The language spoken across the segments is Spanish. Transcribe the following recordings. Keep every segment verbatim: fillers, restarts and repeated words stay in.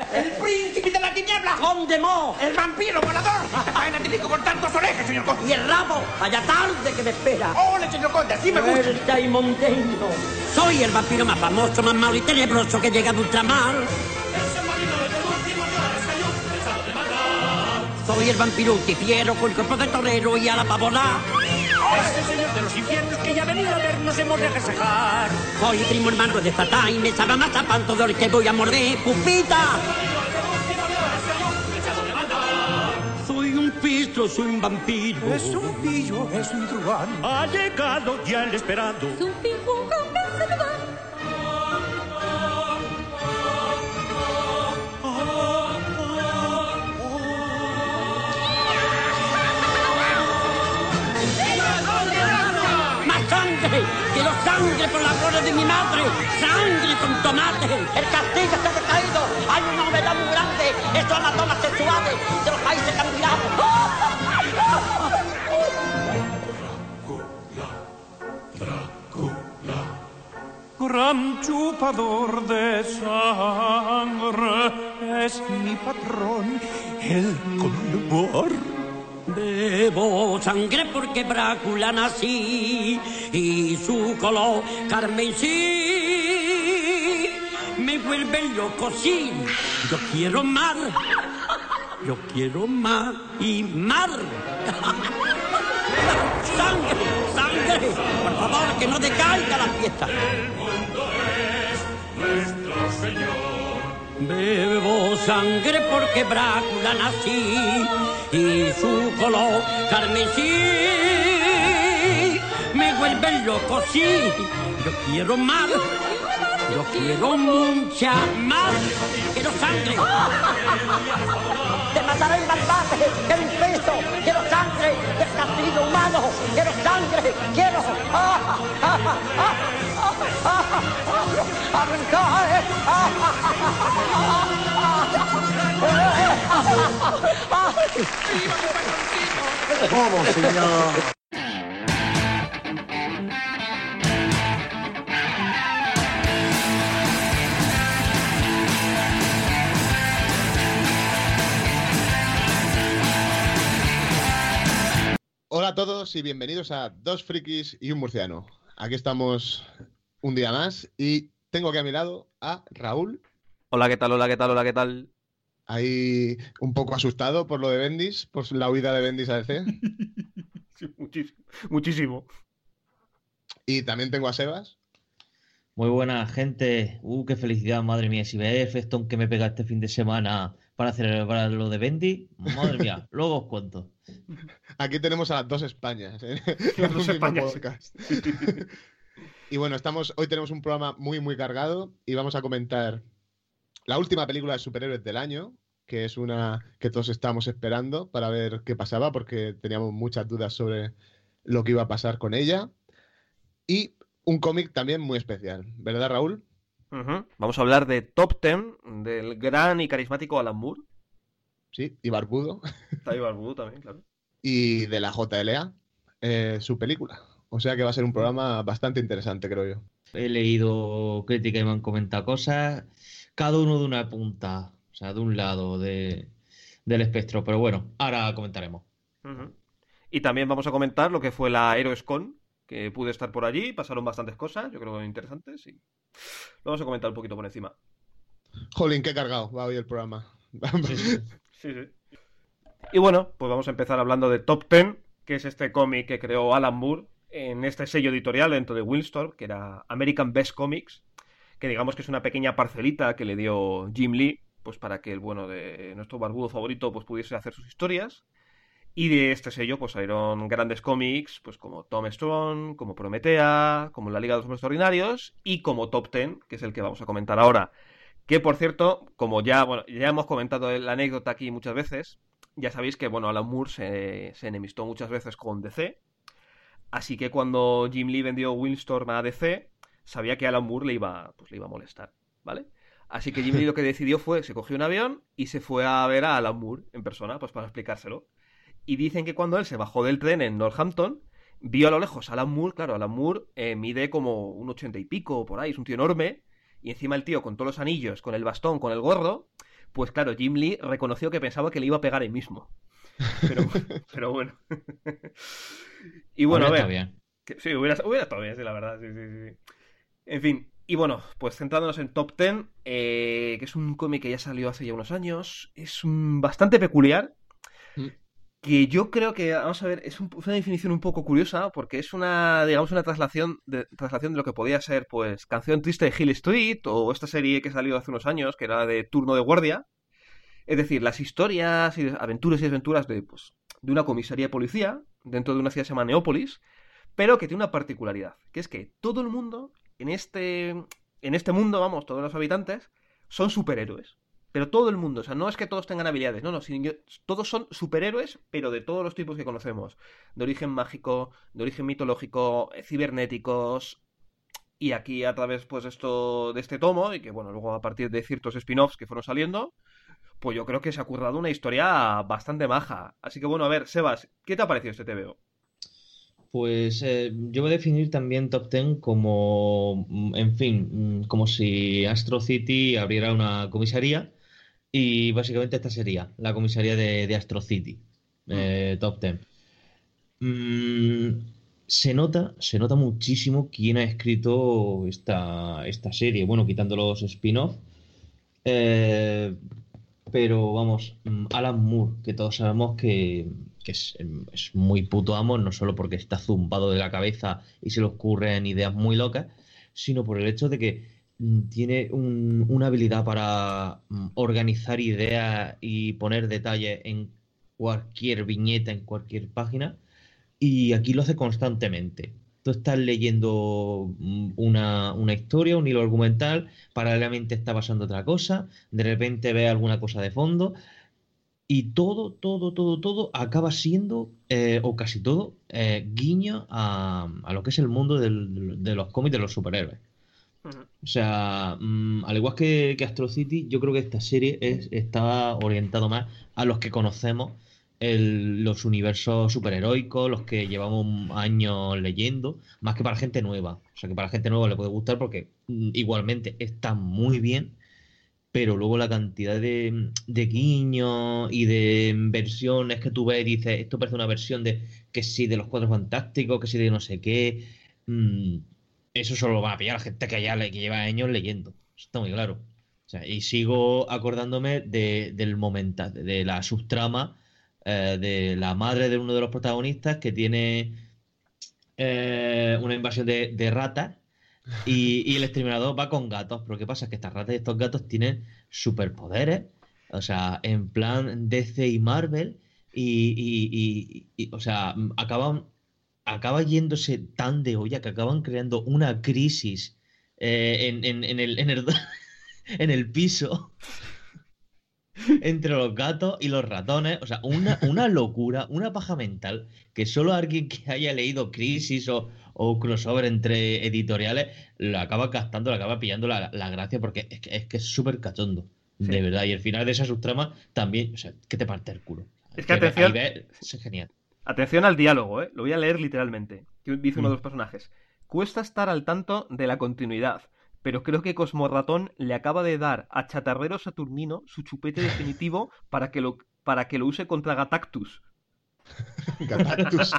¡El príncipe de la tiniebla! ¡Condemó! ¡El vampiro volador! ¡Vaina típico con tantos orejas, señor conde! ¡Y el rabo! ¡Vaya tarde que me espera! ¡Ole, señor conde! ¡Así me gusta! ¡Fuerte y monteño! Soy el vampiro más famoso, más malo y tenebroso que llega de ultramar. Soy el vampiro fiero con cuerpo de torero y a la pavola. ¡Este señor de los infiernos que ya ha venido a vernos hemos de agasajar! Soy primo hermano de Satán y me sabe más a panto de lo que voy a morder, pupita. Soy un pistro, soy un vampiro. Es un pillo, es un truán. Ha llegado ya el esperado. Es un ping-pong con vencedor. ¡Quiero sangre por la gloria de mi madre! ¡Sangre con tomate! ¡El castillo está decaído! ¡Hay una novedad muy grande! ¡Esto es anatomas sexuales de los países candidatos! Drácula, gran chupador de sangre, es mi patrón, el Condor. Bebo sangre porque Drácula nací y su color carmesí me vuelve loco, sí. Yo quiero mar, yo quiero mar y mar. Sangre, sangre, por favor, que no decaiga la fiesta. El mundo es nuestro Señor. Bebo sangre porque Drácula nací y su color carmesí me vuelve loco, sí. Yo quiero mar, yo quiero mucha mar. Quiero sangre. Te mataré malvete, quiero un peso. Quiero sangre de castigo humano. Quiero sangre, quiero. Arrancar. ¿Cómo, señor? Hola a todos y bienvenidos a Dos Frikis y un Murciano. Aquí estamos un día más y tengo aquí a mi lado a Raúl. Hola, ¿qué tal? Hola, ¿qué tal? Hola, ¿qué tal? Ahí un poco asustado por lo de Bendis, por la huida de Bendis a D C. Sí, muchísimo. Muchísimo. Y también tengo a Sebas. Muy buena, gente. Uh, qué felicidad, madre mía. Si ve el festón que me pega este fin de semana para celebrar lo de Bendy, madre mía, luego os cuento. Aquí tenemos a las dos Españas, ¿eh? Las dos Españas. Y bueno, estamos, hoy tenemos un programa muy, muy cargado y vamos a comentar la última película de superhéroes del año, que es una que todos estábamos esperando para ver qué pasaba, porque teníamos muchas dudas sobre lo que iba a pasar con ella. Y un cómic también muy especial, ¿verdad, Raúl? Uh-huh. Vamos a hablar de Top Ten, del gran y carismático Alan Moore. Sí, y Barbudo. Está ahí Barbudo también, claro. Y de la J L A, eh, su película. O sea que va a ser un programa bastante interesante, creo yo. He leído críticas y me han comentado cosas, cada uno de una punta, o sea, de un lado de, del espectro. Pero bueno, ahora comentaremos. Uh-huh. Y también vamos a comentar lo que fue la HeroesCon, que pude estar por allí, pasaron bastantes cosas, yo creo interesantes, y lo vamos a comentar un poquito por encima. Jolín, qué cargado va hoy el programa. Sí, sí. sí, sí. Y bueno, pues vamos a empezar hablando de Top Ten, que es este cómic que creó Alan Moore en este sello editorial dentro de Wildstorm, que era American Best Comics, que digamos que es una pequeña parcelita que le dio Jim Lee, pues para que el bueno de nuestro barbudo favorito pues pudiese hacer sus historias. Y de este sello pues salieron grandes cómics, pues como Tom Strong, como Prometea, como La Liga de los Hombres Extraordinarios y como Top Ten, que es el que vamos a comentar ahora. Que por cierto, como ya, bueno, ya hemos comentado la anécdota aquí muchas veces, ya sabéis que bueno, Alan Moore se, se enemistó muchas veces con D C. Así que cuando Jim Lee vendió Wildstorm a D C, sabía que Alan Moore le iba, pues, le iba a molestar, ¿vale? Así que Jim Lee lo que decidió fue, se cogió un avión y se fue a ver a Alan Moore en persona, pues para explicárselo. Y dicen que cuando él se bajó del tren en Northampton, vio a lo lejos a Alan Moore, claro, Alan Moore eh, mide como un ochenta y pico por ahí, es un tío enorme, y encima el tío con todos los anillos, con el bastón, con el gorro, Pues claro, Jim Lee reconoció que pensaba que le iba a pegar él mismo. Pero, pero bueno. Y bueno, a ver. Bien. Que, sí, hubiera, hubiera estado bien, sí, la verdad. Sí, sí, sí. En fin. Y bueno, pues centrándonos en Top Ten, eh, que es un cómic que ya salió hace ya unos años. Es un, bastante peculiar. Mm. Que yo creo que, vamos a ver, es un, una definición un poco curiosa, porque es una, digamos, una traslación de, traslación de lo que podía ser, pues, Canción Triste de Hill Street, o esta serie que salió hace unos años, que era de Turno de Guardia. Es decir, las historias y aventuras y desventuras de, pues, de una comisaría de policía, dentro de una ciudad que se llama Neópolis, pero que tiene una particularidad, que es que todo el mundo, en este, en este mundo, vamos, todos los habitantes, son superhéroes. Pero todo el mundo, o sea, no es que todos tengan habilidades, no, no, sino todos son superhéroes, pero de todos los tipos que conocemos. De origen mágico, de origen mitológico, cibernéticos. Y aquí a través, pues, esto de este tomo, y que, bueno, luego a partir de ciertos spin-offs que fueron saliendo, pues yo creo que se ha currado una historia bastante maja. Así que, bueno, a ver, Sebas, ¿qué te ha parecido este T V O? Pues eh, yo voy a definir también Top Ten como, en fin, como si Astro City abriera una comisaría. Y básicamente esta sería la comisaría de, de Astro City, eh, mm. Top Ten. Mm, se nota, se nota muchísimo quién ha escrito esta, esta serie. Bueno, quitando los spin-off. Eh, pero vamos, Alan Moore, que todos sabemos que, que es, es muy puto amo, no solo porque está zumbado de la cabeza y se le ocurren ideas muy locas, sino por el hecho de que tiene un, una habilidad para organizar ideas y poner detalles en cualquier viñeta, en cualquier página, y aquí lo hace constantemente. Tú estás leyendo una, una historia, un hilo argumental, paralelamente está pasando otra cosa, de repente ves alguna cosa de fondo, y todo, todo, todo, todo acaba siendo, eh, o casi todo, eh, guiño a, a lo que es el mundo del, de los cómics de los superhéroes. O sea, mmm, al igual que, que Astro City, yo creo que esta serie es, está orientado más a los que conocemos el, los universos superheroicos, los que llevamos años leyendo, más que para gente nueva. O sea, que para gente nueva le puede gustar porque mmm, igualmente está muy bien, pero luego la cantidad de, de guiños y de versiones que tú ves y dices, esto parece una versión de que sí de los Cuatro Fantásticos, que sí de no sé qué. Mmm, Eso solo lo van a pillar la gente que ya le, que lleva años leyendo. Eso está muy claro. O sea, y sigo acordándome de, del momento, de la subtrama eh, de la madre de uno de los protagonistas que tiene eh, una invasión de, de ratas y, y el exterminador va con gatos. Pero ¿qué pasa? Es que estas ratas y estos gatos tienen superpoderes. O sea, en plan D C y Marvel. Y, y, y, y o sea, acaban... acaba yéndose tan de olla que acaban creando una crisis eh, en, en, en, el, en, el, en el piso entre los gatos y los ratones. O sea, una, una locura, una paja mental que solo alguien que haya leído Crisis o, o crossover entre editoriales lo acaba captando, lo acaba pillando la, la gracia porque es que es que es súper cachondo, sí. De verdad. Y el final de esa subtrama también, o sea, que te parte el culo. Es que atención, ves, es genial. Atención al diálogo, ¿eh? Lo voy a leer literalmente. Dice uno de los personajes. Cuesta estar al tanto de la continuidad, pero creo que Cosmorratón le acaba de dar a Chatarrero Saturnino su chupete definitivo para que lo, para que lo use contra Gatactus. Gatactus.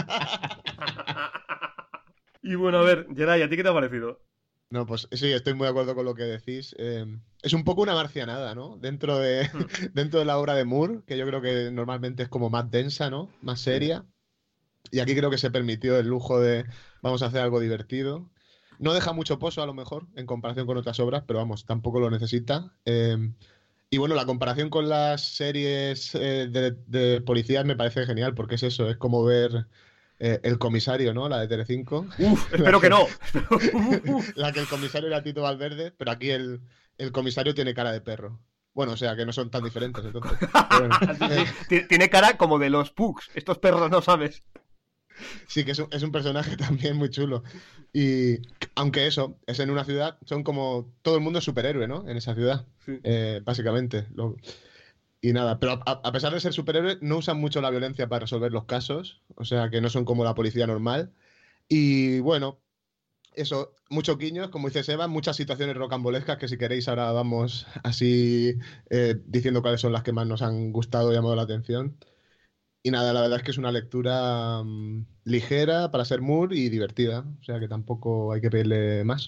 Y bueno, a ver, Geray, ¿a ti qué te ha parecido? No, pues sí, estoy muy de acuerdo con lo que decís. Eh, es un poco una marcianada, ¿no? Dentro de, dentro de la obra de Moore, que yo creo que normalmente es como más densa, ¿no? Más seria. Y aquí creo que se permitió el lujo de vamos a hacer algo divertido. No deja mucho pozo, a lo mejor, en comparación con otras obras, pero vamos, tampoco lo necesita. Eh, y bueno, la comparación con las series eh, de, de policías me parece genial, porque es eso, es como ver... Eh, el comisario, ¿no? La de Telecinco. Uf, espero que, que no. La que el comisario era Tito Valverde, pero aquí el, el comisario tiene cara de perro. Bueno, o sea, que no son tan diferentes, entonces. Bueno, eh. Tiene cara como de los Pugs. Estos perros no sabes. Sí, que es un, es un personaje también muy chulo. Y aunque eso, es en una ciudad, son como... Todo el mundo es superhéroe, ¿no? En esa ciudad, sí. eh, básicamente. Lo... Y nada, pero a, a pesar de ser superhéroes, no usan mucho la violencia para resolver los casos. O sea, que no son como la policía normal. Y bueno, eso, muchos guiños, como dice Seba, muchas situaciones rocambolescas que si queréis ahora vamos así eh, diciendo cuáles son las que más nos han gustado y llamado la atención. Y nada, la verdad es que es una lectura um, ligera para ser Moore y divertida, o sea que tampoco hay que pedirle más.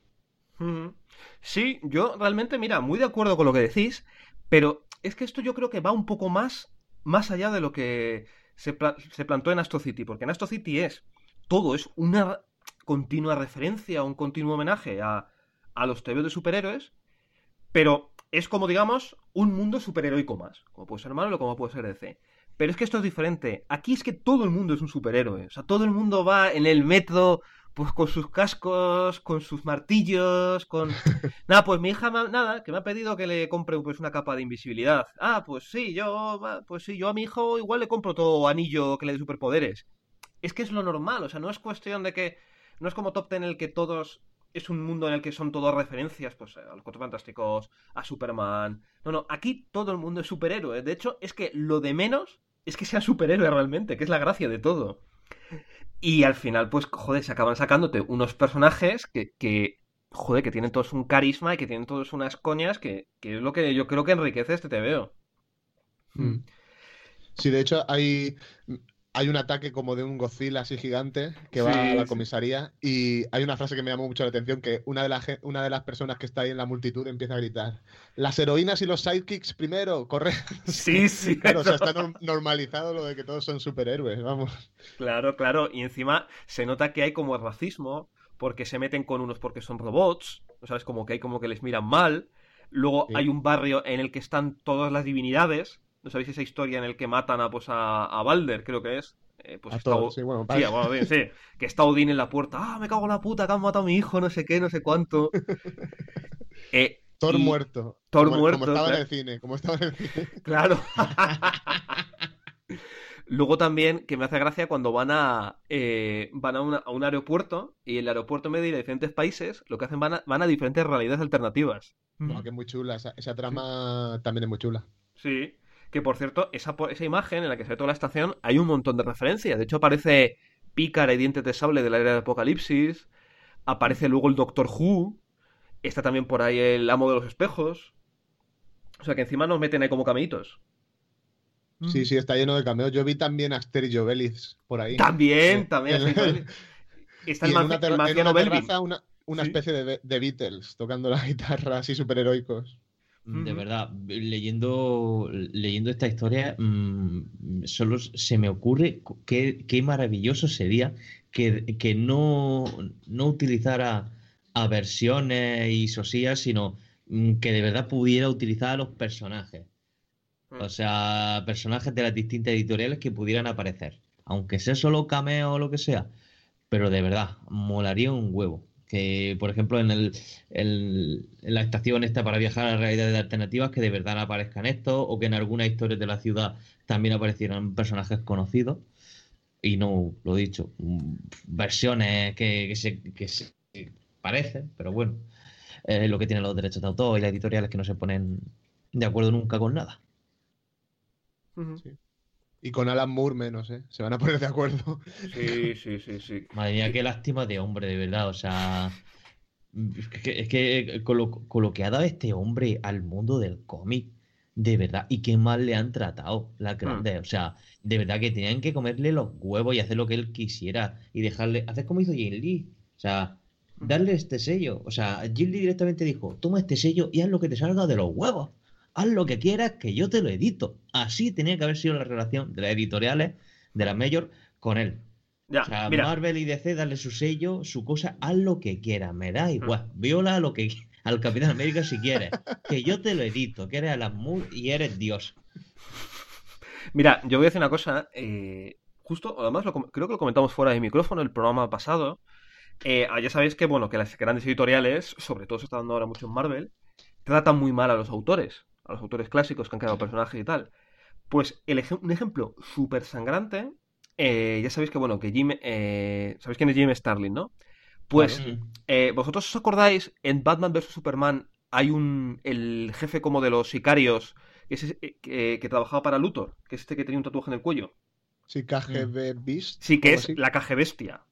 Sí, yo realmente, mira, muy de acuerdo con lo que decís, pero es que esto yo creo que va un poco más, más allá de lo que se, pla- se plantó en Astro City, porque en Astro City es todo, es una continua referencia, un continuo homenaje a, a los tebeos de superhéroes, pero es como, digamos, un mundo superheroico más, como puede ser Marvel o como puede ser D C. Pero es que esto es diferente. Aquí es que todo el mundo es un superhéroe. O sea, todo el mundo va en el metro, pues con sus cascos, con sus martillos, con... Nada, pues mi hija, me- nada, que me ha pedido que le compre pues una capa de invisibilidad. Ah, pues sí, yo, va, pues sí, yo a mi hijo igual le compro todo anillo que le dé superpoderes. Es que es lo normal, o sea, no es cuestión de que... No es como Top Ten en el que todos... Es un mundo en el que son todas referencias, pues a los Cuatro Fantásticos, a Superman... No, no, aquí todo el mundo es superhéroe. De hecho, es que lo de menos es que sea superhéroe realmente, que es la gracia de todo. Y al final, pues, joder, se acaban sacándote unos personajes que, que joder, que tienen todos un carisma y que tienen todos unas coñas que, que es lo que yo creo que enriquece este T V O. Mm. Sí, de hecho hay, hay un ataque como de un Godzilla así gigante que va Sí, a la sí. comisaría y hay una frase que me llamó mucho la atención, que una de, la gen- una de las personas que está ahí en la multitud empieza a gritar: las heroínas y los sidekicks primero, corre. Sí, sí. Claro, o sea, está norm- normalizado lo de que todos son superhéroes, vamos. Claro, claro. Y encima se nota que hay como racismo, porque se meten con unos porque son robots, ¿no sabes? Como que hay como que les miran mal. Luego Sí. hay un barrio en el que están todas las divinidades. ¿No sabéis esa historia en el que matan a, pues, a, a Balder, creo que es? Eh, pues A está Thor, O- sí, bueno, sí, vale. a- bueno, bien, sí. Que está Odín en la puerta. ¡Ah, me cago en la puta! Que han matado a mi hijo, no sé qué, no sé cuánto. Eh, Thor y- muerto. Thor como, muerto, como estaba en claro. el cine, como estaba en el cine. Claro. Luego también, que me hace gracia cuando van a eh, van a, una- a un aeropuerto y el aeropuerto en vez de ir a diferentes países, lo que hacen van a, van a diferentes realidades alternativas. Buah, que es muy chula, esa, esa trama también es muy chula. Sí, que por cierto, esa, po- esa imagen en la que se ve toda la estación, hay un montón de referencias. De hecho, aparece Pícara y Dientes de Sable de la era de Apocalipsis, aparece luego el Doctor Who, está también por ahí el Amo de los Espejos. O sea que encima nos meten ahí como cameitos. Sí, sí, está lleno de cameos. Yo vi también a Asterix y Obelix por ahí. También, Eh, también. en- sí, Está el, y en marci- una, el ter- en marciano una Belvin. terraza una, una Sí. especie de, Be- de Beatles tocando la guitarra así superheroicos. De Ujú. verdad, leyendo, leyendo esta historia, mmm, solo se me ocurre qué, qué maravilloso sería que, que no, no utilizara a versiones y sosías, sino mm, que de verdad pudiera utilizar a los personajes. O sea, personajes de las distintas editoriales que pudieran aparecer. Aunque sea solo cameo o lo que sea. Pero de verdad, molaría un huevo. Que, por ejemplo, en, el, el- en la estación esta para viajar a realidades alternativas, que de verdad aparezcan estos, o que en algunas historias de la ciudad también aparecieran personajes conocidos. Y no, lo dicho, mm, versiones que, que se, que se que parecen, pero bueno, es lo que tienen los derechos de autor y las editoriales que no se ponen de acuerdo nunca con nada. Ujú. Sí. Y con Alan Moore menos, ¿eh? Se van a poner de acuerdo. Sí, sí, sí, sí. Madre mía, qué lástima de hombre, de verdad. O sea, es que, es que con, lo, con lo que ha dado este hombre al mundo del cómic, de verdad, y qué mal le han tratado las grandes. O sea, de verdad que tenían que comerle los huevos y hacer lo que él quisiera y dejarle, hacer como hizo Jim Lee. O sea, darle este sello. O sea, Jim Lee directamente dijo: toma este sello y haz lo que te salga de los huevos. Haz lo que quieras, que yo te lo edito. Así tenía que haber sido la relación de las editoriales, de las Major, con él. Ya, O sea, mira. Marvel y D C, darle su sello, su cosa, haz lo que quieras, me da igual. Viola lo que al Capitán América si quieres. Que yo te lo edito, que eres Alan Moore y eres Dios. Mira, yo voy a decir una cosa. eh, justo, además, lo com- creo que lo comentamos fuera de micrófono el programa pasado. Eh, ah, ya sabéis que, bueno, que las grandes editoriales, sobre todo se está dando ahora mucho en Marvel, tratan muy mal a los autores, a los autores clásicos que han creado personajes y tal. Pues el ejem- un ejemplo súper sangrante, eh, ya sabéis que, bueno, que Jim, eh, ¿sabéis quién es Jim Starlin, no? Pues, Claro. eh, ¿vosotros os acordáis en Batman versus Superman hay un, el jefe como de los sicarios que, es ese- eh, que, que trabajaba para Luthor, que es este que tenía un tatuaje en el cuello? Sí, K G B Beast. Sí, que algo es así. la Caje Bestia.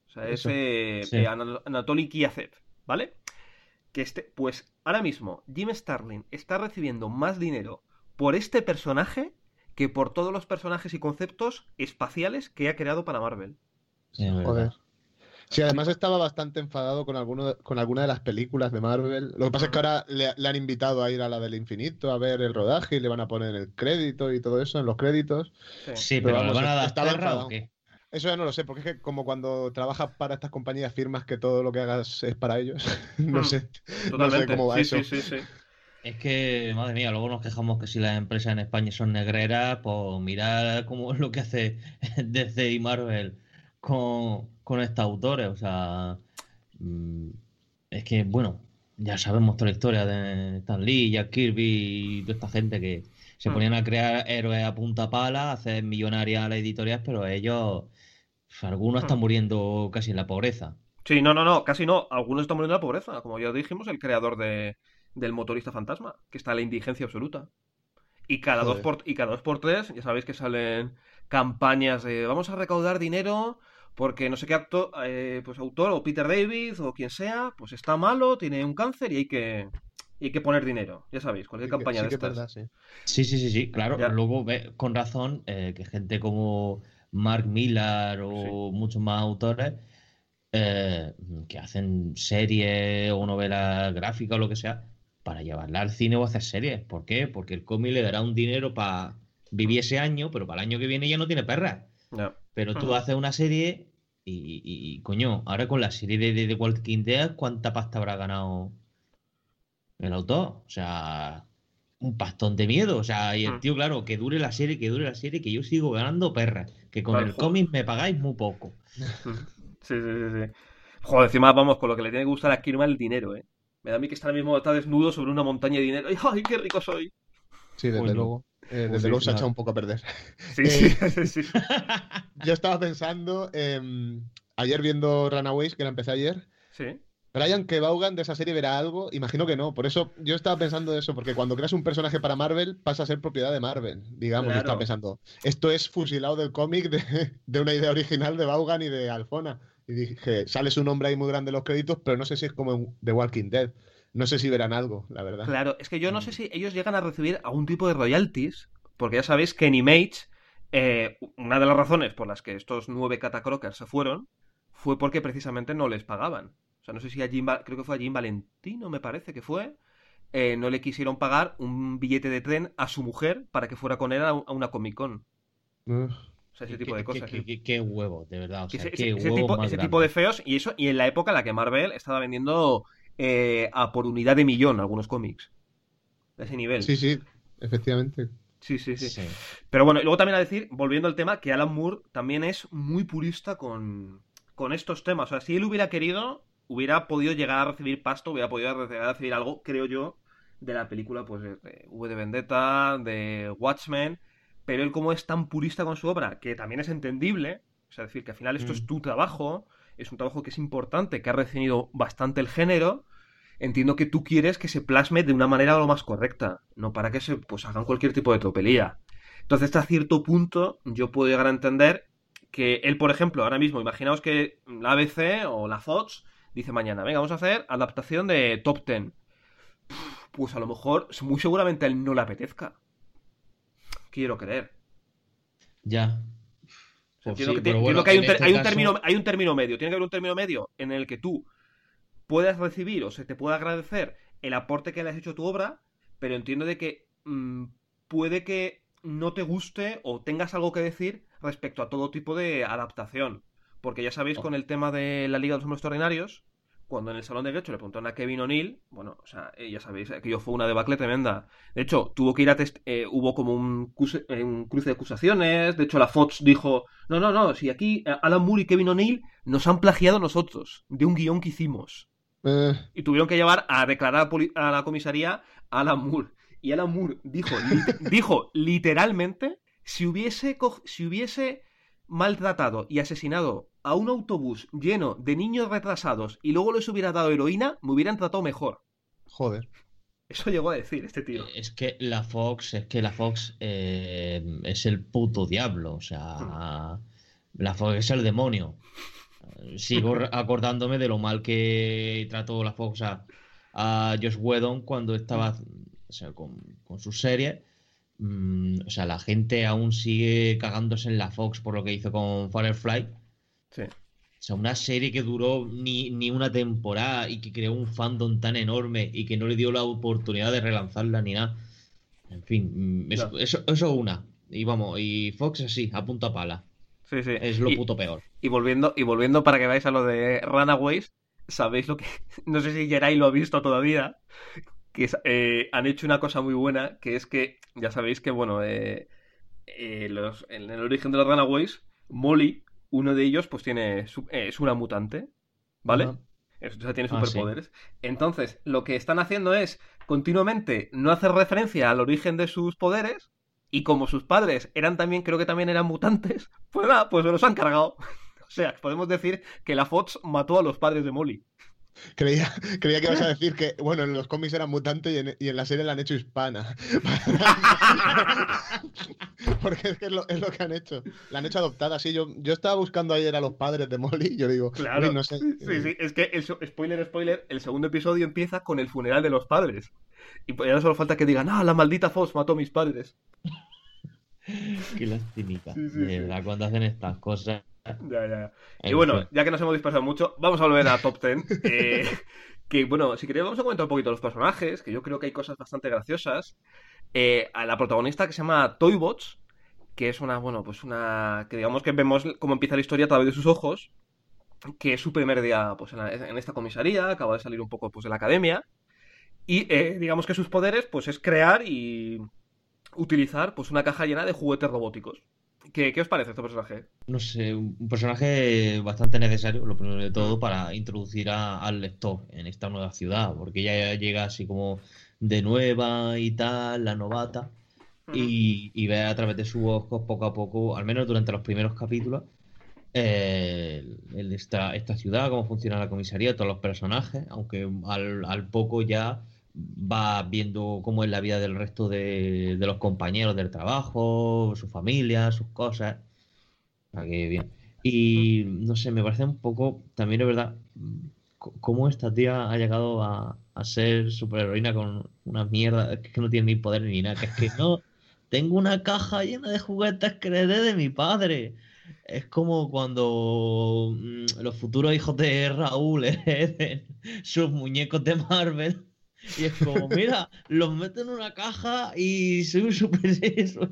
O sea, es Eso. eh, Sí. eh, Ana- Anatoly Kiazev, ¿vale? Que este, pues ahora mismo Jim Starlin está recibiendo más dinero por este personaje que por todos los personajes y conceptos espaciales que ha creado para Marvel. Sí, es verdad. Joder. Sí, además estaba bastante enfadado con alguno, con alguna de las películas de Marvel. Lo que pasa es que ahora le, le han invitado a ir a la del infinito a ver el rodaje y le van a poner el crédito y todo eso en los créditos. Sí. Sí, Pero pero ¿lo vamos, van a dar estaba perra enfadado. o qué? Eso ya no lo sé, porque es que como cuando trabajas para estas compañías firmas que todo lo que hagas es para ellos. No Hmm. sé, no sé Totalmente. cómo va sí, eso. sí, sí, sí. Es que, madre mía, luego nos quejamos que si las empresas en España son negreras, pues mirad cómo es lo que hace D C y Marvel con, con estos autores. O sea, mm, es que, bueno, ya sabemos toda la historia de Stan Lee, Jack Kirby y toda esta gente que se Hmm. ponían a crear héroes a punta pala, a hacer millonarias a las editoriales, pero ellos, algunos están Hmm. muriendo casi en la pobreza. Sí, no, no, no, casi no. Algunos están muriendo de la pobreza. Como ya dijimos, el creador de, del motorista fantasma, que está en la indigencia absoluta. Y cada, dos Joder. por, y cada dos por tres, ya sabéis que salen campañas de vamos a recaudar dinero porque no sé qué acto, eh, pues autor o Peter David o quien sea, pues está malo, tiene un cáncer y hay que, y hay que poner dinero. Ya sabéis, cualquier Sí que, campaña sí de que es estas. verdad, sí. Sí, sí, sí, sí, claro. Ya. Luego ve con razón eh, que gente como Mark Millar o muchos más autores eh, que hacen series o novelas gráficas o lo que sea para llevarla al cine o hacer series. ¿Por qué? Porque el cómic le dará un dinero para vivir ese año, pero para el año que viene ya no tiene perras. Ya. Pero tú Ujú. haces una serie y, y- y, coño, ahora con la serie de, de, de Walking Dead, ¿cuánta pasta habrá ganado el autor? O sea, un pastón de miedo. O sea, y el Mm. tío, claro, que dure la serie, que dure la serie, que yo sigo ganando perras. Que con Claro, el jo- cómic me pagáis muy poco. Mm. Sí, sí, sí, sí. Joder, encima vamos con lo que le tiene que gustar a Kirman el dinero, eh. Me da a mí que está ahora mismo está desnudo sobre una montaña de dinero. ¡Ay, ay, qué rico soy! Sí, desde Coño. luego. Eh, Pues desde sí, luego se ha nada. echado un poco a perder. Sí, Eh, sí, sí, sí. Yo estaba pensando, em, ayer viendo Runaways, que la empecé ayer. Sí. Brian que Vaughan de esa serie verá algo, imagino que no. Por eso yo estaba pensando eso, porque cuando creas un personaje para Marvel pasa a ser propiedad de Marvel. Digamos, yo estaba Claro. pensando, esto es fusilado del cómic de, de una idea original de Vaughan y de Alfona. Y dije, sale su nombre ahí muy grande en los créditos, pero no sé si es como en The Walking Dead. No sé si verán algo, la verdad. Claro, es que yo Mm. no sé si ellos llegan a recibir algún tipo de royalties, porque ya sabéis que en Image, eh, una de las razones por las que estos nueve Catacrockers se fueron fue porque precisamente no les pagaban. O sea, no sé si a Jim, Va- creo que fue a Jim Valentino, me parece que fue, eh, no le quisieron pagar un billete de tren a su mujer para que fuera con él a, a una Comic Con. Uf. O sea, ese Qué, tipo de qué- cosas. qué- ¿Sí? qué- qué huevo, de verdad. O Que sea, ese, qué ese- ese huevos tipo, más ese tipo de grandes. feos, y eso, y en la época en la que Marvel estaba vendiendo eh, a por unidad de millón algunos cómics. De ese nivel. Sí, sí, efectivamente. Sí, sí, sí. Sí. Pero bueno, y luego también a decir, volviendo al tema, que Alan Moore también es muy purista con, con estos temas. O sea, si él hubiera querido, hubiera podido llegar a recibir pasto, hubiera podido llegar a recibir algo, creo yo, de la película, pues, de V de Vendetta, de Watchmen. Pero él, como es tan purista con su obra, que también es entendible, o sea, decir que al final esto Mm. es tu trabajo, es un trabajo que es importante, que ha recibido bastante el género. Entiendo que tú quieres que se plasme de una manera lo más correcta, no para que se pues hagan cualquier tipo de tropelía. Entonces, hasta cierto punto, yo puedo llegar a entender que él, por ejemplo, ahora mismo, imaginaos que la A B C o la Fox dice mañana, venga, vamos a hacer adaptación de Top Ten. Pues a lo mejor, muy seguramente a él no le apetezca. Quiero creer. Ya. O sea, Pues entiendo sí, que, pero entiendo bueno, que hay en un, ter- este hay un caso- término, hay un término medio. Tiene que haber un término medio en el que tú puedas recibir o se te pueda agradecer el aporte que le has hecho a tu obra, pero entiendo de que mm, puede que no te guste o tengas algo que decir respecto a todo tipo de adaptación. Porque ya sabéis, Oh. con el tema de la Liga de los Hombres Extraordinarios, cuando en el Salón de Gecho le preguntaron a Kevin O'Neill, bueno, o sea, eh, ya sabéis, aquello fue una debacle tremenda. De hecho, tuvo que ir a test eh, hubo como un, cuse- eh, un cruce de acusaciones. De hecho, la Fox dijo, no, no, no, si aquí eh, Alan Moore y Kevin O'Neill nos han plagiado a nosotros de un guión que hicimos. Eh, Y tuvieron que llevar a declarar a, poli- a la comisaría a Alan Moore. Y Alan Moore dijo, lit- dijo literalmente, si hubiese, co- si hubiese maltratado y asesinado a un autobús lleno de niños retrasados y luego les hubiera dado heroína, me hubieran tratado mejor. joder. Eso llegó a decir este tío. Es que la Fox, es que la Fox eh, es el puto diablo. O sea, la Fox es el demonio. Sigo acordándome de lo mal que trató la Fox a, a Joss Whedon cuando estaba, o sea, con, con sus series. Mm, o sea, la gente aún sigue cagándose en la Fox por lo que hizo con Firefly. Sí. O sea, una serie que duró ni, ni una temporada y que creó un fandom tan enorme y que no le dio la oportunidad de relanzarla ni nada. En fin, mm, eso, No. eso, eso es una. Y vamos, y Fox así, a punta pala. Sí, sí. Es lo y, puto peor. Y volviendo, y volviendo para que veáis a lo de Runaways, ¿sabéis lo que...? No sé si Geray lo ha visto todavía, que es, eh, han hecho una cosa muy buena, que es que, ya sabéis que, bueno, eh, eh, los, en el origen de los Runaways, Molly, uno de ellos, pues tiene su- eh, es una mutante, ¿vale? Ajá. Es- O sea, tiene Ah, sí. superpoderes. Entonces, lo que están haciendo es continuamente no hacer referencia al origen de sus poderes, y como sus padres eran también, creo que también eran mutantes, pues nada, pues se los han cargado. O sea, podemos decir que la Fox mató a los padres de Molly. Creía, creía que ibas a decir que, bueno, en los cómics era mutante y en, y en la serie la han hecho hispana. Porque es que es lo, es lo que han hecho. La han hecho adoptada. Sí, yo, yo estaba buscando ayer a los padres de Molly y yo digo, Claro. uy, no sé. Sí, sí, es que, el, so- spoiler, spoiler, el segundo episodio empieza con el funeral de los padres. Y pues ya solo falta que digan, ah, la maldita Fox mató a mis padres. Qué lastimita. Sí, sí, De sí. verdad, cuando hacen estas cosas. Ya, ya. Y En bueno, fin. ya que nos hemos dispersado mucho, vamos a volver a Top Ten. Eh, que bueno, si queréis vamos a comentar un poquito los personajes, que yo creo que hay cosas bastante graciosas. Eh, a la protagonista que se llama Toybots, que es una, bueno, pues una... que digamos que vemos cómo empieza la historia a través de sus ojos, que es su primer día pues en, la- en esta comisaría, acaba de salir un poco pues de la academia, y eh, digamos que sus poderes pues es crear y utilizar pues una caja llena de juguetes robóticos. ¿Qué, qué os parece este personaje? No sé, un un personaje bastante necesario, lo primero de todo, para introducir a- al lector en esta nueva ciudad, porque ella llega así como de nueva y tal, la novata, y, y ve a través de sus ojos poco a poco, al menos durante los primeros capítulos, eh, el- el- esta, esta ciudad, cómo funciona la comisaría, todos los personajes, aunque al, al poco ya va viendo cómo es la vida del resto de, de los compañeros del trabajo, su familia, sus cosas. O sea, que bien. Y no sé, me parece un poco, también es verdad, mm, c- cómo esta tía ha llegado a, a ser superheroína con una mierda, es que no tiene ni poder ni nada, que es que no, tengo una caja llena de juguetes que heredé de mi padre. Es como cuando mm, los futuros hijos de Raúl hereden sus muñecos de Marvel. Y es como, mira, los meto en una caja y soy un superhéroe.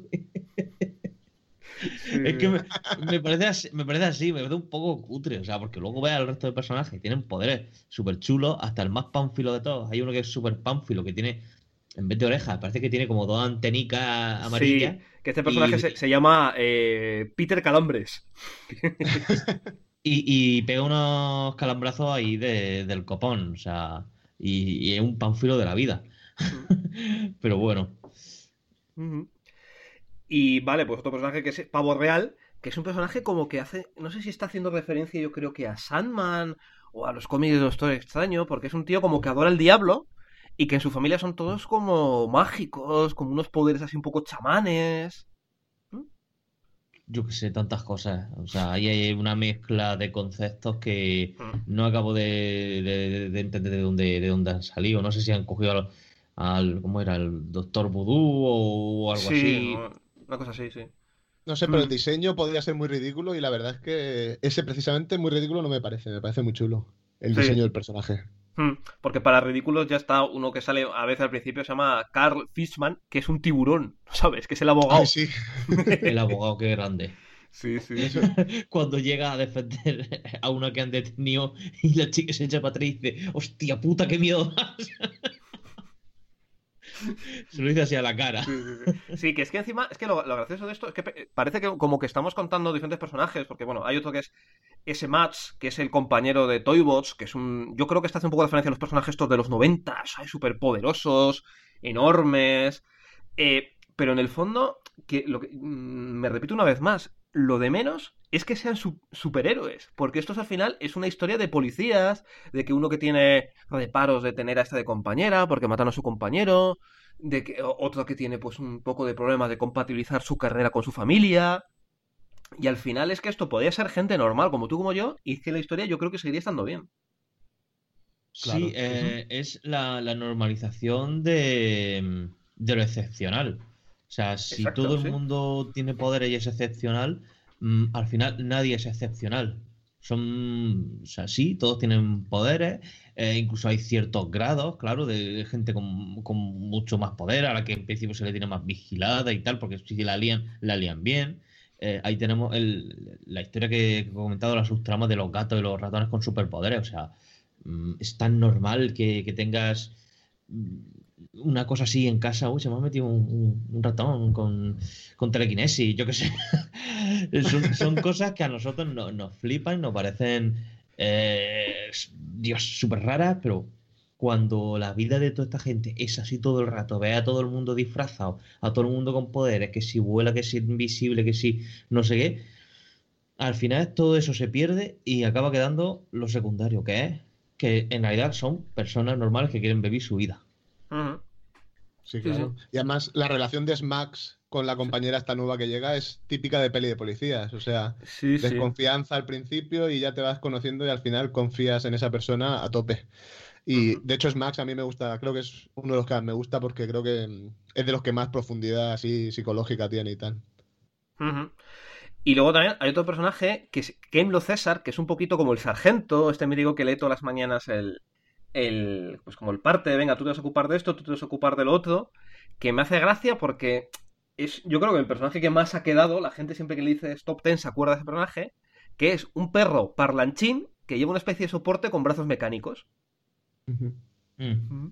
Es que me, me parece así, me parece así, me parece un poco cutre, o sea, porque luego ves al resto de personajes y tienen poderes súper chulos, hasta el más pánfilo de todos. Hay uno que es súper pánfilo, que tiene, en vez de orejas, parece que tiene como dos antenicas amarillas. Sí, que este personaje y, se, se llama eh, Peter Calambres. y, y pega unos calambrazos ahí de- del copón, o sea, y, y es un pánfilo de la vida. Pero bueno, Ujú. Y vale, pues otro personaje que es Pavo Real, que es un personaje como que hace, no sé si está haciendo referencia yo creo que a Sandman o a los cómics de Doctor Extraño, porque es un tío como que adora al diablo y que en su familia son todos como mágicos, como unos poderes así un poco chamanes. ¿Mm? yo que sé, tantas cosas. O sea, ahí hay una mezcla de conceptos que Mm. no acabo de, de- de entender de dónde, de dónde han salido. No sé si han cogido al, al- ¿cómo era? ¿El Doctor Vudú o algo Sí, así? no, una cosa así, sí. No sé, pero el Mm. diseño podría ser muy ridículo y la verdad es que ese precisamente muy ridículo no me parece, me parece muy chulo el Sí. diseño del personaje. Mm, Porque para ridículos ya está uno que sale a veces al principio, se llama Carl Fishman, que es un tiburón, ¿sabes? Que es el abogado. Ay, sí. El abogado, qué grande. Sí, sí. Eso- Cuando llega a defender a una que han detenido y la chica se echa para atrás y dice, hostia puta, qué miedo das". Se lo dice así a la cara. Sí, sí, sí. Sí, que es que encima, es que lo, lo gracioso de esto es que pe- parece que como que estamos contando diferentes personajes, porque bueno, hay otro que es ese Max, que es el compañero de Toybots, que es un... Yo creo que está hace un poco de referencia a los personajes estos de los noventa, ¿sabes? Súper poderosos, enormes, eh, pero en el fondo, que lo que, mm, me repito una vez más, lo de menos es que sean su- superhéroes, porque esto es, al final es una historia de policías, de que uno que tiene reparos de tener a esta de compañera, porque mataron a su compañero, de que o- otro que tiene pues un poco de problemas de compatibilizar su carrera con su familia, Y al final es que esto podía ser gente normal, como tú como yo, y es que la historia yo creo que seguiría estando bien. Claro. Sí, eh, uh-huh. es la, la normalización de, de lo excepcional. O sea, si Exacto, todo el sí. mundo tiene poderes y es excepcional, mmm, al final nadie es excepcional. Son, o sea, sí, todos tienen poderes, eh, incluso hay ciertos grados, claro, de gente con, con mucho más poder, a la que en principio se le tiene más vigilada y tal, porque si la lían, la lían bien. Eh, ahí tenemos el, la historia que, que he comentado, las subtramas de los gatos y los ratones con superpoderes. O sea, mmm, es tan normal que, que tengas una cosa así en casa. Uy, se me ha metido un, un, un ratón con, con telequinesis, yo qué sé. son, son cosas que a nosotros no, nos flipan, nos parecen, eh, Dios, súper raras, pero cuando la vida de toda esta gente es así todo el rato, ve a todo el mundo disfrazado, a todo el mundo con poderes, que si vuela, que si invisible, que si no sé qué, al final todo eso se pierde y acaba quedando lo secundario, que es que en realidad son personas normales que quieren vivir su vida. Uh-huh. Sí, claro. Sí, sí. Y además la relación de Smax con la compañera esta nueva que llega es típica de peli de policías. O sea, sí, desconfianza sí. al principio y ya te vas conociendo y al final confías en esa persona a tope. Y uh-huh. de hecho Smax a mí me gusta, creo que es uno de los que más me gusta porque creo que es de los que más profundidad así psicológica tiene y tal. Uh-huh. Y luego también hay otro personaje que es Kemlo César, que es un poquito como el sargento, este mítico que lee todas las mañanas el... el pues como el parte de venga, tú te vas a ocupar de esto, tú te vas a ocupar de lo otro, que me hace gracia porque es, yo creo que el personaje que más ha quedado, la gente siempre que le dice Top Ten se acuerda de ese personaje, que es un perro parlanchín que lleva una especie de soporte con brazos mecánicos. Uh-huh. Mm.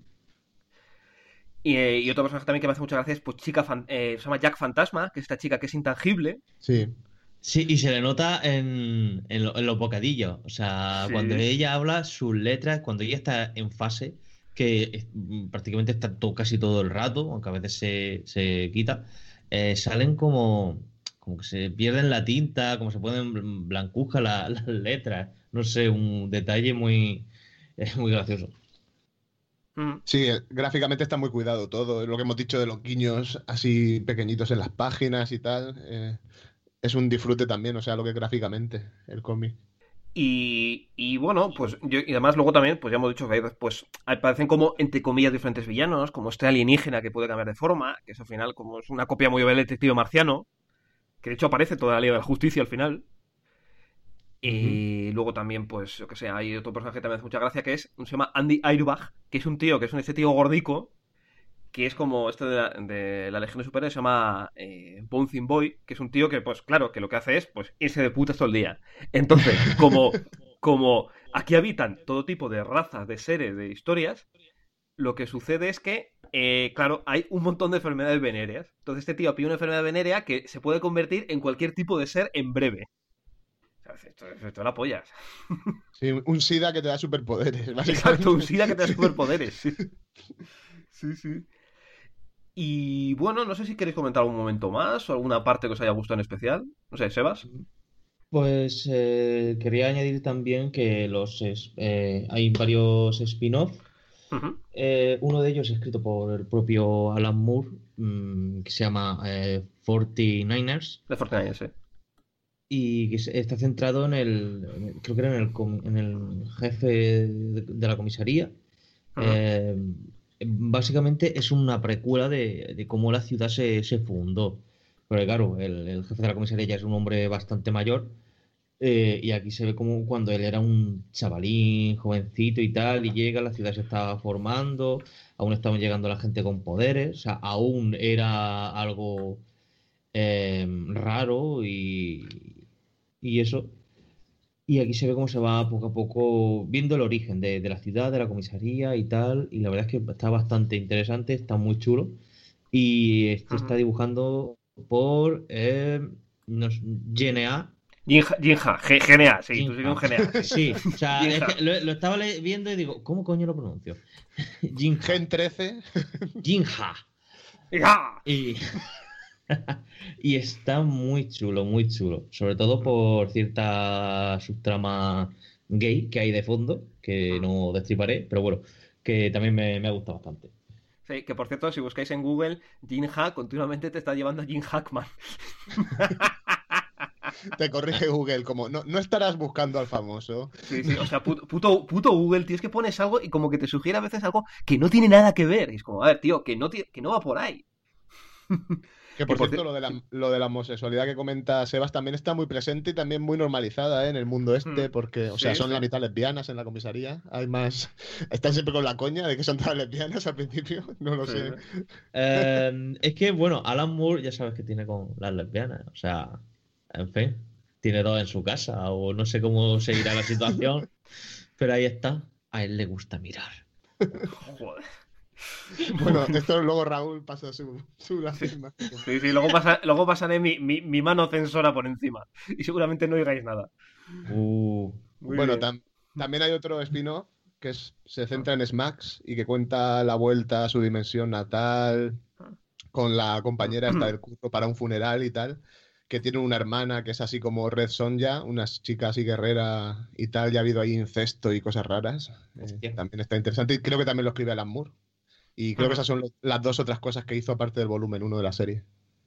Y, eh, y otro personaje también que me hace mucha gracia es pues chica fan, eh, se llama Jack Fantasma, que es esta chica que es intangible. Sí. Sí, y se le nota en, en, lo, en los bocadillos. O sea, sí. Cuando ella habla, sus letras, cuando ella está en fase, que es, prácticamente está todo, casi todo el rato, aunque a veces se, se quita, eh, salen como, como que se pierden la tinta, como se ponen blancuzcas la, las letras. No sé, un detalle muy, eh, muy gracioso. Sí, gráficamente está muy cuidado todo. Lo que hemos dicho de los guiños así pequeñitos en las páginas y tal. Eh... Es un disfrute también, o sea, lo que es gráficamente el cómic. Y, y bueno, pues yo, y además luego también, pues ya hemos dicho que hay, pues aparecen como, entre comillas, diferentes villanos, como este alienígena que puede cambiar de forma, que es al final como es una copia muy del detective marciano, que de hecho aparece toda la Liga de la Justicia al final. Y uh-huh. luego también, pues, yo que sé, hay otro personaje que también hace mucha gracia, que es, se llama Andy Airbag, que es un tío, que es un este tío gordico, que es como este de la, de la Legión de Superhéroes, se llama eh, Bouncing Boy, que es un tío que, pues claro, que lo que hace es pues irse de putas todo el día. Entonces, como, como aquí habitan todo tipo de razas, de seres, de historias, lo que sucede es que, eh, claro, hay un montón de enfermedades venéreas. Entonces este tío pide una enfermedad venérea que se puede convertir en cualquier tipo de ser en breve. Esto, esto, esto la pollas. Sí, un SIDA que te da superpoderes, básicamente. Exacto, un SIDA que te da superpoderes, sí. Sí, sí. Y bueno, no sé si queréis comentar algún momento más o alguna parte que os haya gustado en especial. No sé, Sebas. Pues eh, quería añadir también que los eh, hay varios spin-off. Uh-huh. Eh, uno de ellos escrito por el propio Alan Moore, mmm, que se llama eh, cuarenta y nueve ers. De cuarenta y nueve, sí. Y que está centrado en el, en el creo que era en el, en el jefe de, de la comisaría. Uh-huh. Eh, básicamente es una precuela de, de cómo la ciudad se, se fundó. Porque claro, el, el jefe de la comisaría ya es un hombre bastante mayor. Eh, y aquí se ve como cuando él era un chavalín, jovencito y tal, y llega, la ciudad se estaba formando, aún estaban llegando la gente con poderes, o sea, aún era algo eh, raro y, y eso. Y aquí se ve cómo se va poco a poco viendo el origen de, de la ciudad, de la comisaría y tal, y la verdad es que está bastante interesante, está muy chulo, y este uh-huh. está dibujando por eh, no, G N A. Jinja, Jinja, G N A, sí, Jinja. Tú sigues un G N A. Sí, o sea, es que lo, lo estaba viendo y digo, ¿cómo coño lo pronuncio? Jinja. Gen trece. Jinja. Y, y está muy chulo, muy chulo. Sobre todo por cierta subtrama gay que hay de fondo, que no destriparé, pero bueno, que también me, me ha gustado bastante. Sí, que por cierto, si buscáis en Google, Jinja continuamente te está llevando a Jim Hackman. te corrige Google, como, no, no estarás buscando al famoso. Sí, sí, o sea, puto, puto, puto Google, tío, es que pones algo y como que te sugiere a veces algo que no tiene nada que ver. Y es como, a ver, tío, que no, que no va por ahí. Que por Que por cierto, lo de, la, lo de la homosexualidad que comenta Sebas también está muy presente y también muy normalizada, ¿eh? En el mundo este, porque, o sea, Sí, son sí. la mitad lesbianas en la comisaría. Hay más. Están siempre con la coña de que son todas lesbianas al principio. No lo Sí, sé. sí. Eh, es que, bueno, Alan Moore ya sabes que tiene con las lesbianas. O sea, en fin, tiene dos en su casa. O no sé cómo seguirá la situación. Pero ahí está. A él le gusta mirar. Joder. Bueno, esto luego Raúl pasa su, su lágrima. Sí, sí, luego, pasa, luego pasaré mi, mi, mi mano censora por encima. Y seguramente no oigáis nada. Uh, Muy Bueno, bien. tam- también hay otro spin-off que es- se centra en Smax y que cuenta la vuelta a su dimensión natal con la compañera esta del curso para un funeral y tal, que tiene una hermana que es así como Red Sonja, unas chicas así guerrera y tal, ya ha habido ahí incesto y cosas raras. Eh, Hostia. también está interesante y creo que también lo escribe Alan Moore. Y creo que esas son lo- las dos otras cosas que hizo aparte del volumen uno de la serie.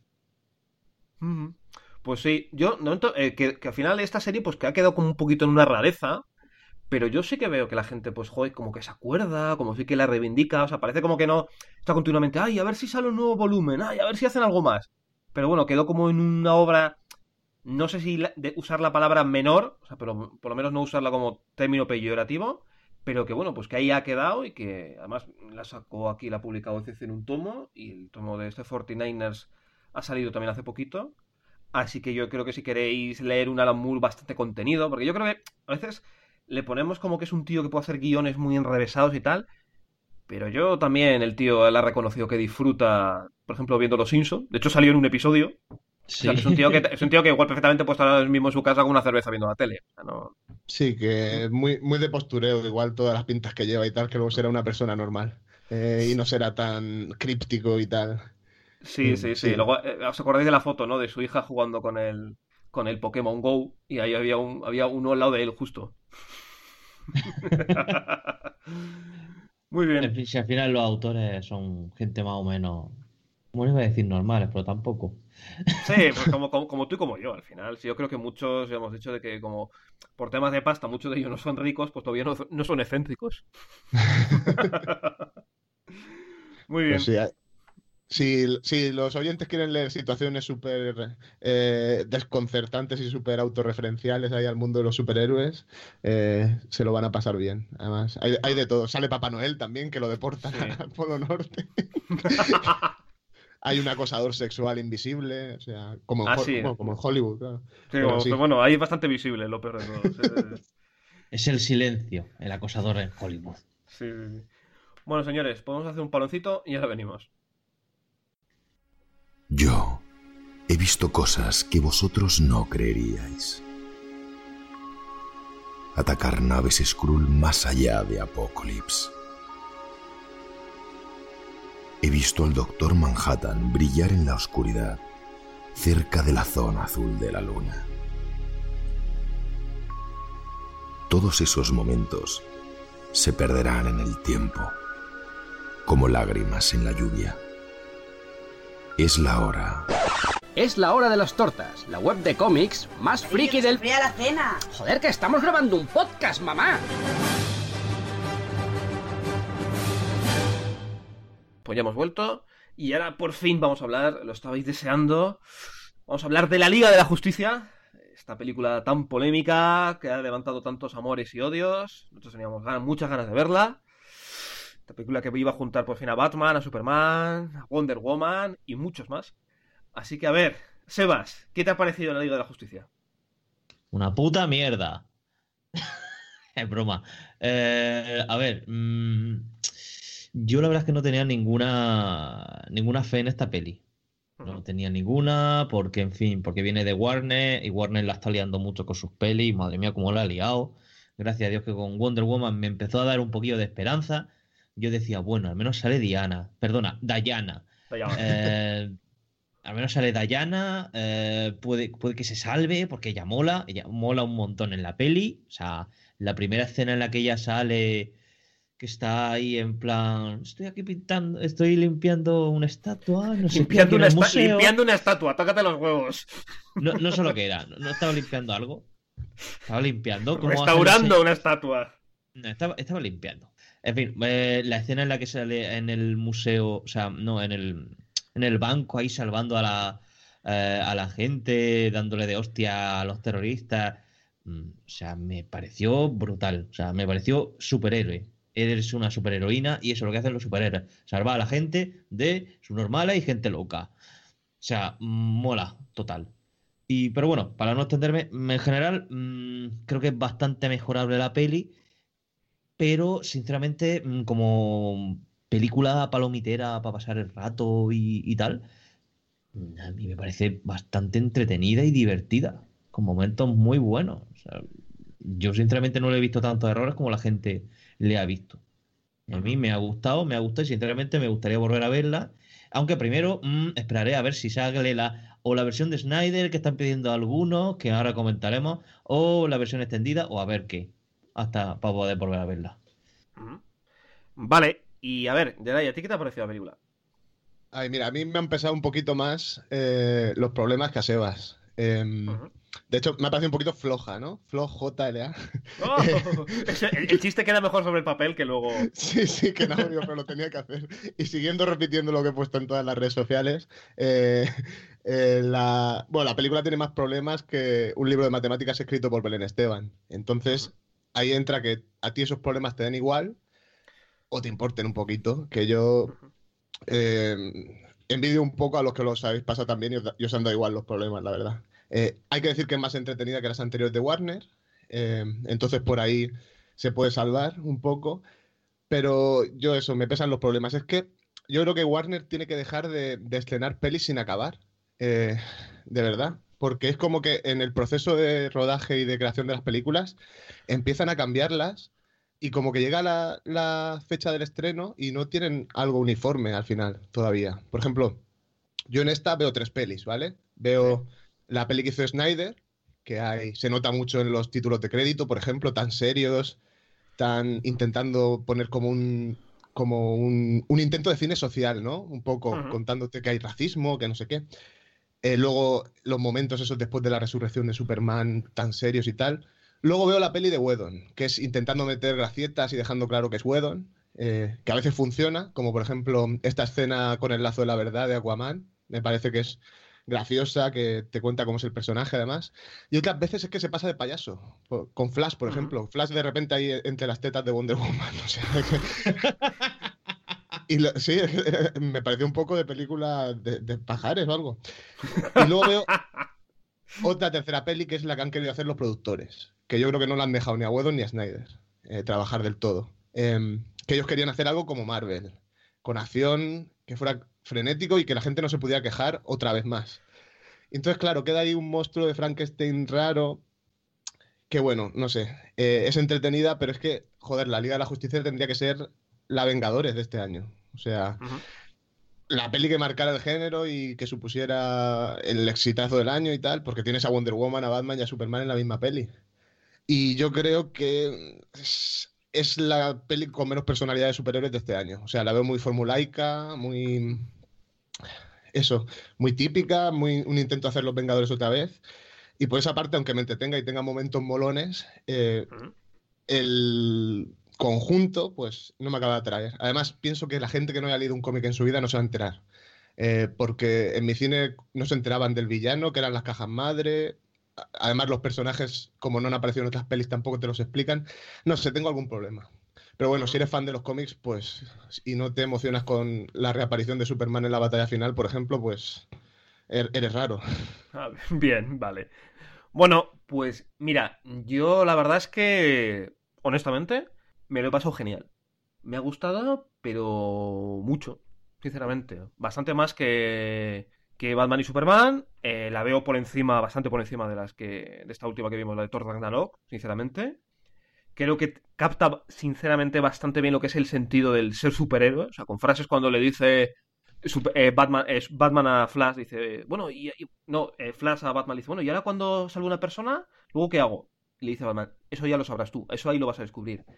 Ujú. Pues sí, yo noto eh, que, que al final esta serie pues que ha quedado como un poquito en una rareza, pero yo sí que veo que la gente pues joder, como que se acuerda, como sí que la reivindica, o sea, parece como que no está continuamente, ay, a ver si sale un nuevo volumen, ay, a ver si hacen algo más. Pero bueno, quedó como en una obra, no sé si la- de usar la palabra menor, o sea, pero por lo menos no usarla como término peyorativo, pero que bueno, pues que ahí ha quedado y que además la sacó aquí, la ha publicado O C C en un tomo y el tomo de este cuarenta y nueve ers ha salido también hace poquito. Así que yo creo que si queréis leer un Alan Moore bastante contenido, porque yo creo que a veces le ponemos como que es un tío que puede hacer guiones muy enrevesados y tal, pero yo también el tío él ha reconocido que disfruta, por ejemplo, viendo Los Simpsons. De hecho salió en un episodio. O sea, que es un tío que es un tío que igual perfectamente puede estar ahora mismo en su casa con una cerveza viendo la tele. O sea, no... Sí, que es muy, muy de postureo, igual todas las pintas que lleva y tal, que luego será una persona normal. Eh, y no será tan críptico y tal. Sí, Mm, sí, sí. sí. Luego, eh, ¿os acordáis de la foto, no? De su hija jugando con el, con el Pokémon Go y ahí había, un, había uno al lado de él, justo. Muy En bien. fin, si al final los autores son gente más o menos, bueno, iba a decir normales, pero tampoco. Sí, pues como, como, como tú y como yo, al final. Sí, yo creo que muchos ya hemos dicho de que como por temas de pasta muchos de ellos no son ricos, pues todavía no, no son excéntricos. Muy Pues bien. sí, hay- si, si los oyentes quieren leer situaciones súper eh, desconcertantes y súper autorreferenciales ahí al mundo de los superhéroes, eh, se lo van a pasar bien. Además, hay, hay de todo. Sale Papá Noel también, que lo deportan Sí. al Polo Norte. Hay un acosador sexual invisible, o sea, como en, Ah, Ho- sí. bueno, como en Hollywood, claro. Sí, Pero bueno, sí. pero bueno, ahí es bastante visible lo peor de todo. Sí, Es el silencio, el acosador en Hollywood. sí, sí, sí. Bueno, señores, podemos hacer un paloncito y ahora venimos. Yo he visto cosas que vosotros no creeríais. Atacar naves Skrull más allá de Apokolips. He visto al Doctor Manhattan brillar en la oscuridad, cerca de la zona azul de la luna. Todos esos momentos se perderán en el tiempo, como lágrimas en la lluvia. Es la hora. Es la hora de las tortas, la web de cómics más friki del... ¡Fría la cena! Joder, que estamos grabando un podcast, mamá. Pues ya hemos vuelto y ahora por fin vamos a hablar, lo estabais deseando, vamos a hablar de la Liga de la Justicia, esta película tan polémica que ha levantado tantos amores y odios. Nosotros teníamos ganas, muchas ganas de verla. Esta película que iba a juntar por fin a Batman, a Superman, a Wonder Woman y muchos más. Así que a ver, Sebas, ¿qué te ha parecido la Liga de la Justicia? Una puta mierda. Es broma. Eh, a ver, mmm, yo la verdad es que no tenía ninguna ninguna fe en esta peli. No tenía ninguna, porque en fin, porque viene de Warner y Warner la está liando mucho con sus pelis. Madre mía, cómo la ha liado. Gracias a Dios que con Wonder Woman me empezó a dar un poquillo de esperanza. Yo decía, bueno, al menos sale Diana, perdona, Diana. Diana. Eh, al menos sale Diana, eh, puede, puede que se salve porque ella mola, ella mola un montón en la peli. O sea, la primera escena en la que ella sale, que está ahí en plan, estoy aquí pintando, estoy limpiando una estatua, no sé limpiando, qué, una en el esta- museo. limpiando una estatua, tócate los huevos. No, no sé lo que era, no, no estaba limpiando algo. Estaba limpiando. como Restaurando una estatua. No, estaba, estaba limpiando. En fin, eh, la escena en la que sale en el museo, o sea, no, en el, en el banco ahí salvando a la, eh, a la gente, dándole de hostia a los terroristas. Mm, O sea, me pareció brutal. O sea, me pareció superhéroe. Eres una superheroína y eso es lo que hacen los superhéroes. Salvar a la gente de sus normales y gente loca. O sea, mola, total. Y, pero bueno, para no extenderme, mm, en general, mm, creo que es bastante mejorable la peli, pero sinceramente, mm, como película palomitera para pasar el rato y, y tal, mm, a mí me parece bastante entretenida y divertida, con momentos muy buenos. O sea, yo sinceramente no le he visto tantos errores como la gente le ha visto. A mí me ha gustado, me ha gustado y sinceramente me gustaría volver a verla. Aunque primero mm, esperaré a ver si sale la, o la versión de Snyder que están pidiendo algunos, que ahora comentaremos, o la versión extendida, o a ver qué. Hasta para poder volver a verla. Ujú. Vale, y a ver, Geray, ¿a ti qué te ha parecido la película? Ay, mira, a mí me han pesado un poquito más eh, los problemas que a Sebas. Em, Ujú. de hecho, me ha parecido un poquito floja, ¿no? Floja J L A. ¡Oh! Ese- el, el chiste queda mejor sobre el papel que luego. Sí, sí, que no, digo, pero lo tenía que hacer. Y siguiendo repitiendo lo que he puesto en todas las redes sociales, eh, eh, la, bueno, la película tiene más problemas que un libro de matemáticas escrito por Belén Esteban. Entonces, ahí entra que a ti esos problemas te den igual o te importen un poquito, que yo eh, envidio un poco a los que los habéis pasado también y os, da- y os han dado igual los problemas, la verdad. Eh, hay que decir que es más entretenida que las anteriores de Warner, eh, entonces por ahí se puede salvar un poco. Pero yo eso, me pesan los problemas. Es que yo creo que Warner tiene que dejar de, de estrenar pelis sin acabar. Eh, de verdad. Porque es como que en el proceso de rodaje y de creación de las películas empiezan a cambiarlas y como que llega la, la fecha del estreno y no tienen algo uniforme al final todavía. Por ejemplo, yo en esta veo tres pelis, ¿vale? Veo la peli que hizo Snyder, que hay, se nota mucho en los títulos de crédito, por ejemplo, tan serios, están intentando poner como un como un, un intento de cine social, ¿no? Un poco Ujú. contándote que hay racismo, que no sé qué. Eh, luego los momentos esos después de la resurrección de Superman tan serios y tal. Luego veo la peli de Whedon, que es intentando meter gracietas y dejando claro que es Whedon, eh, que a veces funciona, como por ejemplo esta escena con el lazo de la verdad de Aquaman. Me parece que es graciosa, que te cuenta cómo es el personaje además. Y otras veces es que se pasa de payaso. Por- Con Flash, por Ujú. ejemplo. Flash de repente ahí entre las tetas de Wonder Woman. O sea, que- y lo- sí, me pareció un poco de película de, de pajares o algo. Y luego veo otra tercera peli que es la que han querido hacer los productores. Que yo creo que no la han dejado ni a Whedon ni a Snyder eh, trabajar del todo. Em, que ellos querían hacer algo como Marvel. Con acción, que fuera frenético y que la gente no se pudiera quejar otra vez más. Entonces, claro, queda ahí un monstruo de Frankenstein raro, que bueno, no sé, eh, es entretenida, pero es que, joder, la Liga de la Justicia tendría que ser la Vengadores de este año. O sea, Ujú. la peli que marcara el género y que supusiera el exitazo del año y tal, porque tienes a Wonder Woman, a Batman y a Superman en la misma peli. Y yo creo que es, es la peli con menos personalidad de superhéroes de este año. O sea, la veo muy formulaica, muy eso, muy típica, muy un intento de hacer los Vengadores otra vez. Y por esa parte, aunque me entretenga y tenga momentos molones, eh, Ujú. el conjunto, pues no me acaba de atraer. Además, pienso que la gente que no haya leído un cómic en su vida no se va a enterar. Eh, porque en mi cine no se enteraban del villano, que eran las cajas madre. A- Además, los personajes, como no han aparecido en otras pelis, tampoco te los explican. No sé, tengo algún problema. Pero bueno, si eres fan de los cómics, pues, y no te emocionas con la reaparición de Superman en la batalla final, por ejemplo, pues er- eres raro. Ah, bien, vale. Bueno, pues mira, yo la verdad es que, honestamente, me lo he pasado genial. Me ha gustado, pero mucho, sinceramente. Bastante más que, que Batman y Superman. Eh, la veo por encima, bastante por encima de las que, de esta última que vimos, la de Thor Ragnarok, sinceramente. Creo que capta, sinceramente, bastante bien lo que es el sentido del ser superhéroe. O sea, con frases cuando le dice Sup- eh, Batman, eh, Batman a Flash, dice, bueno, y, y- no, eh, Flash a Batman le dice, bueno, y ahora cuando salve una persona, ¿luego qué hago? Y le dice Batman, eso ya lo sabrás tú, eso ahí lo vas a descubrir.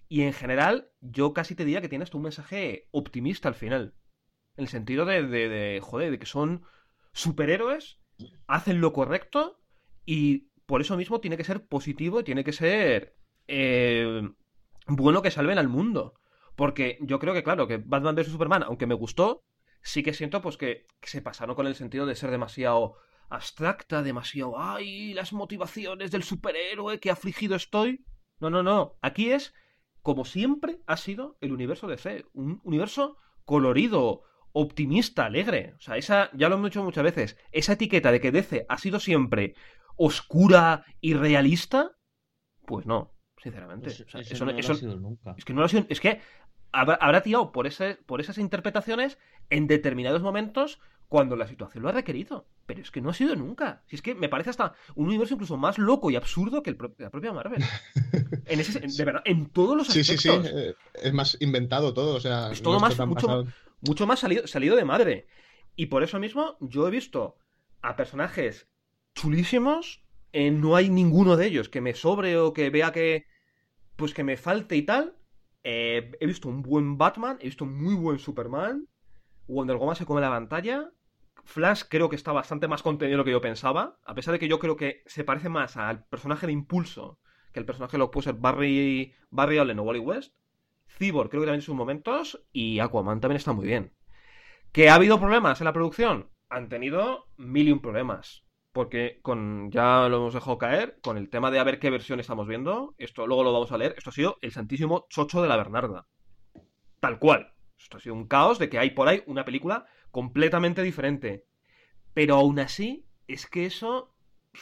Y en general, yo casi te diría que tienes un mensaje optimista al final. En el sentido de, de, de, joder, de que son superhéroes, hacen lo correcto y por eso mismo tiene que ser positivo y tiene que ser eh, bueno que salven al mundo. Porque yo creo que, claro, que Batman versus Superman, aunque me gustó, sí que siento pues que, que se pasaron con el sentido de ser demasiado abstracta, demasiado, ay, las motivaciones del superhéroe, que afligido estoy. No, no, no. Aquí es, como siempre ha sido el universo de D C. Un universo colorido, optimista, alegre. O sea, esa, ya lo hemos dicho muchas veces, esa etiqueta de que D C ha sido siempre oscura y realista, pues no, sinceramente. Eso, o sea, eso eso, no eso, lo ha sido nunca. Es que no lo ha sido, es que habrá, habrá tirado por, ese, por esas interpretaciones en determinados momentos cuando la situación lo ha requerido. Pero es que no ha sido nunca. Si es que me parece hasta un universo incluso más loco y absurdo que el pro la propia Marvel. En ese, de verdad, en todos los aspectos. Sí, sí, sí. Eh, es más inventado todo. O sea, es todo no más, mucho, mucho más salido, salido de madre. Y por eso mismo yo he visto a personajes chulísimos. Eh, no hay ninguno de ellos que me sobre o que vea que pues que me falte y tal. Eh, he visto un buen Batman, he visto un muy buen Superman. Wonder Woman se come la pantalla. Flash creo que está bastante más contenido de lo que yo pensaba. A pesar de que yo creo que se parece más al personaje de Impulso que el personaje lo puso Barry, Barry Allen o Wally West. Cyborg creo que también en sus momentos. Y Aquaman también está muy bien. ¿Que ha habido problemas en la producción? Han tenido mil y un problemas. Porque con ya lo hemos dejado caer, con el tema de a ver qué versión estamos viendo, esto luego lo vamos a leer, esto ha sido el santísimo chocho de la Bernarda. Tal cual. Esto ha sido un caos de que hay por ahí una película completamente diferente. Pero aún así, es que eso,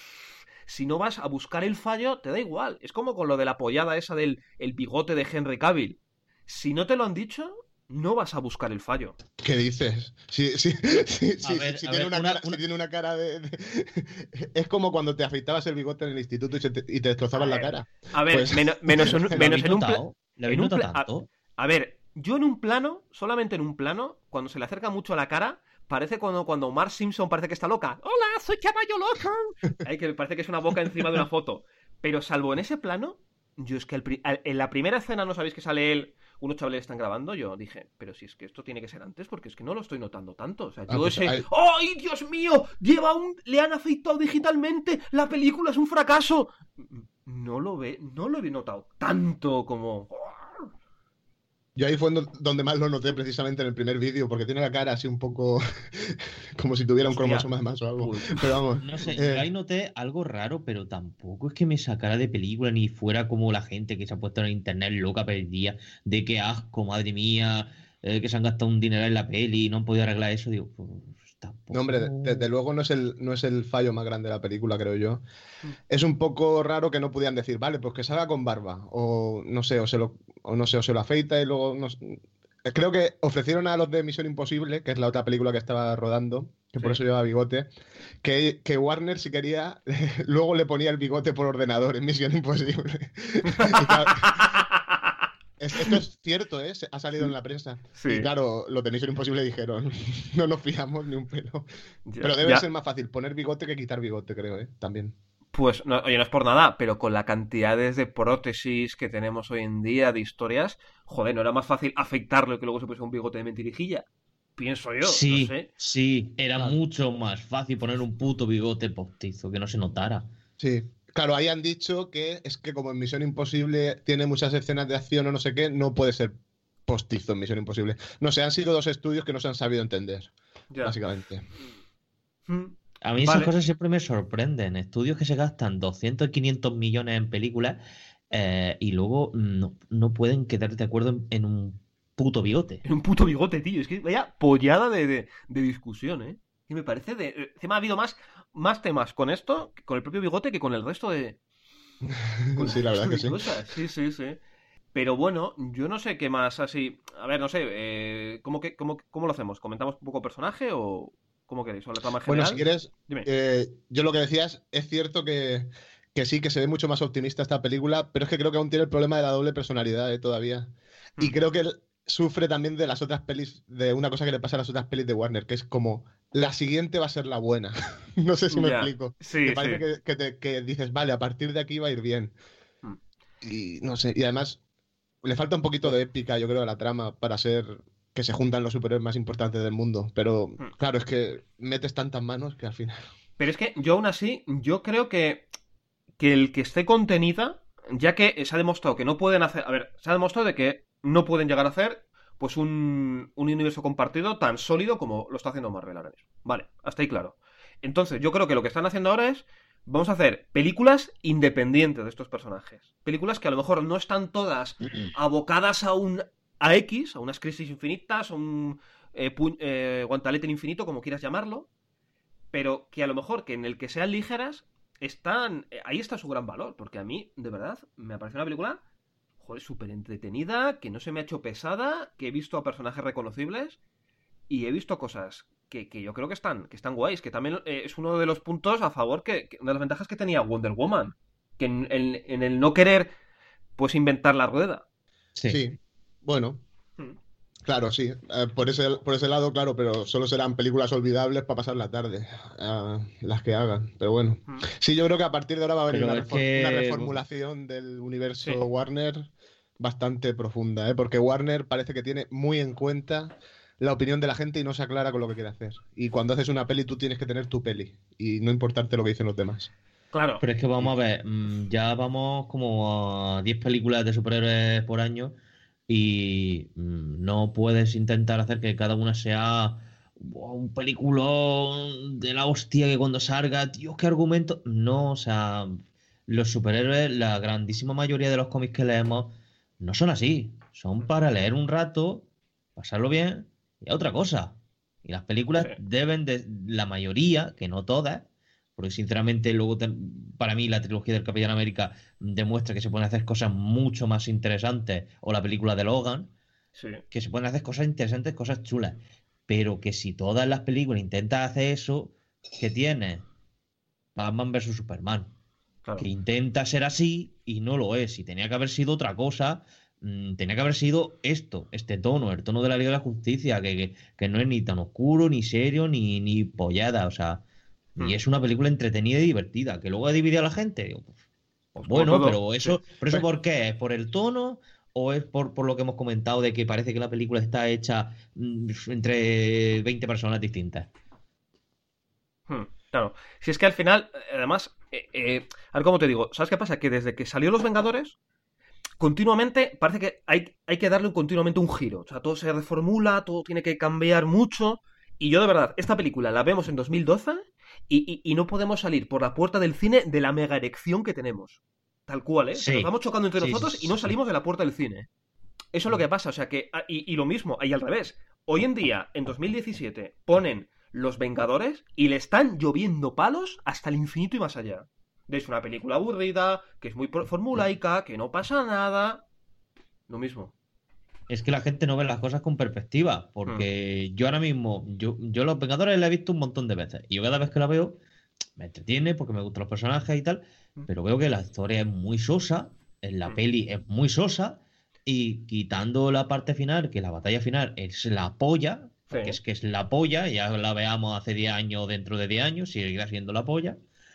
si no vas a buscar el fallo, te da igual. Es como con lo de la pollada esa del el bigote de Henry Cavill. Si no te lo han dicho, no vas a buscar el fallo. ¿Qué dices? Si, si, si, si, ver, si, a tiene, ver, una una, cara, una... si tiene una cara de, de... Es como cuando te afeitabas el bigote en el instituto y, se te, y te destrozaban la cara. A ver, pues... menos, menos, en, menos en un plano. En un pla... a, a ver, yo en un plano, solamente en un plano, cuando se le acerca mucho a la cara, parece cuando, cuando Omar Simpson parece que está loca. ¡Hola, soy caballo loco! Hay que parece que es una boca encima de una foto. Pero salvo en ese plano, yo es que al, al, en la primera escena, ¿no sabéis que sale él? Unos chavales están grabando, yo dije, pero si es que esto tiene que ser antes, porque es que no lo estoy notando tanto. O sea, yo ah, pues ese... Hay... ¡Ay, Dios mío! Lleva un... Le han afeitado digitalmente, la película es un fracaso. No lo ve, no lo he notado tanto como... Yo ahí fue donde más lo noté precisamente en el primer vídeo, porque tiene la cara así un poco como si tuviera un cromosoma de más o algo. Pero vamos. No sé, eh... yo ahí noté algo raro, pero tampoco es que me sacara de película ni fuera como la gente que se ha puesto en internet loca perdida de qué asco, madre mía, eh, que se han gastado un dinero en la peli y no han podido arreglar eso. Digo, pues tampoco. No, hombre, desde luego no es el, no es el fallo más grande de la película, creo yo. Es un poco raro que no pudieran decir, vale, pues que salga con barba, o no sé, o se lo, o no sé, o se lo afeita y luego... No, creo que ofrecieron a los de Misión Imposible, que es la otra película que estaba rodando, que sí. Por eso lleva bigote, que, que Warner, si quería, luego le ponía el bigote por ordenador en Misión Imposible. Claro, esto es cierto, ¿eh? Ha salido en la prensa. Sí. Y claro, los de Misión Imposible dijeron, no nos fiamos ni un pelo. Ya, pero debe ya. ser más fácil poner bigote que quitar bigote, creo, ¿eh? También. Pues, no, oye, no es por nada, pero con la cantidades de prótesis que tenemos hoy en día, de historias, joder, ¿no era más fácil afeitarlo y que luego se pusiera un bigote de mentirijilla? Pienso yo, sí, no sé. Sí, era ah. mucho más fácil poner un puto bigote postizo, que no se notara. Sí. Claro, ahí han dicho que es que como en Misión Imposible tiene muchas escenas de acción o no sé qué, no puede ser postizo en Misión Imposible. No sé, han sido dos estudios que no se han sabido entender, ya. básicamente. A mí esas vale. cosas siempre me sorprenden. Estudios que se gastan doscientos, quinientos millones en películas eh, y luego no, no pueden quedar de acuerdo en, en un puto bigote. En un puto bigote, tío. Es que vaya pollada de, de, de discusión, ¿eh? Y me parece de... Encima ha habido más, más temas con esto, con el propio bigote, que con el resto de... Con sí, la verdad que sí. Cosas. Sí, sí, sí. Pero bueno, yo no sé qué más así... A ver, no sé, eh, ¿cómo, que, cómo, ¿cómo lo hacemos? ¿Comentamos un poco personaje o cómo queréis? ¿O la trama general? Bueno, si quieres, eh, yo lo que decías, es cierto que, que sí, que se ve mucho más optimista esta película, pero es que creo que aún tiene el problema de la doble personalidad eh, todavía. Hmm. Y creo que... El, sufre también de las otras pelis, de una cosa que le pasa a las otras pelis de Warner, que es como, la siguiente va a ser la buena. No sé si me yeah. explico. Sí, me parece sí. que, que, te, que dices, vale, a partir de aquí va a ir bien. Mm. Y no sé, y además, le falta un poquito de épica, yo creo, a la trama para ser que se juntan los superhéroes más importantes del mundo. Pero claro, es que metes tantas manos que al final... Pero es que yo aún así, yo creo que, que el que esté contenida, ya que se ha demostrado que no pueden hacer... A ver, se ha demostrado de que no pueden llegar a hacer pues un, un universo compartido tan sólido como lo está haciendo Marvel ahora mismo. Vale, hasta ahí claro. Entonces, yo creo que lo que están haciendo ahora es... Vamos a hacer películas independientes de estos personajes. Películas que a lo mejor no están todas abocadas a un a X, a unas crisis infinitas, a un eh, pu- eh, guantelete infinito, como quieras llamarlo, pero que a lo mejor que en el que sean ligeras, están eh, ahí está su gran valor, porque a mí, de verdad, me parece una película, joder, súper entretenida, que no se me ha hecho pesada, que he visto a personajes reconocibles y he visto cosas... Que, que yo creo que están, que están guays, que también eh, es uno de los puntos a favor, que, que una de las ventajas que tenía Wonder Woman, que en, en, en el no querer, pues inventar la rueda. Sí, sí. Bueno, hmm. claro, sí, eh, por, ese, por ese lado, claro, pero solo serán películas olvidables para pasar la tarde, uh, las que hagan, pero bueno. Hmm. Sí, yo creo que a partir de ahora va a haber una, refor que... una reformulación del universo sí. Warner bastante profunda, ¿eh? Porque Warner parece que tiene muy en cuenta la opinión de la gente y no se aclara con lo que quiere hacer. Y cuando haces una peli, tú tienes que tener tu peli y no importarte lo que dicen los demás. Claro. Pero es que vamos a ver, ya vamos como a diez películas de superhéroes por año y no puedes intentar hacer que cada una sea un peliculón de la hostia que cuando salga, tío, qué argumento. No, o sea, los superhéroes, la grandísima mayoría de los cómics que leemos no son así. Son para leer un rato, pasarlo bien y a otra cosa. Y las películas sí. deben de, la mayoría, que no todas, porque sinceramente luego te, para mí la trilogía del Capitán América demuestra que se pueden hacer cosas mucho más interesantes, o la película de Logan, sí. que se pueden hacer cosas interesantes, cosas chulas, pero que si todas las películas intentan hacer eso, ¿qué tienes? Batman versus Superman, claro. que intenta ser así y no lo es, y tenía que haber sido otra cosa. Tenía que haber sido esto, este tono, el tono de la Liga de la Justicia, que, que, que no es ni tan oscuro, ni serio, ni, ni pollada, o sea, hmm. y es una película entretenida y divertida, que luego ha dividido a la gente. Pues, pues bueno, pero eso, sí. ¿pero eso por qué? ¿Es por el tono o es por, por lo que hemos comentado de que parece que la película está hecha mmm, entre veinte personas distintas? Hmm, claro, si es que al final, además, eh, eh, a ver cómo te digo, ¿sabes qué pasa? Que desde que salió Los Vengadores, continuamente, parece que hay, hay que darle continuamente un giro. O sea, todo se reformula, todo tiene que cambiar mucho. Y yo, de verdad, esta película la vemos en dos mil doce y, y, y no podemos salir por la puerta del cine de la mega erección que tenemos. Tal cual, ¿eh? Sí. Nos vamos chocando entre sí, nosotros sí, sí, y no salimos sí. de la puerta del cine. Eso es lo que pasa. O sea, que... Y, y lo mismo, ahí al revés. Hoy en día, en dos mil diecisiete, ponen Los Vengadores y le están lloviendo palos hasta el infinito y más allá. Es una película aburrida, que es muy formulaica, que no pasa nada. Lo mismo. Es que la gente no ve las cosas con perspectiva, porque mm. yo ahora mismo, yo, yo Los Vengadores la he visto un montón de veces, y yo cada vez que la veo, me entretiene porque me gustan los personajes y tal, mm. pero veo que la historia es muy sosa, en la mm. peli es muy sosa, y quitando la parte final, que la batalla final es la polla, porque sí. es que es la polla, ya la veamos hace diez años, dentro de diez años, seguirá siendo la polla.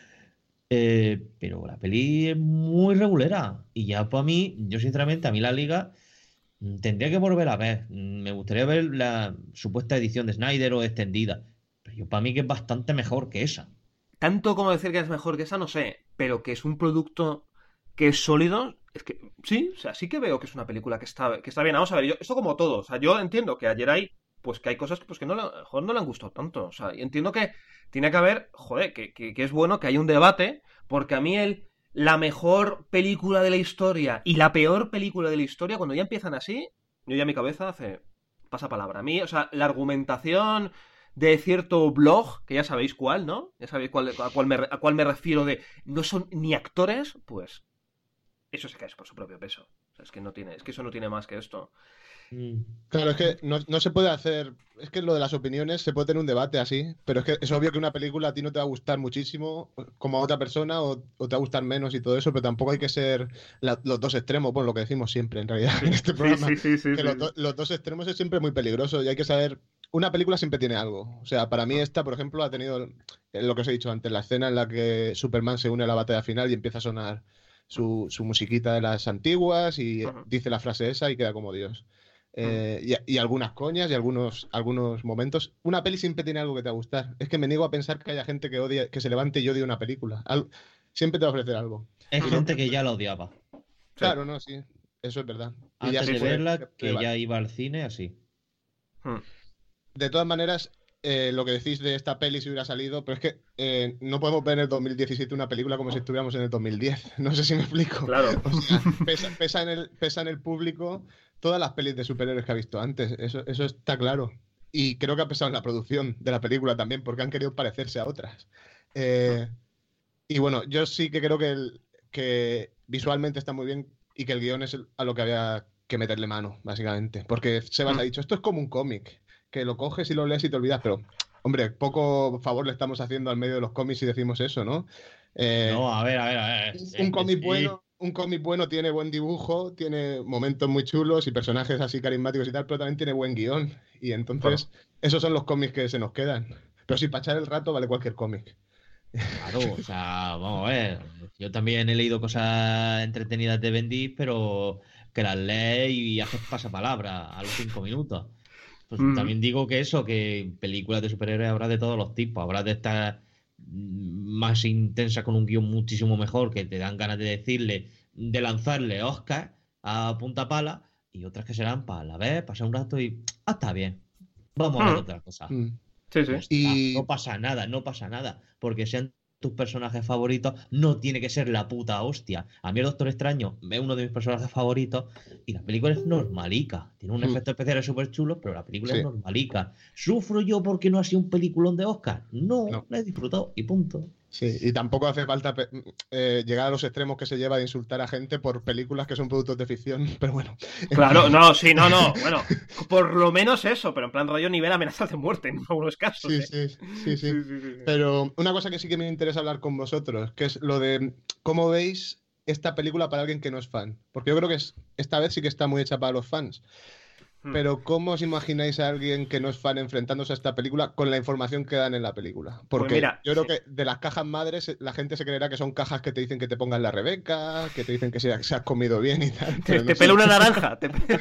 Eh, pero la peli es muy regulera y ya para mí, yo sinceramente, a mí la Liga tendría que volver a ver. Me gustaría ver la supuesta edición de Snyder o extendida, pero yo para mí que es bastante mejor que esa. Tanto como decir que es mejor que esa, no sé, pero que es un producto que es sólido, es que sí, o sea, sí que veo que es una película que está, que está bien. Vamos a ver, yo, esto como todo, o sea, yo entiendo que ayer hay, pues que hay cosas que, pues, que no, le, joder, no le han gustado tanto, o sea, y entiendo que tiene que haber, joder, que, que, que es bueno que haya un debate, porque a mí el, la mejor película de la historia y la peor película de la historia, cuando ya empiezan así, yo ya mi cabeza hace, pasa palabra. A mí, o sea, la argumentación de cierto blog, que ya sabéis cuál, ¿no? Ya sabéis cuál, a, cuál me, a cuál me refiero de no son ni actores, pues eso se cae por su propio peso. O sea, es que no tiene, es que eso no tiene más que esto. Claro, es que no, no se puede hacer... Es que lo de las opiniones se puede tener un debate así, pero es que es obvio que una película a ti no te va a gustar muchísimo como a otra persona o, o te va a gustar menos y todo eso, pero tampoco hay que ser la, los dos extremos, bueno, lo que decimos siempre en realidad sí, en este programa, sí, sí, sí, que sí, los, do, los dos extremos es siempre muy peligroso y hay que saber... Una película siempre tiene algo. O sea, para mí esta, por ejemplo, ha tenido lo que os he dicho antes, la escena en la que Superman se une a la batalla final y empieza a sonar su, su musiquita de las antiguas y Ujú. dice la frase esa y queda como Dios. Eh, y, y algunas coñas y algunos, algunos momentos. Una peli siempre tiene algo que te va a gustar. Es que me niego a pensar que haya gente que odia, que se levante y odie una película. Al- siempre te va a ofrecer algo. Hay Y no- gente que ya la odiaba. Claro, no, sí. Eso es verdad. Y ya Antes se de fue- verla, se- que vale. ya iba al cine así. Hmm. De todas maneras, eh, lo que decís de esta peli si hubiera salido, pero es que eh, no podemos ver en el dos mil diecisiete una película como si estuviéramos en el dos mil diez. No sé si me explico. Claro. O sea, pesa, pesa en el, pesa en el público todas las pelis de superhéroes que ha visto antes. Eso, eso está claro. Y creo que ha pesado en la producción de la película también, porque han querido parecerse a otras. Eh, y bueno, yo sí que creo que, el- que visualmente está muy bien y que el guión es el- a lo que había que meterle mano, básicamente. Porque Sebas Mm. ha dicho, esto es como un cómic, que lo coges y lo lees y te olvidas, pero, hombre, poco favor le estamos haciendo al medio de los cómics si decimos eso, ¿no? Eh, No, a ver, a ver, a ver. un cómic Sí. bueno, un cómic bueno tiene buen dibujo, tiene momentos muy chulos y personajes así carismáticos y tal, pero también tiene buen guión. Y entonces, esos son los cómics que se nos quedan. Pero si para echar el rato vale cualquier cómic. Claro, o sea, vamos a ver. Yo también he leído cosas entretenidas de Bendis, pero que las lees y haces pasapalabra a los cinco minutos. Pues Mm. también digo que eso, que películas de superhéroes habrá de todos los tipos. Habrá de estas mm, más intensas con un guión muchísimo mejor, que te dan ganas de decirle, de lanzarle Oscar a punta pala, y otras que serán para la vez, pasar un rato y ah, está bien. Vamos a ver Mm. otra cosa. Mm. Sí, sí. Ya está. Y- No pasa nada, no pasa nada. Porque sean tus personajes favoritos, no tiene que ser la puta hostia. A mí el Doctor Extraño es uno de mis personajes favoritos y la película es normalica. Tiene un Mm. efecto especial súper chulo, pero la película Sí. es normalica. ¿Sufro yo porque no ha sido un peliculón de Oscar? No, No. la he disfrutado y punto. Sí, y tampoco hace falta pe- eh, llegar a los extremos que se lleva de insultar a gente por películas que son productos de ficción, pero bueno. Claro, no, sí, no, no. Bueno, por lo menos eso, pero en plan rollo nivel amenazas de muerte en algunos casos. Sí, ¿eh? sí, sí, sí. Sí, sí, sí, sí. Pero una cosa que sí que me interesa hablar con vosotros, que es lo de cómo veis esta película para alguien que no es fan. Porque yo creo que es, esta vez sí que está muy hecha para los fans. Hmm. Pero ¿cómo os imagináis a alguien que no es fan enfrentándose a esta película con la información que dan en la película? Porque Pues mira, yo creo sí. que de las cajas madres la gente se creerá que son cajas que te dicen que te pongas la Rebeca, que te dicen que se, se has comido bien y tal. Te, pero no te sé. pela una naranja. te pe-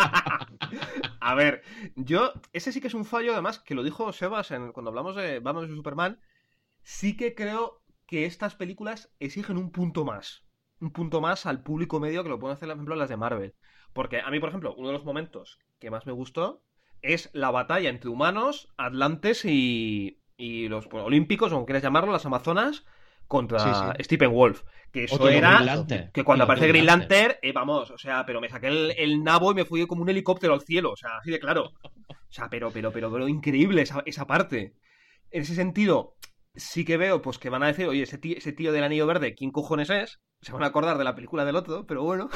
A ver, yo, ese sí que es un fallo, además, que lo dijo Sebas en- cuando hablamos de Vamos de Superman. Sí que creo que estas películas exigen un punto más. Un punto más al público medio que lo pueden hacer, por ejemplo, las de Marvel. Porque a mí, por ejemplo, uno de los momentos que más me gustó es la batalla entre humanos, atlantes y, y los bueno, olímpicos, o como quieras llamarlo, las amazonas, contra Sí, sí. Stephen Wolf. Que eso Otro era... Green Lantern. Que cuando Tío, aparece Green Green Lantern. Lantern, eh, vamos, o sea, pero me saqué el, el nabo y me fui como un helicóptero al cielo, o sea, así de claro. O sea, pero, pero, pero, pero increíble esa, esa parte. En ese sentido, sí que veo, pues que van a decir, oye, ese tío, ese tío del anillo verde, ¿quién cojones es? Se van a acordar de la película del otro, pero bueno.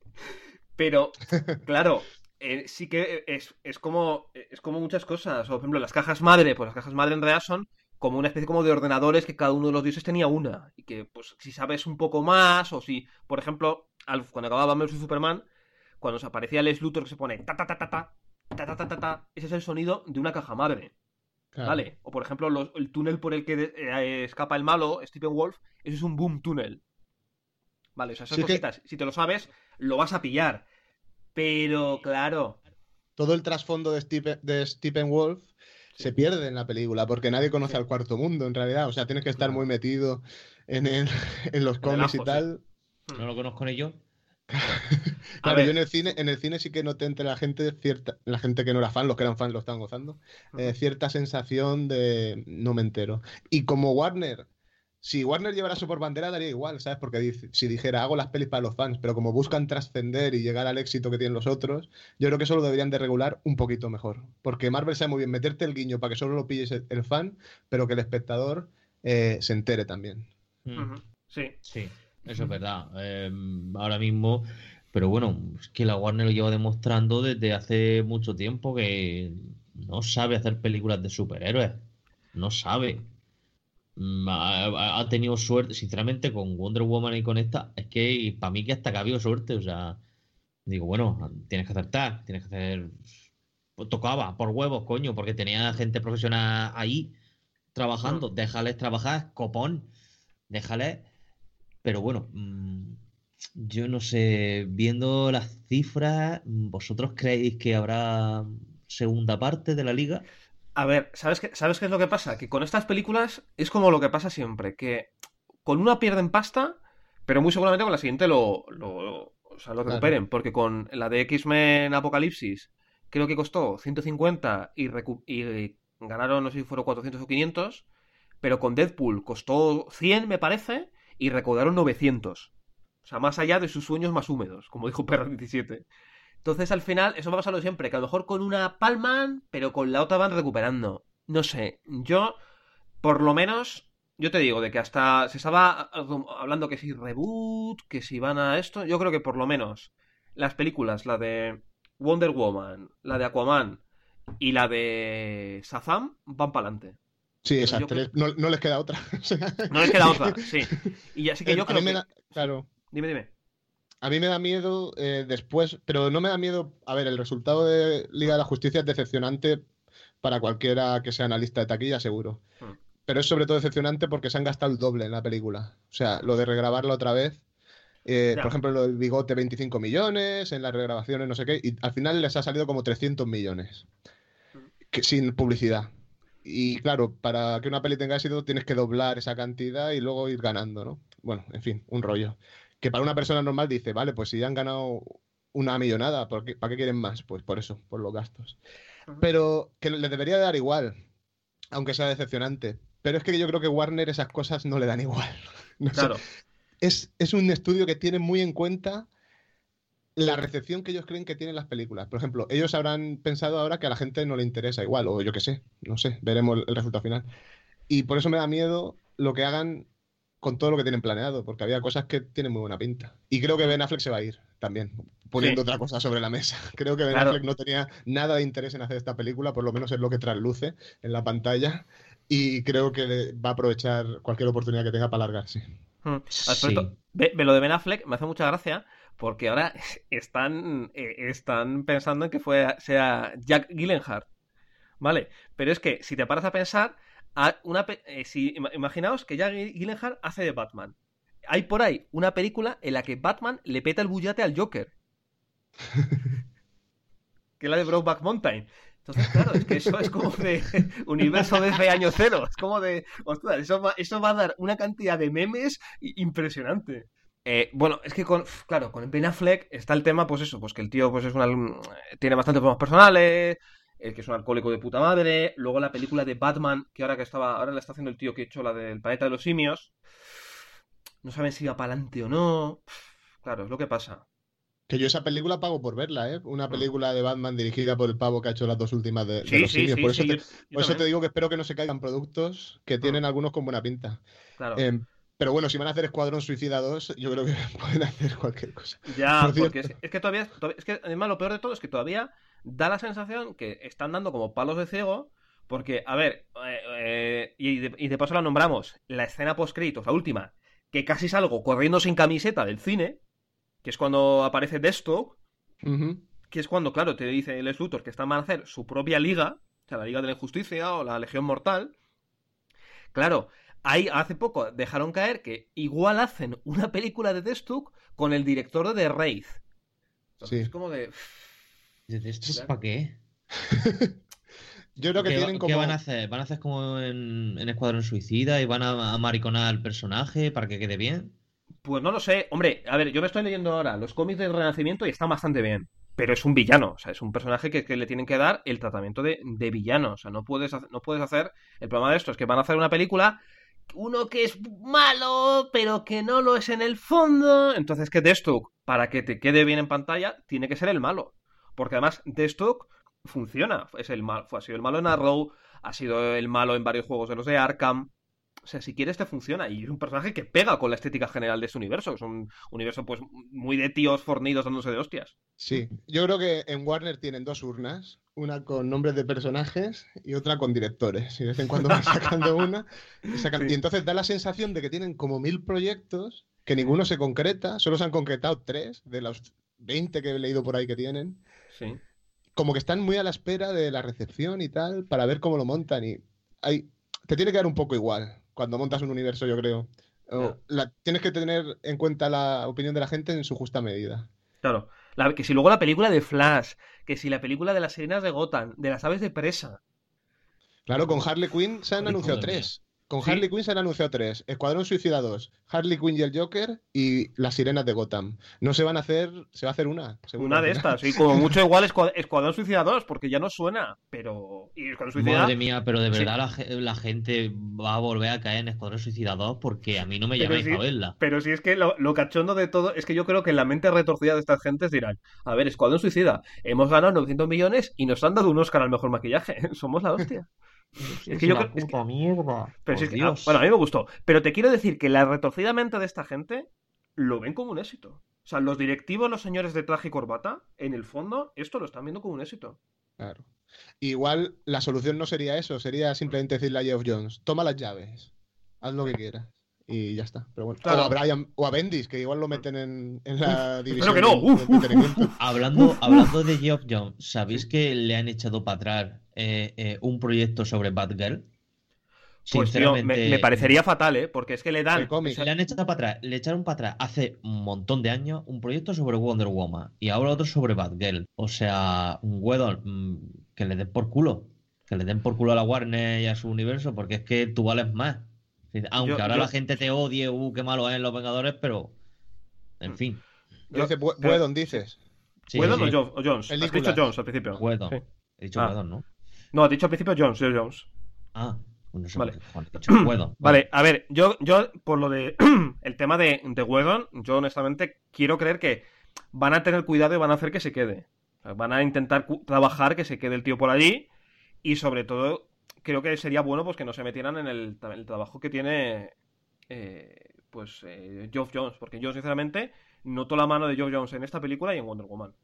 Pero, claro, eh, sí que es, es como es como muchas cosas. O, por ejemplo, las cajas madre, pues las cajas madre en realidad son como una especie como de ordenadores que cada uno de los dioses tenía una. Y que, pues, si sabes un poco más, o si, por ejemplo, al, cuando acababa Batman versus Superman, cuando se aparecía Lex Luthor que se pone ta ta ta ta ta, ta ta ta ta ta, ese es el sonido de una caja madre. Claro. ¿Vale? O por ejemplo, los- el túnel por el que de- eh, escapa el malo, Stephen Wolf, eso es un boom túnel. Vale, o sea, esas Sí que- cositas, si te lo sabes, lo vas a pillar. Pero, claro. Todo el trasfondo de Stephen, de Stephen Wolf Sí. se pierde en la película porque nadie conoce Sí. al cuarto mundo en realidad. O sea, tienes que estar Claro. muy metido en, el- en los En el cómics y ajo, sí. tal. No lo conozco ni yo. Claro, ver. yo en el cine, en el cine sí que noté entre la gente cierta, la gente que no era fan, los que eran fans lo estaban gozando, eh, cierta sensación de no me entero. Y como Warner, si Warner llevara eso por bandera daría igual, ¿sabes? Porque dice- si dijera hago las pelis para los fans, pero como buscan trascender y llegar al éxito que tienen los otros, yo creo que eso lo deberían de regular un poquito mejor. Porque Marvel sabe muy bien meterte el guiño para que solo lo pilles el, el fan, pero que el espectador eh, se entere también. Mm. Ujú, sí. Sí, eso es verdad. Eh, ahora mismo, pero bueno, es que la Warner lo lleva demostrando desde hace mucho tiempo que no sabe hacer películas de superhéroes. No sabe. Mm, Ha, ha- ha tenido suerte, sinceramente, con Wonder Woman y con esta. Es que para mí que hasta que ha habido suerte. O sea, digo, bueno, tienes que acertar, tienes que hacer. Pues tocaba por huevos, coño, porque tenía gente profesional ahí trabajando. Déjales trabajar, copón. Déjales. Pero bueno, mm, Yo no sé, viendo las cifras, ¿vosotros creéis que habrá segunda parte de la liga? A ver, ¿sabes qué, ¿sabes qué es lo que pasa? Que con estas películas es como lo que pasa siempre, que con una pierden pasta, pero muy seguramente con la siguiente lo, lo, o sea, lo recuperen, Claro. porque con la de X-Men Apocalipsis creo que costó ciento cincuenta y, recu- y ganaron, no sé si fueron cuatrocientos o quinientos, pero con Deadpool costó cien, me parece, y recaudaron novecientos. O sea, más allá de sus sueños más húmedos, como dijo Perro diecisiete. Entonces, al final, eso va a pasar lo siempre, que a lo mejor con una palman, pero con la otra van recuperando. No sé, yo, por lo menos, yo te digo, de que hasta se estaba hablando que si reboot, que si van a esto, yo creo que por lo menos las películas, la de Wonder Woman, la de Aquaman y la de Shazam, van para adelante. Sí, Entonces yo exacto. creo... No, no les queda otra. O sea, No les queda otra, sí. Y así que eh, yo a creo mí me que... da, claro, Dime, dime. a mí me da miedo eh, después, pero no me da miedo. A ver, el resultado de Liga de la Justicia es decepcionante para cualquiera que sea analista de taquilla, seguro. Hmm. Pero es sobre todo decepcionante porque se han gastado el doble en la película. O sea, lo de regrabarla otra vez. eh, por Ya. ejemplo, lo del bigote veinticinco millones, en las regrabaciones no sé qué, y al final les ha salido como trescientos millones, que, sin publicidad. Y claro, para que una peli tenga éxito tienes que doblar esa cantidad y luego ir ganando, ¿no? Bueno, en fin, un rollo. Que para una persona normal dice, vale, pues si ya han ganado una millonada, ¿por qué- ¿para qué quieren más? Pues por eso, por los gastos. Pero que les debería dar igual, aunque sea decepcionante. Pero es que yo creo que Warner esas cosas no le dan igual. No sé. Claro. Es, es un estudio que tiene muy en cuenta la recepción que ellos creen que tienen las películas. Por ejemplo, ellos habrán pensado ahora que a la gente no le interesa igual, o yo qué sé, no sé, veremos el, el resultado final. Y por eso me da miedo lo que hagan con todo lo que tienen planeado, porque había cosas que tienen muy buena pinta. Y creo que Ben Affleck se va a ir también, poniendo Sí, otra cosa sobre la mesa. Creo que Ben claro. Affleck no tenía nada de interés en hacer esta película, por lo menos es lo que trasluce en la pantalla, y creo que le va a aprovechar cualquier oportunidad que tenga para largarse. Hmm. Al Sí. respecto, ve, ve lo de Ben Affleck, me hace mucha gracia porque ahora están, eh, están pensando en que fue, sea Jack Gyllenhaal, ¿vale? Pero es que si te paras a pensar, a una, pe- eh, si, ima- imaginaos que Jack Gyllenhaal hace de Batman. Hay por ahí una película en la que Batman le peta el bullate al Joker, que es la de Brokeback Mountain. Entonces, claro, es que eso es como de universo desde año cero. Es como de, ostras, eso va, eso va a dar una cantidad de memes i- impresionante. Eh, bueno, es que con, claro, con Ben Affleck está el tema, pues eso, pues que el tío pues es una, tiene bastantes problemas personales, eh, que es un alcohólico de puta madre. Luego la película de Batman, que ahora que estaba, ahora la está haciendo el tío que ha hecho la del planeta de los simios. No saben si va para adelante o no. Claro, es lo que pasa. Que yo esa película pago por verla, ¿eh? Una Mm. película de Batman dirigida por el pavo que ha hecho las dos últimas de, de Sí, los sí, simios. sí, Por eso, sí, te, yo, yo por eso te también. digo que espero que no se caigan productos que Mm, tienen algunos con buena pinta. Claro. Em, pero bueno, si van a hacer Escuadrón Suicida dos, yo creo que pueden hacer cualquier cosa. Ya, Por porque cierto, es, es que todavía, todavía- es que además lo peor de todo es que todavía da la sensación que están dando como palos de ciego, porque, a ver, eh, eh, y, de, y de paso la nombramos, la escena post créditos, la última, que casi salgo corriendo sin camiseta del cine, que es cuando aparece Deathstroke, ujú, que es cuando, claro, te dice el Luthor que están a hacer su propia liga, o sea, la Liga de la Injusticia o la Legión Mortal. Claro, ahí hace poco dejaron caer que igual hacen una película de Deathstroke con el director de The Wraith. Entonces sí. es como de... ¿De esto Claro. para qué? Yo creo que ¿Qué, tienen qué como... van a hacer? ¿Van a hacer como en, en Escuadrón Suicida y van a, a mariconar al personaje para que quede bien? Pues no lo sé. Hombre, a ver, yo me estoy leyendo ahora los cómics del Renacimiento y están bastante bien. Pero es un villano, o sea, es un personaje que, que le tienen que dar el tratamiento de, de villano. O sea, no puedes, hacer, no puedes hacer... El problema de esto es que van a hacer una película, uno que es malo, pero que no lo es en el fondo. Entonces, que Deathstroke, para que te quede bien en pantalla, tiene que ser el malo. Porque además, Deathstroke funciona. Es el mal, ha sido el malo en Arrow, ha sido el malo en varios juegos de los de Arkham. O sea, si quieres te funciona. Y es un personaje que pega con la estética general de este universo. Es un universo, pues, muy de tíos fornidos dándose de hostias. Sí, yo creo que en Warner tienen dos urnas, una con nombres de personajes y otra con directores. Y de vez en cuando van sacando una. Y, sacan... Sí. y entonces da la sensación de que tienen como mil proyectos, que ninguno se concreta, solo se han concretado tres de los veinte que he leído por ahí que tienen. Sí. Como que están muy a la espera de la recepción y tal, para ver cómo lo montan. Y hay... te tiene que dar un poco igual cuando montas un universo, yo creo. O la, tienes que tener en cuenta la opinión de la gente en su justa medida. Claro. La, que si luego la película de Flash, que si la película de las sirenas de Gotham, de las aves de presa. Claro, con Harley Quinn se han anunciado tres. Con ¿Sí? Harley Quinn se han anunciado tres. Escuadrón Suicida dos, Harley Quinn y el Joker y las sirenas de Gotham. No se van a hacer, se va a hacer una. Una de estas, sí, como mucho igual Escuadrón Suicida dos, porque ya no suena, pero... ¿Y Escuadrón Suicida? Madre mía, pero de verdad sí. la, la gente va a volver a caer en Escuadrón Suicida dos porque a mí no me llamáis sí, a verla. Pero sí es que lo, lo cachondo de todo es que yo creo que en la mente retorcida de estas gentes dirán, a ver, Escuadrón Suicida, hemos ganado novecientos millones y nos han dado un Oscar al mejor maquillaje. Somos la hostia. Es, es que yo creo puta es que... mierda. Pero si es que, ah, bueno, a mí me gustó. Pero te quiero decir que la retorcidamente de esta gente lo ven como un éxito. O sea, los directivos, los señores de traje y corbata, en el fondo, esto lo están viendo como un éxito. Claro. Igual la solución no sería eso, sería simplemente decirle a Geoff Johns, toma las llaves, haz lo que quieras. Y ya está. Pero bueno. Claro. O a Brian o a Bendis, que igual lo meten en, en la uf, división pero que no. de, uf, de entretenimiento. Uf, uf. Hablando, hablando de Geoff Johns, ¿sabéis que le han echado para atrás eh, eh, un proyecto sobre Batgirl? Pues tío, me, me parecería fatal, ¿eh? Porque es que le dan... Le han echado para atrás, le echaron para atrás hace un montón de años un proyecto sobre Wonder Woman y ahora otro sobre Batgirl. O sea, un Whedon, que le den por culo. Que le den por culo a la Warner y a su universo, porque es que tú vales más. Aunque yo, ahora yo... la gente te odie, uh, qué malo es Los Vengadores, pero... En fin. Yo... Dice, Whedon, dices. Sí, ¿Whedon sí. o Jones? Has dicho Jones al principio. Whedon. Sí. He dicho ah. Whedon, ¿no? No, has dicho al principio Jones, yo Jones. Ah, no sé vale. Juan, dicho, Whedon. Vale, a ver, yo, yo por lo de el tema de, de Whedon, yo honestamente quiero creer que van a tener cuidado y van a hacer que se quede. Van a intentar trabajar que se quede el tío por allí y sobre todo creo que sería bueno pues que no se metieran en el, el trabajo que tiene eh, pues eh, Geoff Johns, porque yo sinceramente noto la mano de Geoff Johns en esta película y en Wonder Woman.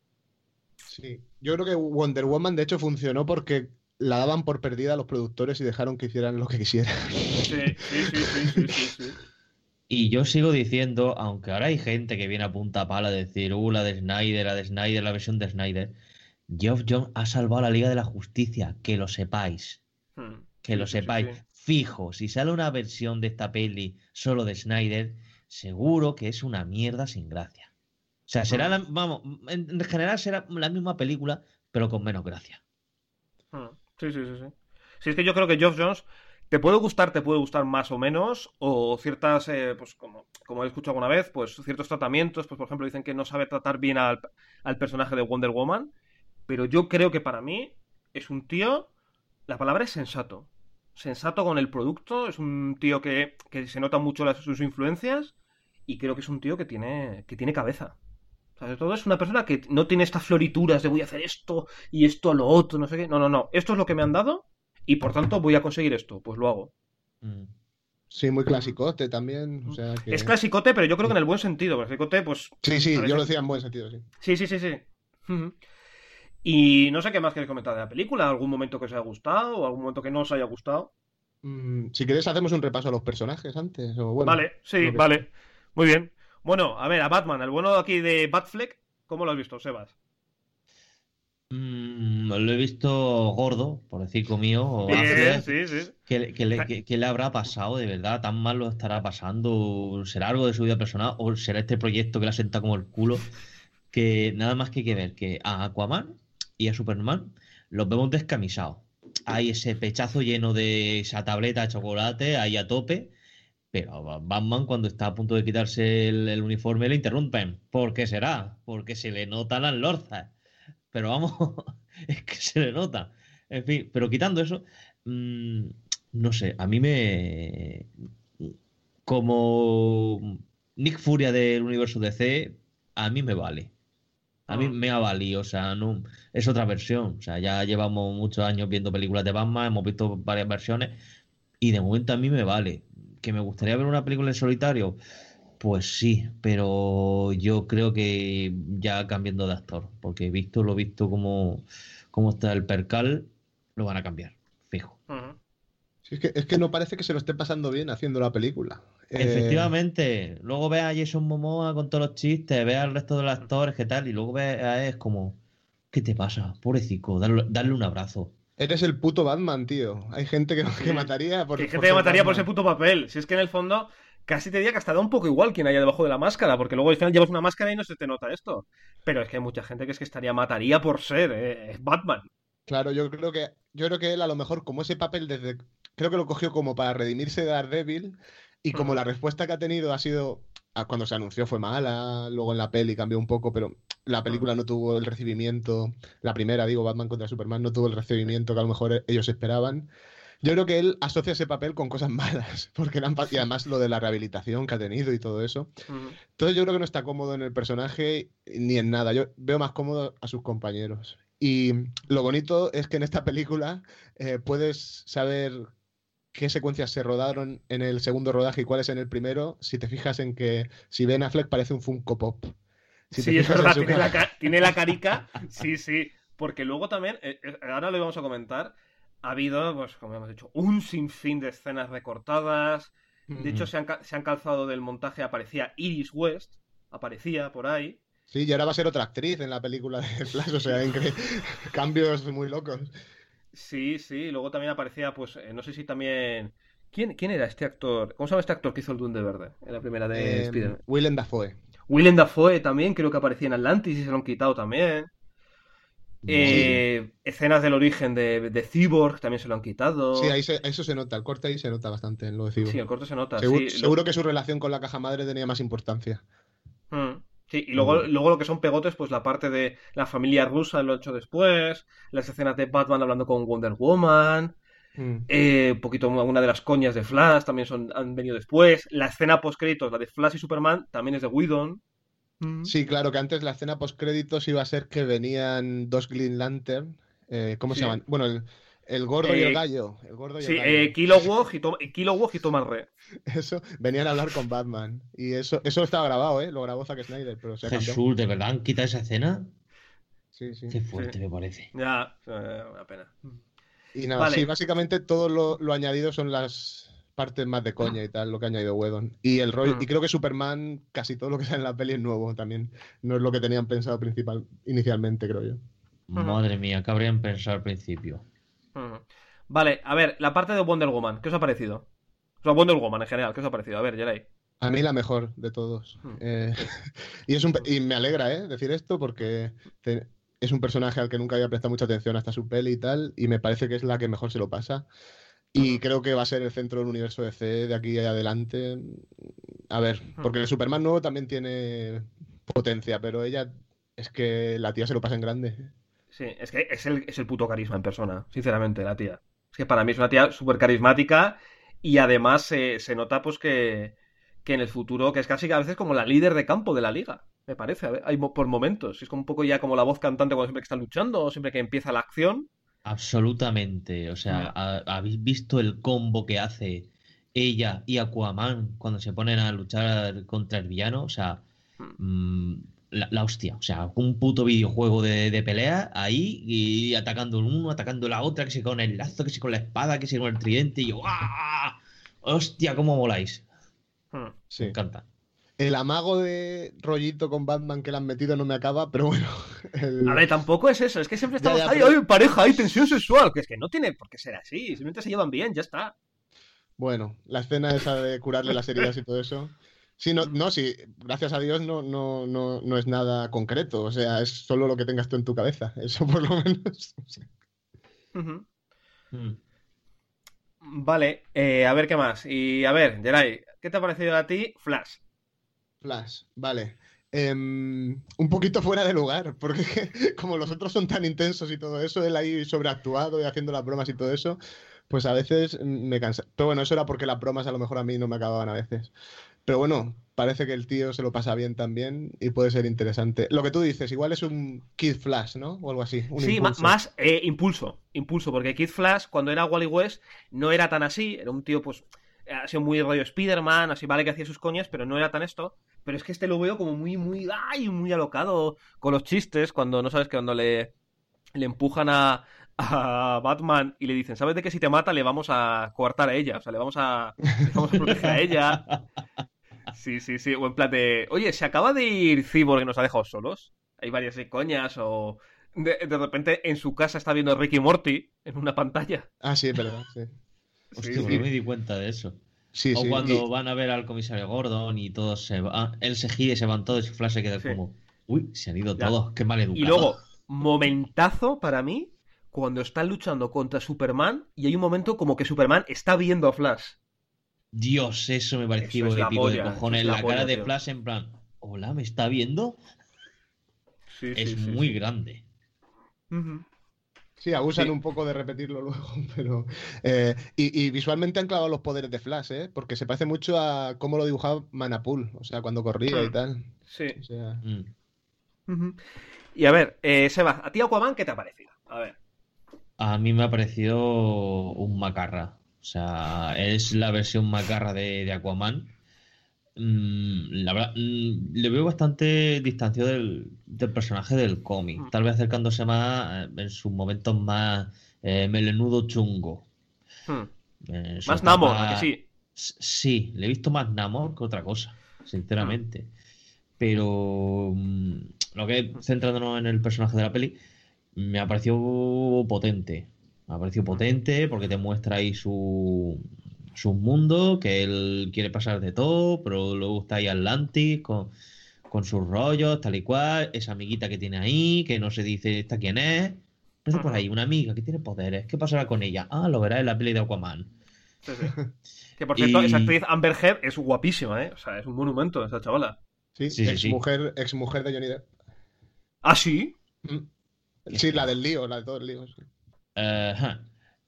Sí, yo creo que Wonder Woman de hecho funcionó porque la daban por perdida a los productores y dejaron que hicieran lo que quisieran. Sí, sí, sí, sí, sí, sí, sí. Y yo sigo diciendo, aunque ahora hay gente que viene a punta pala a decir, uh, la de Snyder, la de Snyder, la versión de Snyder, Geoff Johns ha salvado a la Liga de la Justicia, que lo sepáis. Hmm. Que lo sí, sepáis. Sí, sí. Fijo, si sale una versión de esta peli solo de Snyder, seguro que es una mierda sin gracia. O sea, será, la, vamos, en general será la misma película, pero con menos gracia. Hmm. Sí, sí, sí, sí. Sí, es que yo creo que Geoff Johns te puede gustar, te puede gustar más o menos, o ciertas, eh, pues como, como he escuchado alguna vez, pues ciertos tratamientos, pues por ejemplo dicen que no sabe tratar bien al, al personaje de Wonder Woman, pero yo creo que para mí es un tío, la palabra es sensato, sensato con el producto, es un tío que, que se nota mucho las, sus influencias, y creo que es un tío que tiene, que tiene cabeza. O sea, sobre todo es una persona que no tiene estas florituras de voy a hacer esto y esto a lo otro, no sé qué. No, no, no. Esto es lo que me han dado y por tanto voy a conseguir esto. Pues lo hago. Sí, muy clasicote también. O sea que... Es clasicote, pero yo creo que en el buen sentido. Clasicote, pues... Sí, sí, yo lo decía en buen sentido, sí. Sí, sí, sí, sí. Uh-huh. Y no sé qué más queréis comentar de la película. ¿Algún momento que os haya gustado o algún momento que no os haya gustado? Mm, si queréis hacemos un repaso a los personajes antes. O bueno, vale, sí, vale. Muy bien. Bueno, a ver, a Batman, el bueno aquí de Batfleck, ¿cómo lo has visto, Sebas? Mm, lo he visto gordo, por decir mío. Bien, sí, sí. ¿Qué, qué, le, qué, ¿Qué le habrá pasado, de verdad? ¿Tan mal lo estará pasando? ¿Será algo de su vida personal? ¿O será este proyecto que le ha sentado como el culo? Que nada más que hay que ver que a Aquaman y a Superman los vemos descamisados. Hay ese pechazo lleno de esa tableta de chocolate ahí a tope. Pero Batman, cuando está a punto de quitarse el, el uniforme, le interrumpen. ¿Por qué será? Porque se le notan las lorzas. Pero vamos, es que se le nota. En fin, pero quitando eso, mmm, no sé, a mí me... Como Nick Furia del universo D C, a mí me vale. A mí me ha valido, o sea, no, es otra versión. O sea, ya llevamos muchos años viendo películas de Batman, hemos visto varias versiones, y de momento a mí me vale. ¿Que me gustaría ver una película en solitario? Pues sí, pero yo creo que ya cambiando de actor, porque visto lo visto como, como está el percal, lo van a cambiar, fijo. Uh-huh. Sí, es que, es que no parece que se lo esté pasando bien haciendo la película. Efectivamente, eh... luego ves a Jason Momoa con todos los chistes, ves al resto de los actores, qué tal, y luego ves a él, es como, ¿qué te pasa? Pobrecito, darle, darle un abrazo. Eres el puto Batman, tío. Hay gente que, que mataría por... Hay gente que mataría Batman. Por ese puto papel. Si es que en el fondo casi te diría que hasta da un poco igual quien haya debajo de la máscara, porque luego al final llevas una máscara y no se te nota esto. Pero es que hay mucha gente que es que estaría, mataría por ser eh, Batman. Claro, yo creo que yo creo que él a lo mejor como ese papel desde creo que lo cogió como para redimirse de Daredevil y como Ujú. la respuesta que ha tenido ha sido ah, cuando se anunció fue mala, luego en la peli cambió un poco, pero la película no tuvo el recibimiento, la primera digo Batman contra Superman no tuvo el recibimiento que a lo mejor ellos esperaban. Yo creo que él asocia ese papel con cosas malas, porque le han pa- y además lo de la rehabilitación que ha tenido y todo eso. Ujú. Entonces yo creo que no está cómodo en el personaje ni en nada. Yo veo más cómodo a sus compañeros. Y lo bonito es que en esta película eh, puedes saber qué secuencias se rodaron en el segundo rodaje y cuáles en el primero, si te fijas en que si Ben Affleck parece un Funko Pop. Si te Sí, es fijas en verdad, su tiene la, cara- ca- tiene la carica. Sí, sí. Porque luego también, eh, eh, ahora lo íbamos a comentar, ha habido, pues como hemos dicho, un sinfín de escenas recortadas. De hecho, Ujú. se han, ca- se han calzado del montaje, aparecía Iris West, aparecía por ahí. Sí, y ahora va a ser otra actriz en la película de Flash, o sea, incre- cambios muy locos. Sí, sí. Luego también aparecía, pues, eh, no sé si también... ¿Quién, ¿Quién era este actor? ¿Cómo se llama este actor que hizo el Duende Verde en la primera de Eh, Spider-Man? Willem Dafoe. Willem Dafoe también, creo que aparecía en Atlantis y se lo han quitado también. Eh, escenas del origen de, de Cyborg también se lo han quitado. Sí, ahí se- eso se nota, el corte ahí se nota bastante en lo de Cyborg. Sí, el corte se nota. Seguro, sí, seguro lo- que su relación con la caja madre tenía más importancia. Mm, sí, y luego, luego lo que son pegotes, pues la parte de la familia rusa lo he hecho después, las escenas de Batman hablando con Wonder Woman, Mm. eh, un poquito una de las coñas de Flash también son, han venido después, la escena post-créditos, la de Flash y Superman, también es de Whedon. Mm. Sí, claro, que antes la escena post-créditos iba a ser que venían dos Green Lantern. eh, ¿cómo Sí. se llaman? Bueno, el, el gordo y Eh, el gallo. El gordo y Sí, el gallo. eh, Kilowog y, Tom- y Kilowog y Thomas Red. Eso, venían a hablar con Batman. Y eso, eso estaba grabado, ¿eh? Lo grabó Zack Snyder, pero se ha cambiado. Jesús, ¿de verdad han quitado esa escena? Sí, sí. Qué fuerte Sí. me parece. Ya, eh, una pena. Y nada, Vale. sí, básicamente todo lo, lo añadido son las partes más de coña y tal, lo que ha añadido Whedon. Y el rollo, Mm. y creo que Superman, casi todo lo que sale en la peli es nuevo también. No es lo que tenían pensado principal, inicialmente, creo yo. Madre mía, ¿qué habrían pensado al principio? Ujú. Vale, a ver, la parte de Wonder Woman, ¿qué os ha parecido? O sea, Wonder Woman en general, ¿qué os ha parecido? A ver, Yeray. A mí la mejor de todos. Hmm. Eh, y, es un, pe- y me alegra, ¿eh? Decir esto porque te- es un personaje al que nunca había prestado mucha atención hasta su peli y tal, y me parece que es la que mejor se lo pasa. Y creo que va a ser el centro del universo D C de aquí adelante. A ver, porque el Superman nuevo también tiene potencia, pero ella es que la tía se lo pasa en grande. Sí, es que es el, es el puto carisma en persona, sinceramente, la tía. Es que para mí es una tía súper carismática y además se, se nota pues que, que en el futuro, que es casi a veces como la líder de campo de la liga, me parece, a ver, hay mo- por momentos. Es como un poco ya como la voz cantante cuando siempre que están luchando o siempre que empieza la acción. Absolutamente. O sea, ¿ha- ¿habéis visto el combo que hace ella y Aquaman cuando se ponen a luchar contra el villano? O sea, mm, la, la hostia. O sea, un puto videojuego de, de pelea ahí y atacando el uno, atacando la otra, que si con el lazo, que si con la espada, que si con el tridente. Y yo, ¡ah! ¡Hostia, cómo moláis! Sí. Me encanta. El amago de rollito con Batman que le han metido no me acaba, pero bueno. el- A ver, tampoco es eso, es que siempre Ya, estamos ya, ahí, pero- ay, pareja, hay tensión sexual, que es que no tiene por qué ser así, simplemente se llevan bien, ya está. Bueno, la escena esa de curarle las heridas y todo eso. Sí, no, no, sí, gracias a Dios no, no, no, no es nada concreto. O sea, es solo lo que tengas tú en tu cabeza. Eso por lo menos. Ujú. Mm. Vale, eh, a ver qué más. Y a ver, Geray, ¿qué te ha parecido a ti Flash? Flash, vale. Em, un poquito fuera de lugar, porque como los otros son tan intensos y todo eso, él ahí sobreactuado y haciendo las bromas y todo eso, pues a veces mm, me cansa. Pero bueno, eso era porque las bromas a lo mejor a mí no me acababan a veces. Pero bueno, parece que el tío se lo pasa bien también y puede ser interesante. Lo que tú dices, igual es un Kid Flash, ¿no? O algo así. Un Sí, ma- impulso. más eh, impulso, impulso, porque Kid Flash, cuando era Wally West, no era tan así, era un tío, pues, ha sido muy rollo Spider-Man, así vale que hacía sus coñas, pero no era tan esto. Pero es que este lo veo como muy, muy, ay, muy alocado con los chistes, cuando, no sabes, que cuando le, le empujan a, a Batman y le dicen, ¿sabes de que si te mata le vamos a coartar a ella? O sea, le vamos a, le vamos a proteger a ella. Sí, sí, sí, o en plan de, oye, se acaba de ir Cyborg y nos ha dejado solos. Hay varias eh, coñas, o de, de repente en su casa está viendo Ricky y Morty en una pantalla. Ah, sí, es verdad, sí. Hostia, Sí, pues sí. no me di cuenta de eso. Sí, o sí. cuando y... van a ver al comisario Gordon y todos se van, él se gira y se van todos y Flash se queda Sí. como, uy, se han ido Ya. todos, qué mal educado. Y luego, momentazo para mí, cuando están luchando contra Superman y hay un momento como que Superman está viendo a Flash. Dios, eso me pareció Eso es la épico de polla, cojones. eso es la La polla, cara de tío. Flash en plan, hola, ¿me está viendo? Sí, Es sí, sí, muy sí. grande. Ujú. Sí, abusan Sí. un poco de repetirlo luego, pero... eh, y, y visualmente han clavado los poderes de Flash, ¿eh? Porque se parece mucho a cómo lo dibujaba Manapul, o sea, cuando corría y Hmm. tal. Sí. O sea... Mm. Ujú. Y a ver, eh, Seba, ¿a ti Aquaman qué te ha parecido? A ver. A mí me ha parecido un macarra. O sea, es la versión macarra de, de Aquaman. Mm, la verdad, mm, le veo bastante distanciado del, del personaje del cómic. Tal vez acercándose más eh, en sus momentos más eh, melenudo chungo. Hmm. En su Más Namor, etapa- ¿a que sí? S- Sí, le he visto más Namor que otra cosa, sinceramente. Pero mm, lo que es centrándonos en el personaje de la peli, me ha parecido potente. Me ha parecido potente porque te muestra ahí su, su mundo, que él quiere pasar de todo, pero luego está ahí Atlantis con, con sus rollos, tal y cual. Esa amiguita que tiene ahí, que no se dice esta quién es. No sé por ahí, una amiga que tiene poderes. ¿Qué pasará con ella? Ah, lo verás en la peli de Aquaman. Sí, sí. Que por cierto, Y- esa actriz Amber Heard es guapísima, ¿eh? O sea, es un monumento esa chavala. Sí, Sí, sí, ex, sí. mujer, ex mujer de Johnny Depp. ¿Ah, sí? Mm. Sí, la del lío, la de todo el lío. sí. Ajá.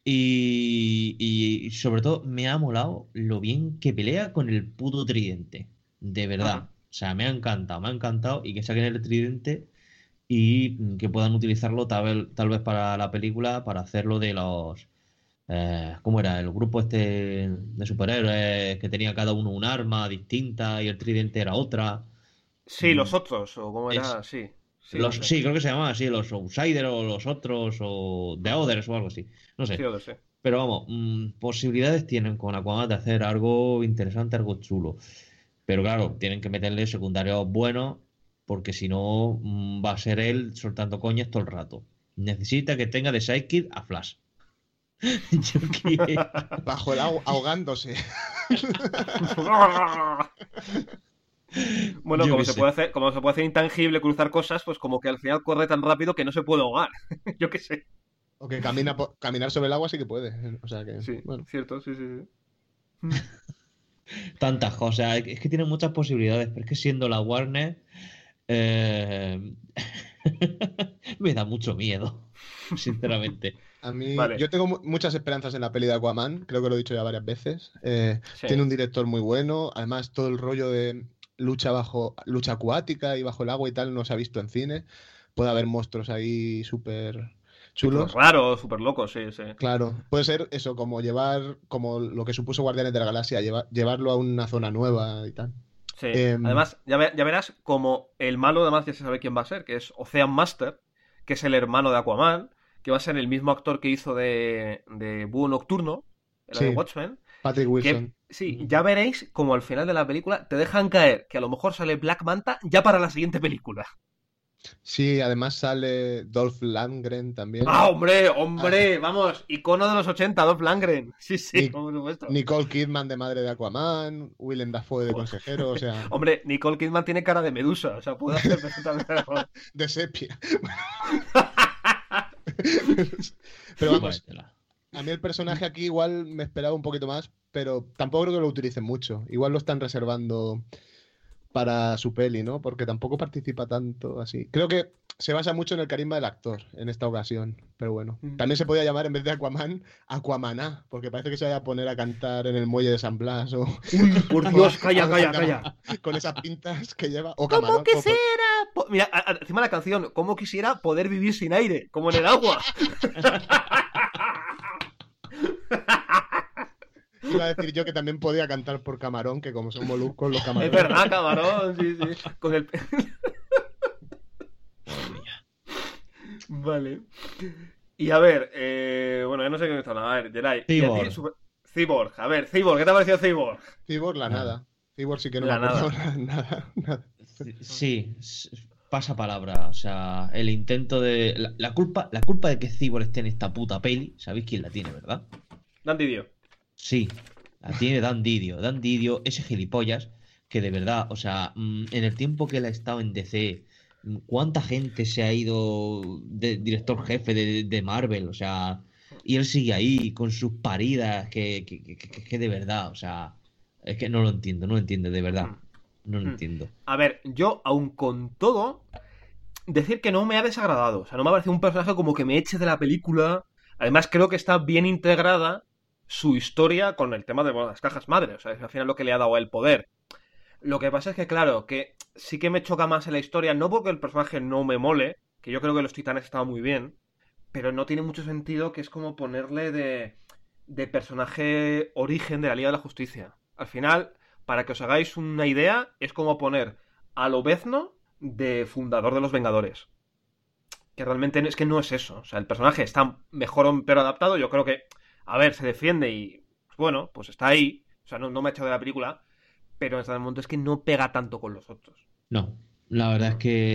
Y, y sobre todo me ha molado lo bien que pelea con el puto tridente. De verdad. Ajá. O sea, me ha encantado, me ha encantado. Y que saquen el tridente y mm, que puedan utilizarlo tal vez, tal vez para la película, para hacerlo de los... eh, ¿cómo era? El grupo este de superhéroes que tenía cada uno un arma distinta y el tridente era otra. Sí, Mm. los otros, o cómo era, Es- sí. Sí, Los, no sé. sí, creo que se llamaban así, los Outsiders o los otros o The Others o algo así. No sé. Sí, otros, sí. Pero vamos, mm, posibilidades tienen con Aquaman de hacer algo interesante, algo chulo. Pero claro, tienen que meterle secundarios buenos, porque si no, mm, va a ser él soltando coñas todo el rato. Necesita que tenga de sidekick a Flash. Yo quiero- Bajo el agua, ahogándose. Bueno, Yo como qué se sé. puede hacer, como se puede hacer intangible cruzar cosas, pues como que al final corre tan rápido que no se puede ahogar. Yo qué sé. O que camina po- caminar sobre el agua sí que puede. O sea que, Sí, bueno. cierto, sí, sí, sí. Tantas cosas. Es que tiene muchas posibilidades, pero es que siendo la Warner, eh, me da mucho miedo, sinceramente. A mí, Vale. yo tengo mu- muchas esperanzas en la peli de Aquaman, creo que lo he dicho ya varias veces. Eh, Sí. Tiene un director muy bueno, además todo el rollo de lucha bajo, lucha acuática y bajo el agua y tal no se ha visto en cine. Puede haber monstruos ahí súper chulos. Raro, súper loco, sí, sí. Claro, puede ser eso, como llevar, como lo que supuso Guardianes de la Galaxia, llevar, llevarlo a una zona nueva y tal. Sí. Em, Además, ya, ve- ya verás como el malo, además ya se sabe quién va a ser, que es Ocean Master, que es el hermano de Aquaman, que va a ser el mismo actor que hizo de, de Búho Nocturno, el Sí. de Watchmen. Patrick Que, Wilson. sí, ya veréis como al final de la película te dejan caer que a lo mejor sale Black Manta ya para la siguiente película. Sí, además sale Dolph Lundgren también. ¡Ah, hombre! ¡Hombre! Vamos, icono de los ochenta, Dolph Lundgren. Sí, sí, Ni- por supuesto. Nicole Kidman de madre de Aquaman, Willem Dafoe de consejero, o sea, Hombre, Nicole Kidman tiene cara de medusa, o sea, puede hacer perfectamente la cosa. de sepia. Pero vamos, Guárdela. a mí el personaje aquí igual me esperaba un poquito más, pero tampoco creo que lo utilicen mucho. Igual lo están reservando para su peli, ¿no? Porque tampoco participa tanto así. Creo que se basa mucho en el carisma del actor en esta ocasión, pero bueno. Mm. También se podía llamar en vez de Aquaman, Aquamaná, porque parece que se vaya a poner a cantar en el muelle de San Blas o Uy, por Dios, calla, algo calla, así, calla. con esas pintas que lleva. O ¿Cómo Camarón, o- quisiera? po- Mira, a- a- encima la canción, ¿cómo quisiera poder vivir sin aire? Como en el agua. Iba a decir yo que también podía cantar por Camarón, que como son moluscos, los Es camarones. verdad, camarón, sí, sí. Con el... Vale. Y a ver, eh, bueno, ya no sé qué me está hablando. A ver, Geray. ¿y a ti, Cyborg. super- Cyborg. A ver, Cyborg, ¿qué te ha parecido Cyborg? Cyborg, la Nada. nada. Cyborg sí que no La me acuerdo nada. nada, nada. Sí, s- pasa palabra. O sea, el intento de. La, la culpa, la culpa de que Cyborg esté en esta puta peli, ¿sabéis quién la tiene, verdad? Dan Didio. Sí, Tiene Dan Didio. Dan Didio, ese gilipollas, que de verdad, o sea, en el tiempo que él ha estado en D C, ¿cuánta gente se ha ido de director jefe de, de Marvel? O sea, y él sigue ahí con sus paridas, que, que, que, que, que de verdad, o sea, es que no lo entiendo, no lo entiendo, de verdad. No lo entiendo. A ver, yo, aun con todo, decir que no me ha desagradado. O sea, no me ha parecido un personaje como que me eche de la película. Además, creo que está bien integrada su historia con el tema de bueno, las cajas madre. O sea, es al final lo que le ha dado el poder. Lo que pasa es que, claro, que sí que me choca más en la historia, no porque el personaje no me mole, que yo creo que los titanes estaban muy bien, pero no tiene mucho sentido que es como ponerle de, de personaje origen de la Liga de la Justicia. Al final, para que os hagáis una idea, es como poner a Lobezno de fundador de los Vengadores. Que realmente es que no es eso. O sea, el personaje está mejor o peor adaptado. Yo creo que, a ver, se defiende y, bueno, pues está ahí. O sea, no, no me ha echado de la película. Pero en este momento es que no pega tanto con los otros. No, la verdad es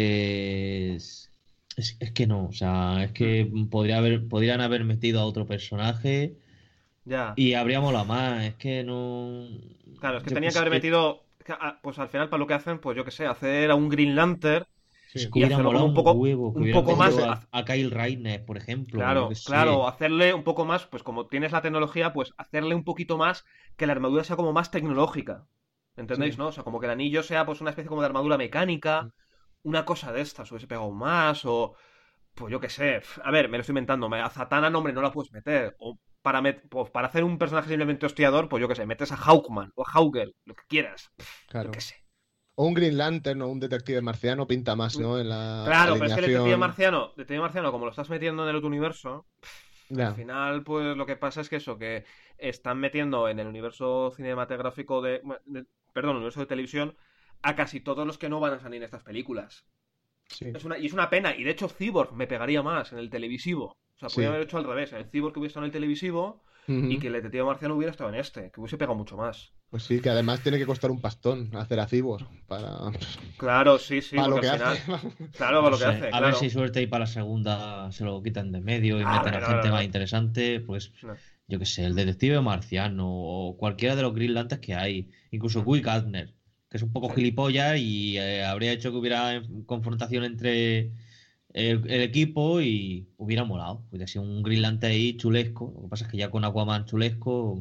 que es, es, es que no, o sea, es que podría haber, podrían haber metido a otro personaje ya. Y habría molado más, es que no... Claro, es que yo tenía pues que haber que... metido, pues al final para lo que hacen, pues yo que sé, hacer a un Green Lantern sí. y hacerlo como un poco, un, huevo, un poco más a, a Kyle Rayner, por ejemplo. Claro, claro, hacerle un poco más, pues como tienes la tecnología, pues hacerle un poquito más que la armadura sea como más tecnológica. ¿Entendéis, sí. no? O sea, como que el anillo sea pues una especie como de armadura mecánica, una cosa de estas, o hubiese pegado más, o pues yo qué sé. A ver, me lo estoy inventando, a Zatanna, nombre, no la puedes meter. O para, met... pues, para hacer un personaje simplemente hostiador, pues yo qué sé, metes a Hawkman o a Hawkgirl, lo que quieras. Claro. Yo qué sé. O un Green Lantern o un detective marciano pinta más, ¿no? En la claro, alineación... pero es que el detective marciano, detective marciano, como lo estás metiendo en el otro universo, ya. al final, pues lo que pasa es que eso, que están metiendo en el universo cinematográfico de... de perdón, el universo de televisión, a casi todos los que no van a salir en estas películas. Sí. Es una, y es una pena. Y de hecho, Cyborg me pegaría más en el televisivo. O sea, podría sí. haber hecho al revés. En el Cyborg que hubiera estado en el televisivo uh-huh. y que el detective marciano hubiera estado en este. Que hubiese pegado mucho más. Pues sí, que además tiene que costar un pastón hacer a Cyborg para... Claro, sí, sí. Para lo que al final... hace. Claro, para lo que hace. A claro. ver si suerte y para la segunda se lo quitan de medio y ah, meten a gente no, no. más interesante. Pues... No. Yo qué sé, el detective marciano o cualquiera de los Green Lanterns que hay. Incluso Guy Gardner, que es un poco gilipollas y eh, habría hecho que hubiera confrontación entre el, el equipo y hubiera molado. Hubiera sido un Green Lantern ahí chulesco. Lo que pasa es que ya con Aquaman chulesco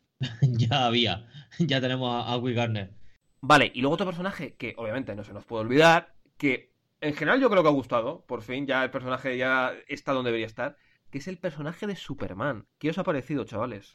ya había. Ya tenemos a, a Guy Gardner. Vale, y luego otro personaje que obviamente no se nos puede olvidar, que en general yo creo que ha gustado. Por fin ya el personaje ya está donde debería estar. Que es el personaje de Superman. ¿Qué os ha parecido, chavales?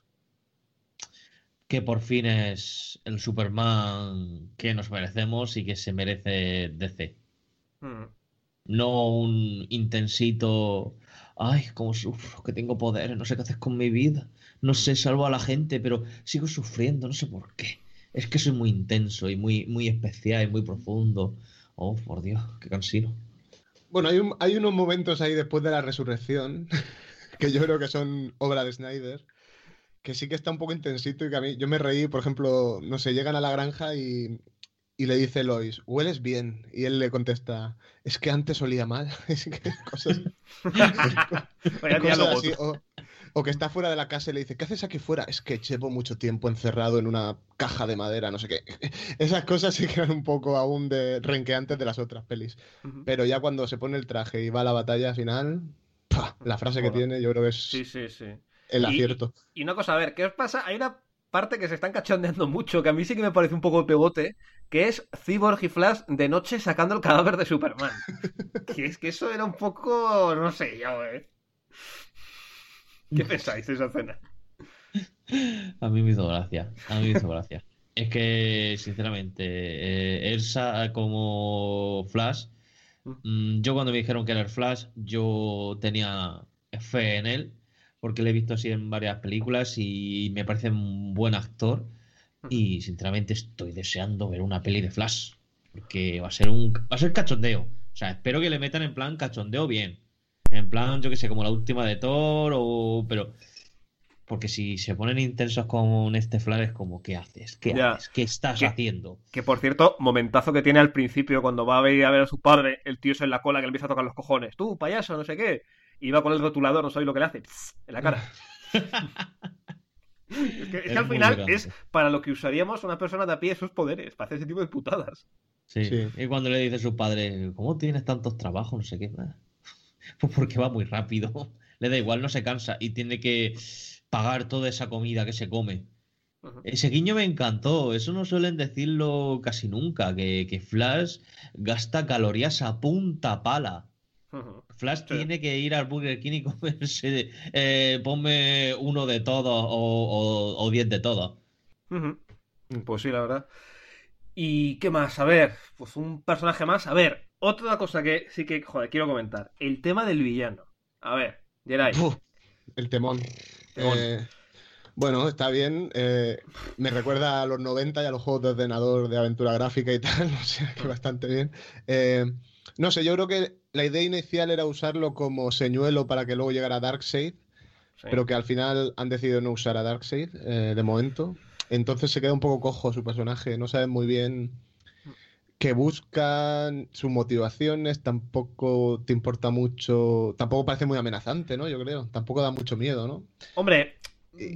Que por fin es el Superman que nos merecemos y que se merece D C. Hmm. No un intensito... Ay, cómo sufro, que tengo poderes, no sé qué haces con mi vida. No sé, salvo a la gente, pero sigo sufriendo, no sé por qué. Es que soy muy intenso y muy, muy especial y muy profundo. Oh, por Dios, qué cansino. Bueno, hay, un, hay unos momentos ahí después de la resurrección que yo creo que son obra de Snyder, que sí que está un poco intensito y que a mí, yo me reí, por ejemplo, no sé, llegan a la granja y, y le dice Lois, hueles bien, y él le contesta, es que antes olía mal. Es que cosas, cosas así, o, o que está fuera de la casa y le dice, ¿qué haces aquí fuera? Es que llevo mucho tiempo encerrado en una caja de madera, no sé qué. Esas cosas sí que eran un poco aún de renqueantes de las otras pelis. Uh-huh. Pero ya cuando se pone el traje y va a la batalla final, ¡pah! La frase Joder. que tiene yo creo que es sí, sí, sí. el y, acierto. Y, y una cosa, a ver, ¿qué os pasa? Hay una parte que se están cachondeando mucho, que a mí sí que me parece un poco de pegote, que es Cyborg y Flash de noche sacando el cadáver de Superman. Que es que eso era un poco, no sé, ya, ¿eh? ¿Qué pensáis de esa escena? A mí me hizo gracia, a mí me hizo gracia. Es que, sinceramente, eh, Elsa como Flash, mmm, yo cuando me dijeron que era el Flash, yo tenía fe en él, porque le he visto así en varias películas y me parece un buen actor. Y, sinceramente, estoy deseando ver una peli de Flash, porque va a ser un va a ser cachondeo. O sea, espero que le metan en plan cachondeo bien. En plan, yo que sé, como la última de Thor o... Pero... Porque si se ponen intensos con este Flash es como, ¿qué haces? ¿Qué ya. haces? ¿Qué estás que, haciendo? Que, por cierto, momentazo que tiene al principio cuando va a ir a ver a su padre, el tío es en la cola que le empieza a tocar los cojones. Tú, payaso, no sé qué. Y va con el rotulador, no sabéis lo que le hace. Pss, en la cara. Es que, es Es que al muy final elegante. es para lo que usaríamos una persona de a pie esos poderes, para hacer ese tipo de putadas. Sí. Sí. Y cuando le dice a su padre, ¿cómo tienes tantos trabajos? No sé qué. Ah, Pues porque va muy rápido. Le da igual, no se cansa y tiene que pagar toda esa comida que se come. Ujú. Ese guiño me encantó. Eso no suelen decirlo casi nunca, que, que Flash gasta calorías a punta pala. Ujú. Flash Sí. tiene que ir al Burger King y comerse, eh, ponme uno de todos o, o, o diez de todos. Ujú. Pues sí, la verdad. ¿Y qué más? A ver, pues un personaje más. A ver, otra cosa que sí que, joder, quiero comentar. El tema del villano. A ver, Geray. Uf, el temón. Temón. Eh, bueno, está bien. eh, me recuerda a los noventa y a los juegos de ordenador de aventura gráfica y tal. O sea, que bastante bien. Eh, no sé, yo creo que la idea inicial era usarlo como señuelo para que luego llegara Darkseid, Sí. pero que al final han decidido no usar a Darkseid eh, de momento. Entonces se queda un poco cojo su personaje. No saben muy bien qué buscan, sus motivaciones. Tampoco te importa mucho. Tampoco parece muy amenazante, ¿no? Yo creo. Tampoco da mucho miedo, ¿no? Hombre, Y-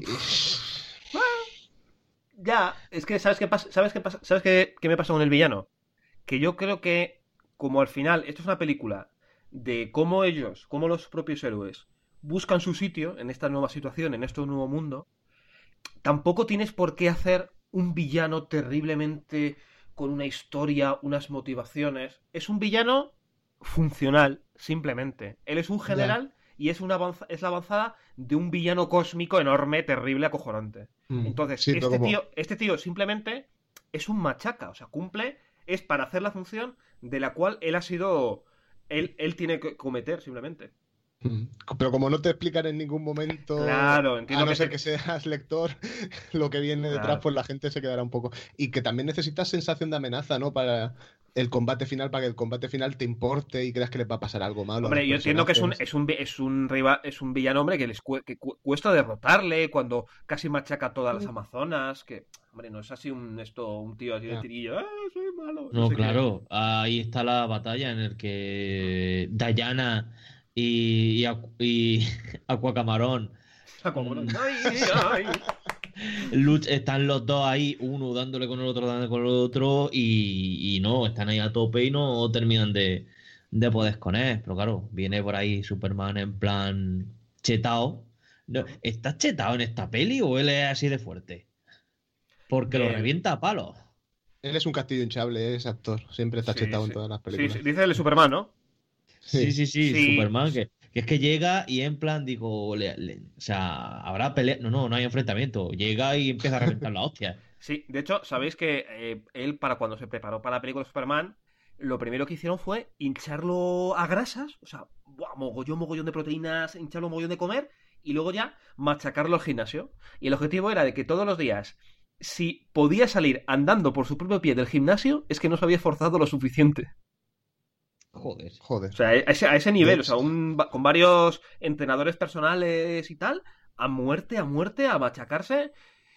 ya, es que ¿sabes qué pasa? ¿Sabes qué pasa? ¿Sabes qué, qué me pasa con el villano? Que yo creo que, como al final, esto es una película de cómo ellos, cómo los propios héroes buscan su sitio en esta nueva situación, en este nuevo mundo, tampoco tienes por qué hacer un villano terriblemente con una historia, unas motivaciones. Es un villano funcional, simplemente. Él es un general y es, una avanza- es la avanzada de un villano cósmico enorme, terrible, acojonante. Mm, Entonces, sí, pero este, como- tío, este tío simplemente es un machaca, o sea, cumple, es para hacer la función de la cual él ha sido, él, él tiene que cometer, simplemente. Mm. Pero como no te explican en ningún momento, Claro, entiendo a no que ser te- que seas lector, lo que viene detrás, Claro. pues la gente se quedará un poco. Y que también necesitas sensación de amenaza, ¿no? Para el combate final, para que el combate final te importe y creas que les va a pasar algo malo. a Hombre, los yo entiendo que es un, personajes. es un, vi- es un, rival, es un villano, hombre, que les cue- que cu- cuesta derrotarle cuando casi machaca a todas las amazonas, que, hombre, no es así un, esto, un tío así de Ya. tirillo, ¡ah, soy malo! No, sé qué". claro, ahí está la batalla en el que Diana y, y, Aqu- y Aquacamarón Aquaman, Mm. ¡ay, ay! luch- están los dos ahí, uno dándole con el otro, dándole con el otro, y, y no, están ahí a tope y no terminan de, de poder con él. Pero claro, viene por ahí Superman en plan chetao. No, ¿está chetao en esta peli o él es así de fuerte? Porque lo Él- revienta a palos. Él es un castillo hinchable, es actor. Siempre está Sí, chetado sí. en todas las Sí, películas. sí, dice el de Superman, ¿no? Sí, sí, sí, Sí. Superman, que, que es que llega y en plan, digo, le- le- o sea, habrá pelea. No, no, no hay enfrentamiento. Llega y empieza a reventar la hostia. Sí, de hecho, sabéis que eh, él, para cuando se preparó para la película de Superman, lo primero que hicieron fue hincharlo a grasas, o sea, buah, mogollón, mogollón de proteínas, hincharlo mogollón de comer, y luego ya machacarlo al gimnasio. Y el objetivo era de que todos los días, si podía salir andando por su propio pie del gimnasio, es que no se había esforzado lo suficiente. Joder. Joder. O sea, a ese, a ese nivel, De o sea, un, con varios entrenadores personales y tal, a muerte, a muerte, a machacarse.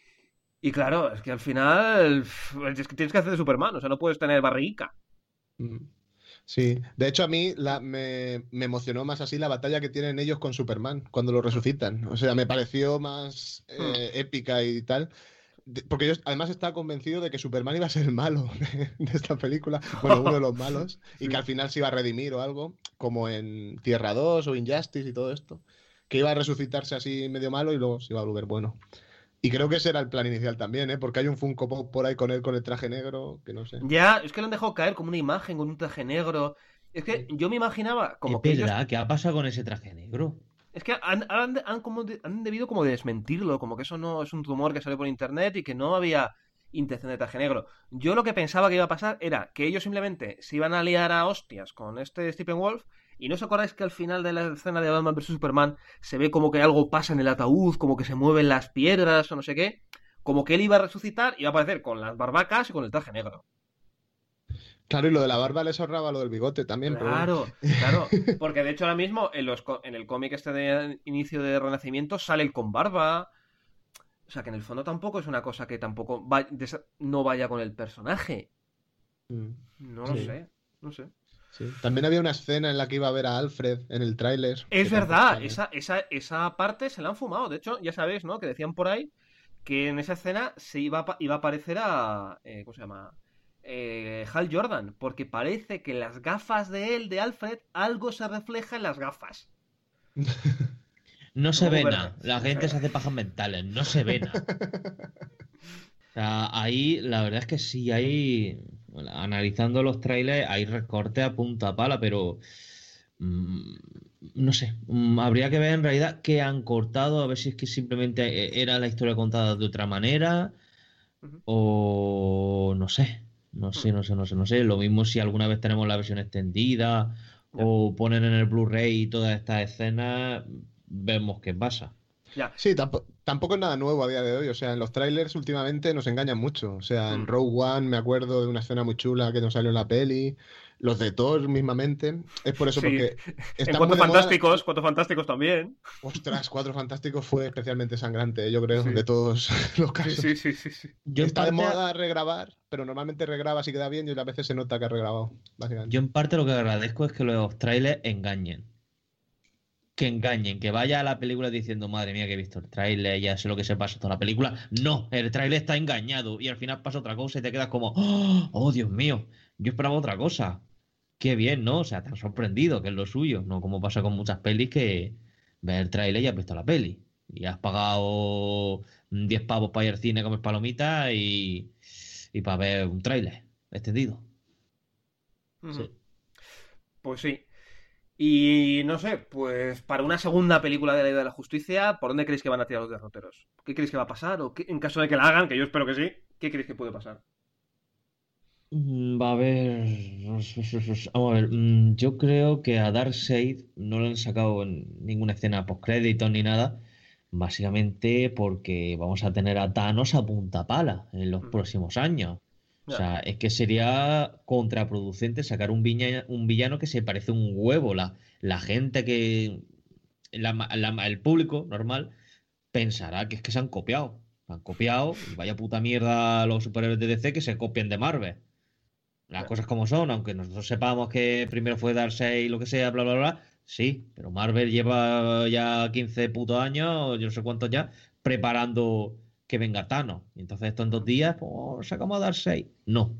Y claro, es que al final es que tienes que hacer de Superman, o sea, no puedes tener barriguica. Mm. Sí, de hecho a mí la- me, me emocionó más así la batalla que tienen ellos con Superman cuando lo resucitan. O sea, me pareció más eh, épica y tal. De- porque yo además estaba convencido de que Superman iba a ser el malo de, de esta película. Bueno, uno de los malos. Y que al final se iba a redimir o algo, como en Tierra dos o Injustice y todo esto. Que iba a resucitarse así medio malo y luego se iba a volver bueno. Y creo que ese era el plan inicial también, ¿eh? Porque hay un Funko Pop por ahí con él con el traje negro, que no sé. Ya, es que lo han dejado caer como una imagen con un traje negro. Es que yo me imaginaba como Es que ellos... verdad, ¿qué ha pasado con ese traje negro? Es que han, han, han como de- han debido como desmentirlo, como que eso no es un rumor que salió por internet y que no había intención de traje negro. Yo lo que pensaba que iba a pasar era que ellos simplemente se iban a liar a hostias con este Stephen Wolf. ¿Y no os acordáis que al final de la escena de Batman versus. Superman se ve como que algo pasa en el ataúd, como que se mueven las piedras o no sé qué? Como que él iba a resucitar y iba a aparecer con las barbacas y con el traje negro. Claro, y lo de la barba les ahorraba lo del bigote también. pero bueno. Claro, claro. Porque de hecho ahora mismo en, los, co- en el cómic este de inicio de Renacimiento sale el con barba. O sea que en el fondo tampoco es una cosa que tampoco va- desa- no vaya con el personaje. Mm, No lo Sí. sé, no sé. sí. También había una escena en la que iba a ver a Alfred en el tráiler. Es que verdad, tampoco sale. esa, esa, esa parte se la han fumado. De hecho, ya sabéis, ¿no? Que decían por ahí que en esa escena se iba a, iba a aparecer a... Eh, ¿Cómo se llama? Eh, Hal Jordan, porque parece que las gafas de él, de Alfred, algo se refleja en las gafas. No se ve nada. La gente se hace pajas mentales. No se ve nada. O sea, ahí la verdad es que sí hay... Analizando los trailers, hay recortes a punta pala, pero... Mmm, no sé. Mmm, habría que ver en realidad qué han cortado, a ver si es que simplemente era la historia contada de otra manera. Uh-huh. O... no sé. No sé, no sé, no sé, no sé. Lo mismo si alguna vez tenemos la versión extendida ya. O ponen en el Blu-ray todas estas escenas, vemos qué pasa. Ya. Sí, tampoco, tampoco es nada nuevo a día de hoy. O sea, en los trailers últimamente nos engañan mucho. O sea, en Rogue One me acuerdo de una escena muy chula que nos salió en la peli. Los de Thor mismamente. Es por eso, sí. Porque... En Cuatro Fantásticos, moda... Cuatro Fantásticos también. Ostras, Cuatro Fantásticos fue especialmente sangrante, yo creo, sí. de todos los casos. Sí, sí, sí, sí. Yo Está parte... de moda regrabar, pero normalmente regraba si queda bien y a veces se nota que ha regrabado, básicamente. Yo en parte lo que agradezco es que los trailers engañen. Que engañen, que vaya a la película diciendo, madre mía, que he visto el tráiler, ya sé lo que se pasa toda la película. No, el tráiler está engañado y al final pasa otra cosa y te quedas como, oh, Dios mío, yo esperaba otra cosa. Qué bien, ¿no? O sea, te han sorprendido, que es lo suyo, no como pasa con muchas pelis que ves el tráiler y has visto la peli. Y has pagado diez pavos para ir al cine a comer palomitas y, y para ver un tráiler extendido. Uh-huh. Sí. Pues sí. Y no sé, pues para una segunda película de la Liga de la Justicia, ¿por dónde creéis que van a tirar los derroteros? ¿Qué creéis que va a pasar? O qué, en caso de que la hagan, que yo espero que sí, ¿qué creéis que puede pasar? Va a haber... Vamos a ver, yo creo que a Darkseid no le han sacado ninguna escena postcréditos ni nada, básicamente porque vamos a tener a Thanos a punta pala en los mm. próximos años. O sea, es que sería contraproducente sacar un villano, un villano que se parece un huevo. La, la gente que... La, la, el público normal pensará que es que se han copiado. Se han copiado y vaya puta mierda los superhéroes de D C que se copien de Marvel. Las cosas como son, aunque nosotros sepamos que primero fue Darkseid y lo que sea, bla, bla, bla. Sí, pero Marvel lleva ya quince putos años, yo no sé cuántos ya, preparando... que venga Thanos. Y entonces esto en dos días, pues sacamos a Darkseid. No.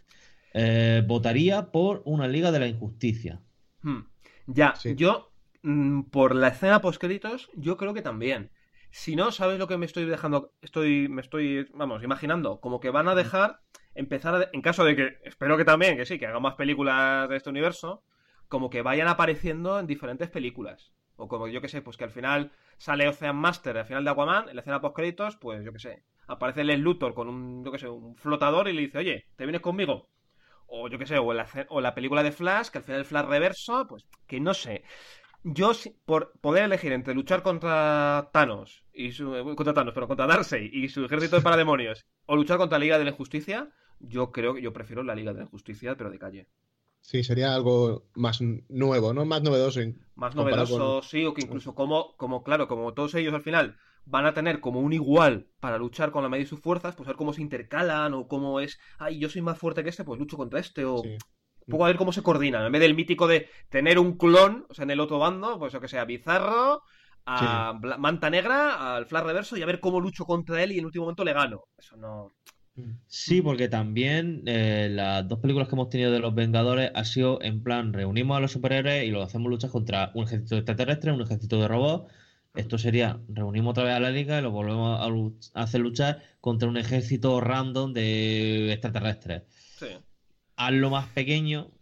Eh, votaría por una Liga de la Injusticia. Hmm. Ya, sí. yo, mmm, por la escena postcréditos, yo creo que también. Si no, ¿sabes lo que me estoy dejando? Estoy, me estoy, vamos, imaginando. Como que van a dejar, empezar, a, en caso de que, espero que también, que sí, que hagan más películas de este universo, como que vayan apareciendo en diferentes películas. O como, yo que sé, pues que al final sale Ocean Master, al final de Aquaman, en la escena post-créditos, pues yo que sé, aparece Lex Luthor con un, yo que sé, un flotador y le dice, oye, ¿te vienes conmigo? O yo que sé, o en la, o la película de Flash, que al final el Flash reverso, pues que no sé. Yo, por poder elegir entre luchar contra Thanos, y su, contra Thanos, pero contra Darkseid y su ejército de parademonios, o luchar contra la Liga de la Injusticia, yo creo que yo prefiero la Liga de la Injusticia, pero de calle. Sí, sería algo más nuevo, ¿no? Más novedoso. Más novedoso, con... sí, o que incluso como, como, claro, como todos ellos al final van a tener como un igual para luchar con la medida de sus fuerzas, pues a ver cómo se intercalan, o cómo es, ay, yo soy más fuerte que este, pues lucho contra este, o sí. Un poco a ver cómo se coordinan, en vez del mítico de tener un clon, o sea, en el otro bando, pues o que sea, Bizarro, a sí. Manta Negra, al Flash Reverso, y a ver cómo lucho contra él y en el último momento le gano. Eso no... Sí, porque también eh, las dos películas que hemos tenido de los Vengadores ha sido en plan, reunimos a los superhéroes y lo hacemos luchar contra un ejército extraterrestre, un ejército de robots. Esto sería, reunimos otra vez a la Liga y lo volvemos a, luch- a hacer luchar contra un ejército random de extraterrestres. Sí. Hazlo más pequeño,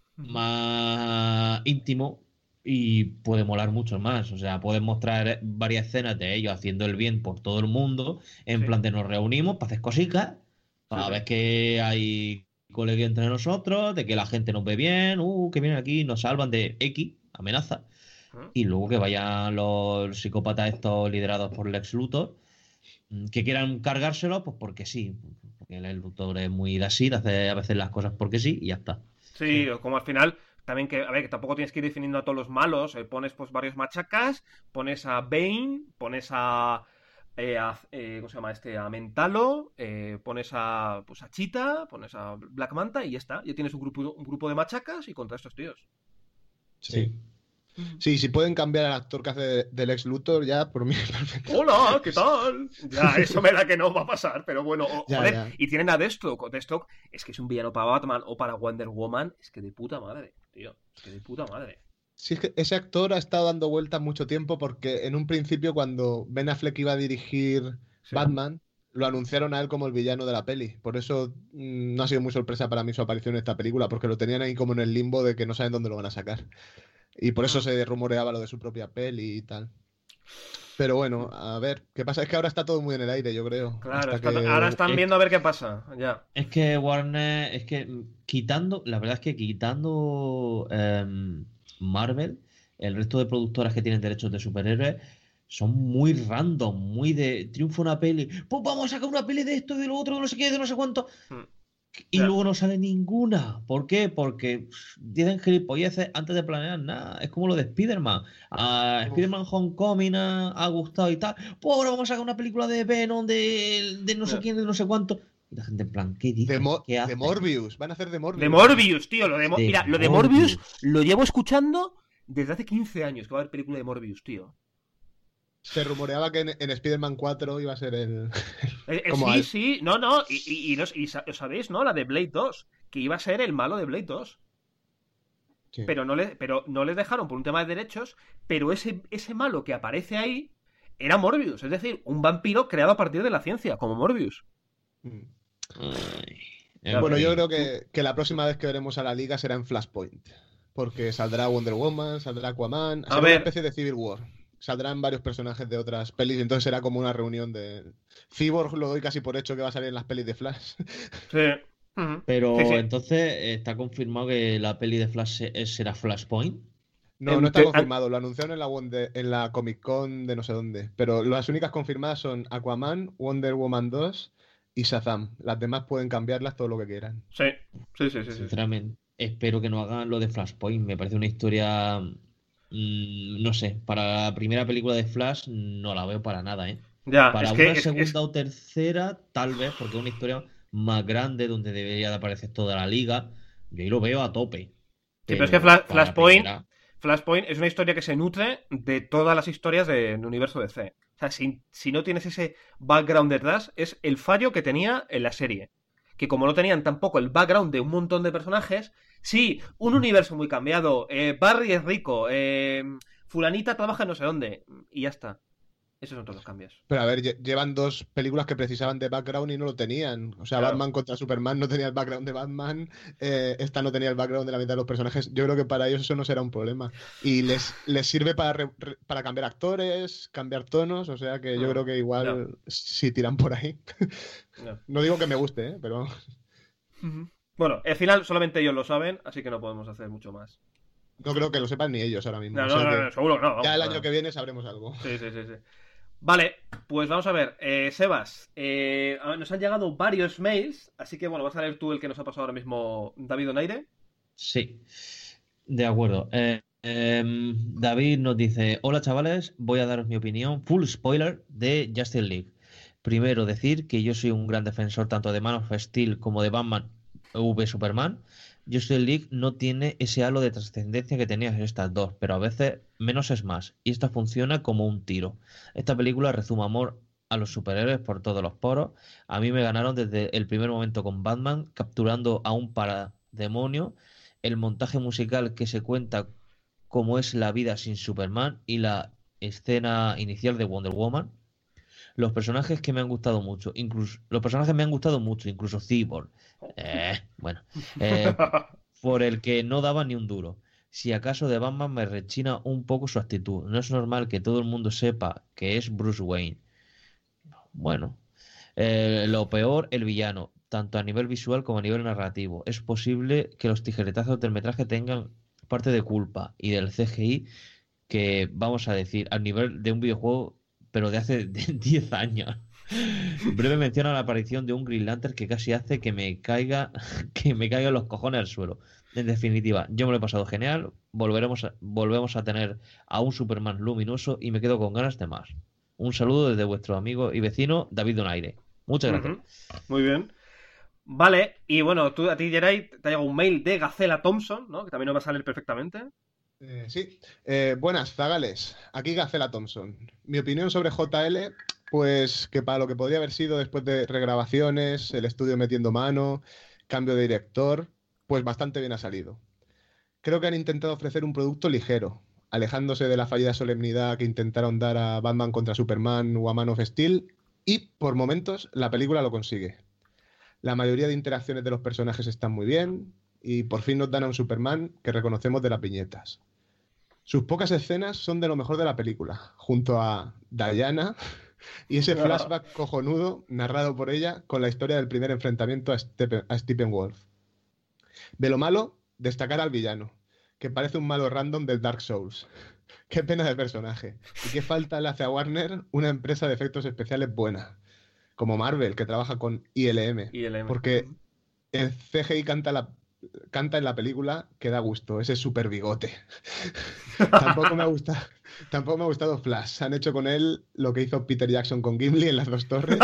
más íntimo y puede molar mucho más. O sea, puedes mostrar varias escenas de ellos haciendo el bien por todo el mundo, en sí. plan de nos reunimos para hacer cositas, para sí. ver que hay colegio entre nosotros, de que la gente nos ve bien, uh, que vienen aquí, nos salvan de X, amenaza. Uh-huh. Y luego que vayan los psicópatas estos liderados por Lex Luthor, que quieran cargárselo, pues porque sí. Porque el Luthor es muy de así, de hacer a veces las cosas porque sí y ya está. Sí, sí. Como al final... También que, a ver, que tampoco tienes que ir definiendo a todos los malos. Eh, pones pues varios machacas, pones a Bane, pones a, eh, a eh, ¿cómo se llama este? A Mentalo, eh, pones a pues a Cheetah, pones a Black Manta y ya está. Ya tienes un grupo, un grupo de machacas y contra estos tíos. Sí. Sí, si pueden cambiar al actor que hace del Lex Luthor, ya por mí perfecto. ¡Hola! ¿Qué tal? Ya, eso me da que no va a pasar, pero bueno, o, Ya, joder, ya. y tienen a Deathstroke. Deathstroke es que es un villano para Batman o para Wonder Woman, es que de puta madre, tío. Es que de puta madre. Sí, es que ese actor ha estado dando vueltas mucho tiempo porque en un principio cuando Ben Affleck iba a dirigir Sí. Batman, lo anunciaron a él como el villano de la peli. Por eso mm, no ha sido muy sorpresa para mí su aparición en esta película, porque lo tenían ahí como en el limbo de que no saben dónde lo van a sacar. Y por eso se rumoreaba lo de su propia peli y tal. Pero bueno, a ver, ¿qué pasa? Es que ahora está todo muy en el aire, yo creo. Claro, Hasta está- que- ahora están es- viendo a ver qué pasa. Ya. Es que Warner, es que mm, quitando, la verdad es que quitando em, Marvel, el resto de productoras que tienen derechos de superhéroes son muy random, muy de triunfa una peli, pues vamos a sacar una peli de esto, de lo otro, de no sé qué, de no sé cuánto. Mm. Y Ya. luego no sale ninguna. ¿Por qué? Porque pff, dicen gilipolleces antes de planear nada. Es como lo de Spider-Man. A Uf. Spider-Man Homecoming ha, ha gustado y tal. Pues ahora vamos a sacar una película de Venom, de, de no sé Ya. quién, de no sé cuánto. Y la gente en plan, ¿qué dices? De, Mo- ¿Qué de haces? Morbius, van a hacer de Morbius. De Morbius, tío. Lo de Mo- De Mira, lo de Morbius Morbius. lo llevo escuchando desde hace quince años que va a haber película de Morbius, tío. Se rumoreaba que en, en Spider-Man cuatro iba a ser el... Eh, eh, Como sí, al- sí, no, no. Y, y, y, no- y sa- sabéis, ¿no? La de Blade dos. Que iba a ser el malo de Blade dos. Sí. Pero no, le, pero no les dejaron por un tema de derechos. Pero ese, ese malo que aparece ahí era Morbius. Es decir, un vampiro creado a partir de la ciencia, como Morbius. Mm. Ay, Claro, Bueno, en yo fin. creo que, que la próxima vez que veremos a la Liga será en Flashpoint. Porque saldrá Wonder Woman, saldrá Aquaman, A será ver. una especie de Civil War. Saldrán varios personajes de otras pelis, entonces será como una reunión de... Cyborg lo doy casi por hecho que va a salir en las pelis de Flash. Sí. Ujú. Pero Sí, sí. entonces está confirmado que la peli de Flash se- será Flashpoint. No, Em, no está te- confirmado, lo anunciaron en la, Wonder- en la Comic Con de no sé dónde. Pero las únicas confirmadas son Aquaman, Wonder Woman dos y Shazam. Las demás pueden cambiarlas todo lo que quieran. Sí, sí, sí, sí, sí. Sinceramente, espero que no hagan lo de Flashpoint. Me parece una historia. mm, no sé, para la primera película de Flash no la veo para nada, ¿eh? Ya, Para es que una es- segunda es- o tercera, tal vez, porque es una historia más grande donde debería de aparecer toda la liga. Yo ahí lo veo a tope. Sí, pero es que Fla- para la Flashpoint, primera- Flashpoint es una historia que se nutre de todas las historias del universo D C. O sea, si, si no tienes ese background detrás, es el fallo que tenía en la serie. Que como no tenían tampoco el background de un montón de personajes, sí, un universo muy cambiado, eh, Barry es rico, eh, fulanita trabaja en no sé dónde, y ya está. Esos son todos los cambios. Pero a ver, lle- llevan dos películas que precisaban de background y no lo tenían. O sea, Claro. Batman contra Superman no tenía el background de Batman, eh, esta no tenía el background de la mitad de los personajes. Yo creo que para ellos eso no será un problema. Y les, les sirve para, re- re- para cambiar actores, cambiar tonos, o sea que yo Mm, creo que igual sí tiran por ahí. Ya. No digo que me guste, ¿eh? Pero Ujú. Bueno, al final solamente ellos lo saben, así que no podemos hacer mucho más. no creo que lo sepan ni ellos ahora mismo. No, O no, sea no, que no, seguro que no. vamos, ya el no. año que viene sabremos algo. Sí, sí, sí, sí. Vale, pues vamos a ver. Eh, Sebas, eh, a- nos han llegado varios mails, así que bueno, vas a leer tú el que nos ha pasado ahora mismo David Donaire. Sí, de acuerdo. Eh, em, David nos dice: Hola chavales, voy a daros mi opinión, full spoiler, de Justice League. Primero decir que yo soy un gran defensor tanto de Man of Steel como de Batman v Superman. Justice League no tiene ese halo de trascendencia que tenían estas dos, pero a veces menos es más, y esta funciona como un tiro. Esta película rezuma amor a los superhéroes por todos los poros. A mí me ganaron desde el primer momento con Batman, capturando a un parademonio, el montaje musical que se cuenta cómo es la vida sin Superman y la escena inicial de Wonder Woman. Los personajes que me han gustado mucho, incluso los personajes me han gustado mucho, incluso Cyborg. Eh, bueno, eh, por el que no daba ni un duro. Si acaso de Batman me rechina un poco su actitud. No es normal que todo el mundo sepa que es Bruce Wayne. Bueno, eh, lo peor, el villano, tanto a nivel visual como a nivel narrativo. Es posible que los tijeretazos del metraje tengan parte de culpa y del C G I que, vamos a decir, al nivel de un videojuego, pero de hace diez años. Breve mención a la aparición de un Green Lantern que casi hace que me caiga que me caigan los cojones al suelo. En definitiva, yo me lo he pasado genial. Volveremos a, volvemos a tener a un Superman luminoso y me quedo con ganas de más. Un saludo desde vuestro amigo y vecino David Donaire. Muchas gracias. Ujú. Muy bien. Vale, y bueno, tú a ti, Geray, te ha llegado un mail de Gacela Thompson, ¿no? Que también nos va a salir perfectamente. Eh, sí. Eh, buenas, zagales. Aquí Gacela Thompson. Mi opinión sobre J L, pues que para lo que podría haber sido después de regrabaciones, el estudio metiendo mano, cambio de director, pues bastante bien ha salido. Creo que han intentado ofrecer un producto ligero, alejándose de la fallida solemnidad que intentaron dar a Batman contra Superman o a Man of Steel, y por momentos la película lo consigue. La mayoría de interacciones de los personajes están muy bien, y por fin nos dan a un Superman que reconocemos de las viñetas. Sus pocas escenas son de lo mejor de la película, junto a Diana y ese flashback cojonudo narrado por ella con la historia del primer enfrentamiento a, Stepe- a Steppenwolf. De lo malo, destacar al villano, que parece un malo random del Dark Souls. Qué pena de personaje. Y qué falta le hace a Warner una empresa de efectos especiales buena, como Marvel, que trabaja con I L M. I L M. Porque el C G I canta, la, canta en la película que da gusto, ese super bigote. Tampoco me ha gustado, tampoco me ha gustado Flash. Han hecho con él lo que hizo Peter Jackson con Gimli en Las Dos Torres.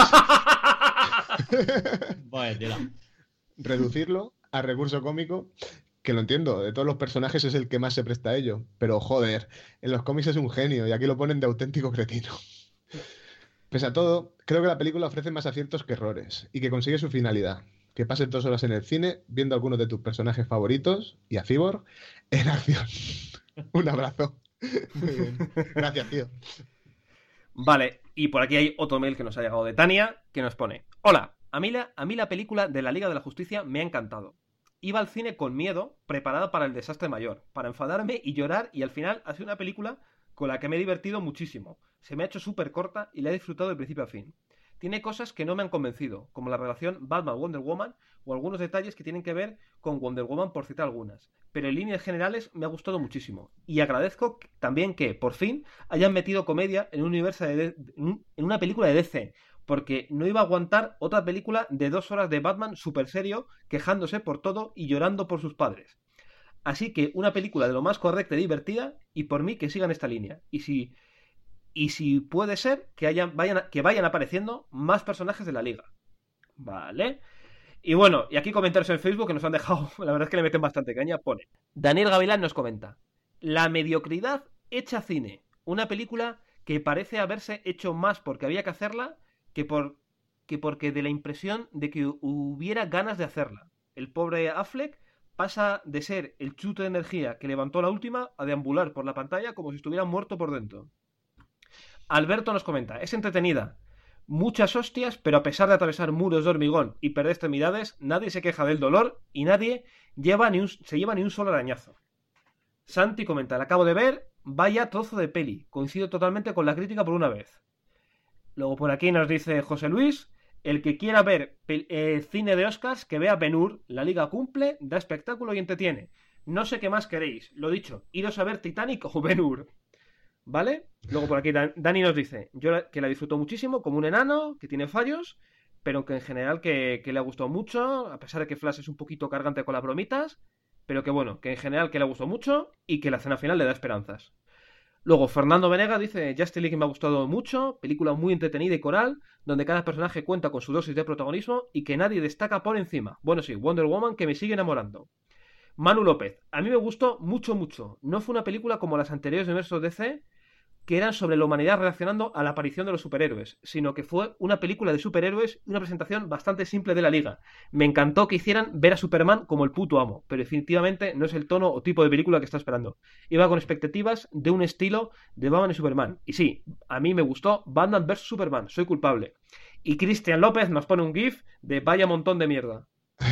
Vaya tela. Reducirlo a recurso cómico, que lo entiendo, de todos los personajes es el que más se presta a ello, pero joder, en los cómics es un genio y aquí lo ponen de auténtico cretino. Pese a todo, creo que la película ofrece más aciertos que errores y que consigue su finalidad, que pases dos horas en el cine viendo a algunos de tus personajes favoritos y a Cyborg en acción. Un abrazo. Muy bien. Gracias, tío. Vale, y por aquí hay otro mail que nos ha llegado de Tania, que nos pone: Hola, a mí, la, a mí la película de la Liga de la Justicia me ha encantado. Iba al cine con miedo, preparada para el desastre mayor, para enfadarme y llorar, y al final ha sido una película con la que me he divertido muchísimo. Se me ha hecho súper corta y la he disfrutado de principio a fin. Tiene cosas que no me han convencido, como la relación Batman-Wonder Woman o algunos detalles que tienen que ver con Wonder Woman, por citar algunas. Pero en líneas generales me ha gustado muchísimo. Y agradezco también que, por fin, hayan metido comedia en un universo de de- en una película de D C, porque no iba a aguantar otra película de dos horas de Batman súper serio, quejándose por todo y llorando por sus padres. Así que una película de lo más correcta y divertida, y por mí que sigan esta línea. Y si, y si puede ser que, hayan, vayan, que vayan apareciendo más personajes de la liga. Vale. Y bueno, y aquí comentarios en Facebook que nos han dejado, la verdad es que le meten bastante caña, pone. Daniel Gavilán nos comenta: La mediocridad hecha cine. Una película que parece haberse hecho más porque había que hacerla que, por, que porque de la impresión de que hubiera ganas de hacerla. El pobre Affleck pasa de ser el chute de energía que levantó la última a deambular por la pantalla como si estuviera muerto por dentro. Alberto nos comenta: Es entretenida. Muchas hostias, pero a pesar de atravesar muros de hormigón y perder extremidades, nadie se queja del dolor y nadie lleva ni un, se lleva ni un solo arañazo. Santi comenta: La acabo de ver, vaya trozo de peli. Coincido totalmente con la crítica por una vez. Luego por aquí nos dice José Luis: El que quiera ver eh, cine de Oscars, que vea Ben-Hur. La liga cumple, da espectáculo y entretiene. No sé qué más queréis. Lo dicho, iros a ver Titanic o Ben-Hur. ¿Vale? Luego por aquí Dan- Dani nos dice: Yo la, que la disfruto muchísimo, como un enano, que tiene fallos, pero que en general que, que le ha gustado mucho, a pesar de que Flash es un poquito cargante con las bromitas, pero que bueno, que en general que le ha gustado mucho y que la escena final le da esperanzas. Luego Fernando Venegas dice: Justice League me ha gustado mucho, película muy entretenida y coral, donde cada personaje cuenta con su dosis de protagonismo y que nadie destaca por encima. Bueno, sí, Wonder Woman, que me sigue enamorando. Manu López: A mí me gustó mucho, mucho. No fue una película como las anteriores de universo D C, que eran sobre la humanidad reaccionando a la aparición de los superhéroes, sino que fue una película de superhéroes y una presentación bastante simple de la liga. Me encantó que hicieran ver a Superman como el puto amo, pero definitivamente no es el tono o tipo de película que está esperando. Iba con expectativas de un estilo de Batman y Superman. Y sí, a mí me gustó Batman versus Superman, soy culpable. Y Cristian López nos pone un gif de vaya montón de mierda.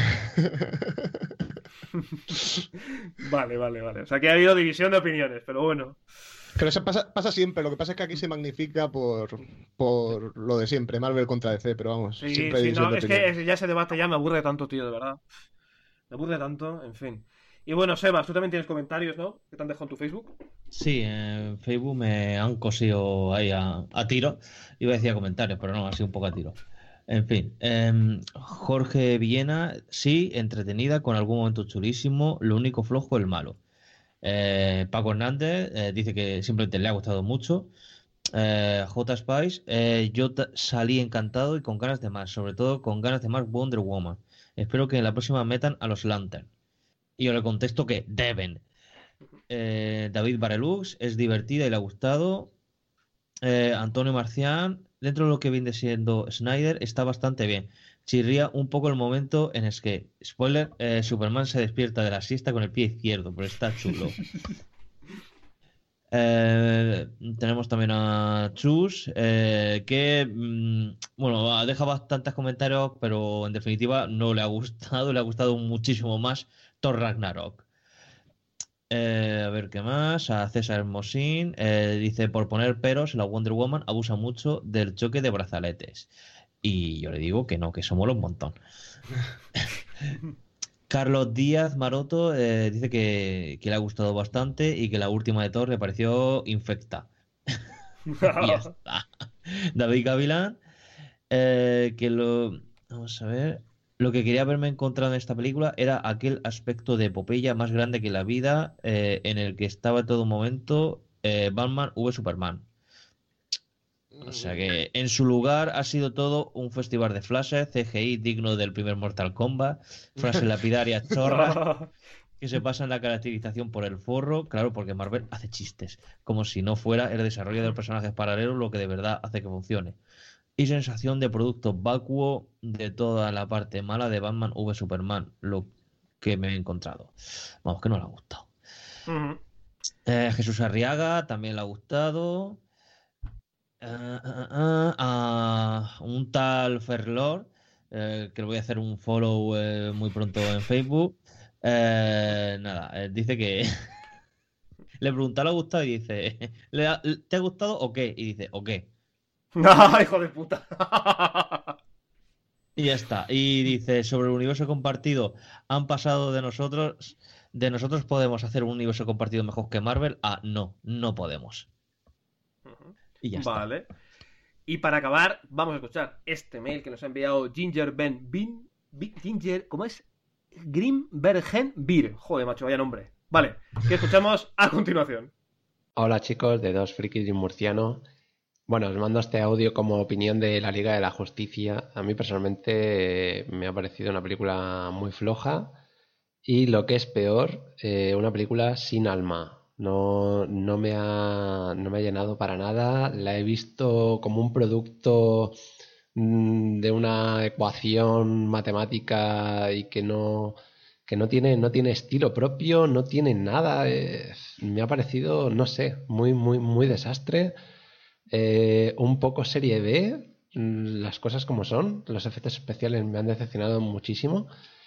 Vale, vale, vale. O sea que ha habido división de opiniones, pero bueno. Pero eso pasa, pasa siempre, lo que pasa es que aquí se magnifica por, por lo de siempre, Marvel contra D C, pero vamos, Sí, siempre hay sí, división no, de es que opiniones. es- ya ese debate ya me aburre tanto, tío, de verdad. Me aburre tanto, en fin. Y bueno, Sebas, tú también tienes comentarios, ¿no? ¿Qué te han dejado en tu Facebook? Sí, en Facebook me han cosido ahí a, a tiro. Iba a decir a comentarios, pero no, ha sido un poco a tiro. En fin, em, Jorge Villena, sí, entretenida, con algún momento chulísimo. Lo único flojo, el malo. Eh, Paco Hernández eh, dice que simplemente le ha gustado mucho. Eh, J. Spice, eh, yo ta- salí encantado y con ganas de más, sobre todo con ganas de más Wonder Woman. Espero que en la próxima metan a los Lantern. Y yo le contesto que deben. Eh, David Barelux, es divertida y le ha gustado. Eh, Antonio Marcián, dentro de lo que viene siendo Snyder, está bastante bien. Chirría un poco el momento en el que, spoiler, eh, Superman se despierta de la siesta con el pie izquierdo, pero está chulo. Eh, tenemos también a Chus, eh, que, mmm, bueno, deja bastantes comentarios, pero en definitiva no le ha gustado, le ha gustado muchísimo más Thor Ragnarok. Eh, a ver qué más. A César Hermosín, eh, dice: por poner peros, la Wonder Woman abusa mucho del choque de brazaletes. Y yo le digo que no, que eso mola un montón. Carlos Díaz Maroto eh, dice que, que le ha gustado bastante y que la última de Thor le pareció infecta. Y ya está. David Gavilán, eh, que lo... Vamos a ver... Lo que quería haberme encontrado en esta película era aquel aspecto de epopeya más grande que la vida, eh, en el que estaba en todo momento eh, Batman v Superman. O sea que en su lugar ha sido todo un festival de flashes, C G I digno del primer Mortal Kombat, frases lapidarias chorras que se pasan la caracterización por el forro, claro, porque Marvel hace chistes, como si no fuera el desarrollo de los personajes paralelos lo que de verdad hace que funcione. Y sensación de producto vacuo de toda la parte mala de Batman v Superman, lo que me he encontrado. Vamos, que no le ha gustado. Uh-huh. eh, Jesús Arriaga también le ha gustado. Uh, uh, uh, uh, un tal Ferlor, eh, que le voy a hacer un follow eh, muy pronto en Facebook. Eh, nada, eh, dice que le pregunta, ¿le ha gustado? Y dice, ¿te ha gustado o qué? Y dice, ¿o qué? ¡No, hijo de puta! Y ya está. Y dice, sobre el universo compartido, han pasado de nosotros, de nosotros podemos hacer un universo compartido mejor que Marvel. Ah, no, no podemos. Uh-huh. Y ya vale. está. Vale. Y para acabar, vamos a escuchar este mail que nos ha enviado Ginger Ben Bin, Bin Ginger, ¿cómo es? Grimbergen Beer. Joder, macho, vaya nombre. Vale, que escuchamos a continuación. Hola chicos, de Dos Frikis y un Murciano. Bueno, os mando este audio como opinión de la Liga de la Justicia. A mí personalmente me ha parecido una película muy floja y, lo que es peor, eh, una película sin alma. No, no, me ha, no me ha llenado para nada. La he visto como un producto mmm, de una ecuación matemática y que no, que no tiene, no tiene estilo propio, no tiene nada. Eh, me ha parecido, no sé, muy, muy, muy desastre. Eh, un poco serie B, las cosas como son. Los efectos especiales me han decepcionado muchísimo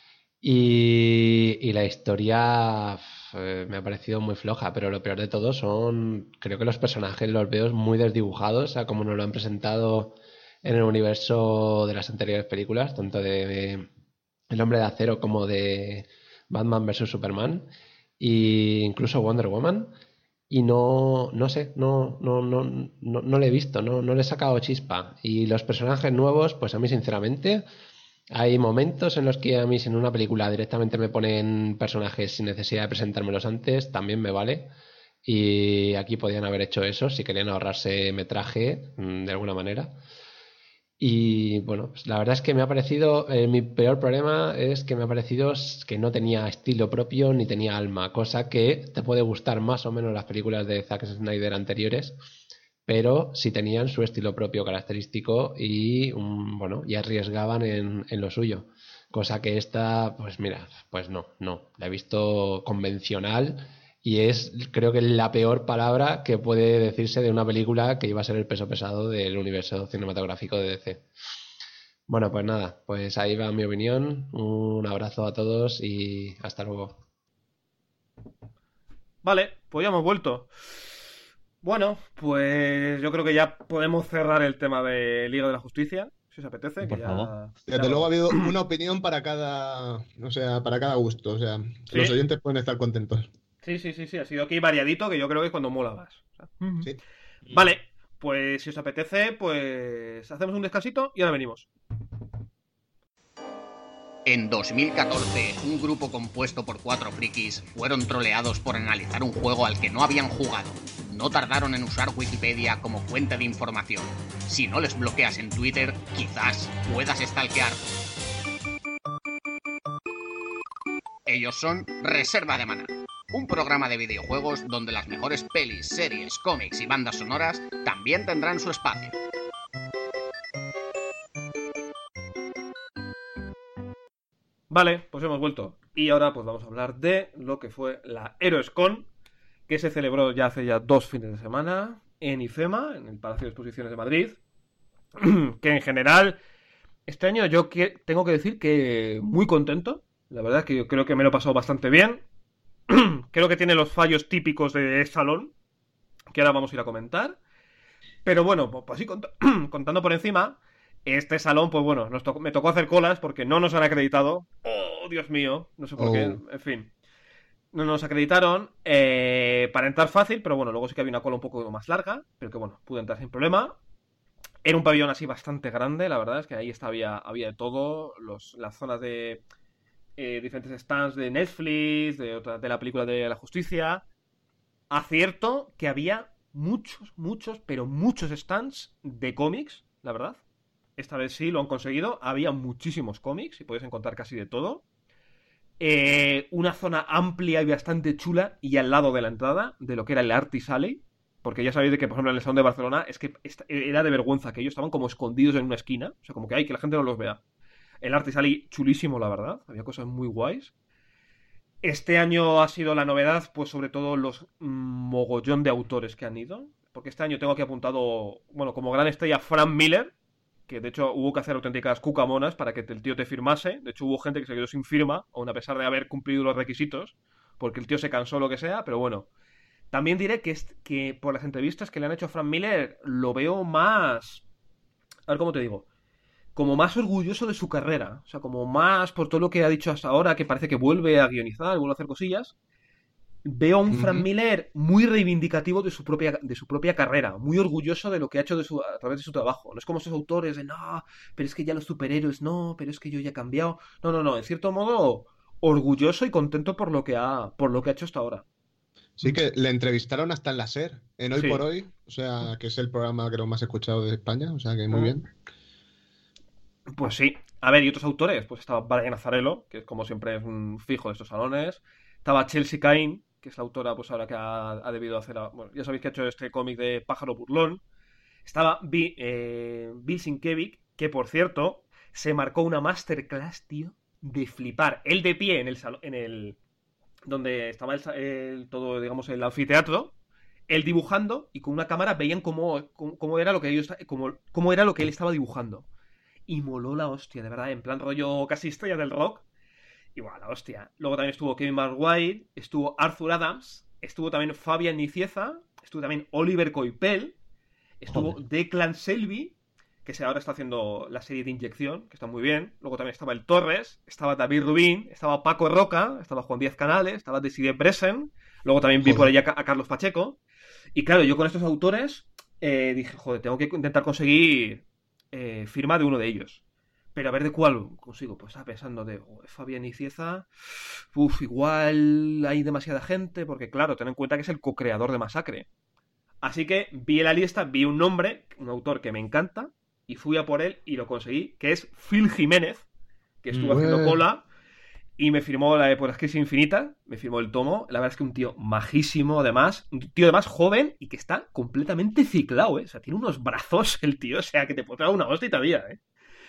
y, y la historia eh, me ha parecido muy floja, pero lo peor de todo son, creo que los personajes los veo muy desdibujados, o sea, como nos lo han presentado en el universo de las anteriores películas, tanto de, de El Hombre de Acero como de Batman versus Superman e incluso Wonder Woman. Y no, no sé, no, no, no, no, no le he visto, no, no le he sacado chispa. Y los personajes nuevos, pues a mí sinceramente, hay momentos en los que a mí si en una película directamente me ponen personajes sin necesidad de presentármelos antes, también me vale. Y aquí podían haber hecho eso si querían ahorrarse metraje de alguna manera. Y bueno, pues la verdad es que me ha parecido, eh, mi peor problema es que me ha parecido que no tenía estilo propio ni tenía alma, cosa que te puede gustar más o menos las películas de Zack Snyder anteriores, pero sí tenían su estilo propio característico y um, bueno, y arriesgaban en, en lo suyo, cosa que esta, pues mira, pues no, no, la he visto convencional. Y es, creo que la peor palabra que puede decirse de una película que iba a ser el peso pesado del universo cinematográfico de D C. Bueno, pues nada, pues ahí va mi opinión. Un abrazo a todos y hasta luego. Vale, pues ya hemos vuelto. Bueno, pues yo creo que ya podemos cerrar el tema de Liga de la Justicia, si os apetece. Por que favor. ya... Desde luego ha habido una opinión para cada, o sea, para cada gusto. O sea, ¿Sí? Los oyentes pueden estar contentos. Sí, sí, sí, sí, ha sido aquí variadito, que yo creo que es cuando mola más. O sea, sí. Vale, pues si os apetece, pues hacemos un descansito y ahora venimos. En dos mil catorce, un grupo compuesto por cuatro frikis fueron troleados por analizar un juego al que no habían jugado. No tardaron en usar Wikipedia como fuente de información. Si no les bloqueas en Twitter, quizás puedas stalkear. Ellos son Reserva de Maná. un programa de videojuegos donde las mejores pelis, series, cómics y bandas sonoras también tendrán su espacio. Vale, pues hemos vuelto. Y ahora pues vamos a hablar de lo que fue la HeroesCon, que se celebró ya hace ya dos fines de semana en IFEMA, en el Palacio de Exposiciones de Madrid. Que en general, este año yo que, tengo que decir que muy contento. La verdad es que yo creo que me lo he pasado bastante bien. Creo que tiene los fallos típicos de salón, que ahora vamos a ir a comentar. Pero bueno, pues así cont contando por encima, este salón, pues bueno, nos tocó, me tocó hacer colas porque no nos han acreditado. ¡Oh, Dios mío! No sé por oh. qué, en fin. No nos acreditaron eh, para entrar fácil, pero bueno, luego sí que había una cola un poco más larga, pero que bueno, pude entrar sin problema. Era un pabellón así bastante grande, la verdad es que ahí estaba, había, había de todo, los, las zonas de eh, diferentes stands de Netflix, de, otra, de la película de la justicia. Acierto que había muchos, muchos, pero muchos stands de cómics, la verdad. Esta vez sí lo han conseguido, había muchísimos cómics y podéis encontrar casi de todo. Eh, una zona amplia y bastante chula y al lado de la entrada de lo que era el Artist Alley, porque ya sabéis de que, por ejemplo, en el salón de Barcelona es que era de vergüenza que ellos estaban como escondidos en una esquina, o sea, como que hay que la gente no los vea. El Artist Alley chulísimo, la verdad, había cosas muy guays. Este año ha sido la novedad, pues sobre todo los mogollón de autores que han ido, porque este año tengo aquí apuntado, bueno, como gran estrella Frank Miller, que de hecho hubo que hacer auténticas cucamonas para que el tío te firmase. De hecho hubo gente que se quedó sin firma, aun a pesar de haber cumplido los requisitos, porque el tío se cansó o lo que sea, pero bueno. También diré que, es, que por las entrevistas que le han hecho a Frank Miller, lo veo más... A ver cómo te digo. Como más orgulloso de su carrera. O sea, como más por todo lo que ha dicho hasta ahora, que parece que vuelve a guionizar, vuelve a hacer cosillas. Veo a un uh-huh. Frank Miller muy reivindicativo de su propia de su propia carrera, muy orgulloso de lo que ha hecho de su, a través de su trabajo. No es como esos autores de, no, pero es que ya los superhéroes, no, pero es que yo ya he cambiado. No, no, no, en cierto modo, orgulloso y contento por lo que ha, por lo que ha hecho hasta ahora. Sí, que le entrevistaron hasta en la SER, en Hoy Sí. por Hoy, o sea, que es el programa creo más escuchado de España, o sea que muy Uh-huh. bien. Pues sí. A ver, y otros autores, pues estaba Brian Azzarello, que como siempre es un fijo de estos salones. Estaba Chelsea Cain, que es la autora, pues ahora que ha, ha debido hacer... A, bueno, ya sabéis que ha hecho este cómic de Pájaro Burlón. Estaba Bill, eh, Bill Sienkiewicz, que por cierto, se marcó una masterclass, tío, de flipar. Él de pie en el salón, en el... donde estaba el, el, todo, digamos, el anfiteatro, él dibujando, y con una cámara veían cómo, cómo, cómo era lo que ellos, cómo, cómo era lo que él estaba dibujando. Y moló la hostia, de verdad, en plan rollo casi estrella del rock. Y bueno, la hostia. Luego también estuvo Kevin Maguire, estuvo Arthur Adams, estuvo también Fabián Nicieza, estuvo también Oliver Coipel, estuvo Joder. Declan Selby, que ahora está haciendo la serie de Inyección, que está muy bien. Luego también estaba el Torres, estaba David Rubín, estaba Paco Roca, estaba Juan Díaz Canales, estaba Desiree Bresen. Luego también vi Joder. por allá a Carlos Pacheco. Y claro, yo con estos autores eh, dije, joder, tengo que intentar conseguir eh, firma de uno de ellos. Pero a ver de cuál consigo. Pues estaba pensando de oh, Fabián Nicieza. Uf, igual hay demasiada gente. Porque claro, ten en cuenta que es el co-creador de Masacre. Así que vi en la lista, vi un nombre, un autor que me encanta. Y fui a por él y lo conseguí. Que es Phil Jiménez. Que estuvo Ué. haciendo cola. Y me firmó la de Por las Crisis Infinitas. Me firmó el tomo. La verdad es que un tío majísimo, además. Un tío además joven y que está completamente ciclado, ¿eh? O sea, tiene unos brazos el tío. O sea, que te puede dar una hostia todavía, ¿eh?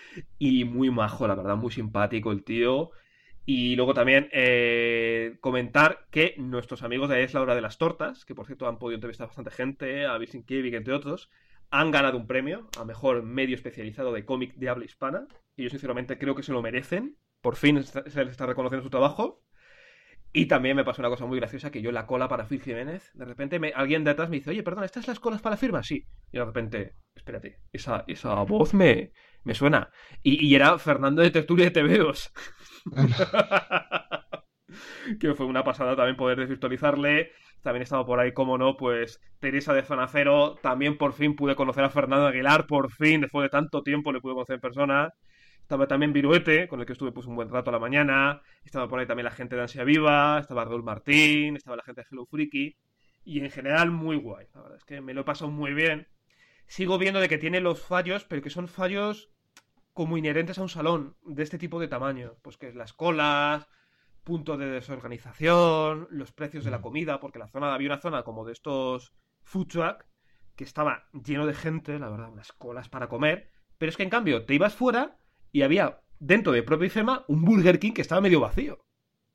Y muy majo, la verdad, muy simpático el tío. Y luego también eh, comentar que nuestros amigos de Es la Hora de las Tortas, que por cierto han podido entrevistar a bastante gente, a Bill Sienkiewicz, entre otros, han ganado un premio a mejor medio especializado de cómic de habla hispana. Y yo sinceramente creo que se lo merecen. Por fin se les está reconociendo su trabajo. Y también me pasó una cosa muy graciosa, que yo en la cola para Phil Jiménez, de repente me, alguien de atrás me dice, oye, perdón, ¿estas las colas para la firma? Sí. Y de repente, espérate, esa, esa voz me, me suena. Y, y era Fernando de Tertulia de Tebeos. Que fue una pasada también poder desvirtualizarle. También estaba por ahí, como no, pues Teresa de Zona Cero. También por fin pude conocer a Fernando Aguilar, por fin, después de tanto tiempo le pude conocer en persona. Estaba también Viruete, con el que estuve pues un buen rato a la mañana. Estaba por ahí también la gente de Ansia Viva. Estaba Raúl Martín. Estaba la gente de Hello Freaky. Y en general muy guay. La verdad es que me lo he pasado muy bien. Sigo viendo de que tiene los fallos, pero que son fallos como inherentes a un salón de este tipo de tamaño. Pues que es las colas, puntos de desorganización, los precios de la comida, porque la zona había una zona como de estos food truck que estaba lleno de gente, la verdad, unas colas para comer, pero es que en cambio te ibas fuera y había dentro de propio IFEMA un Burger King que estaba medio vacío.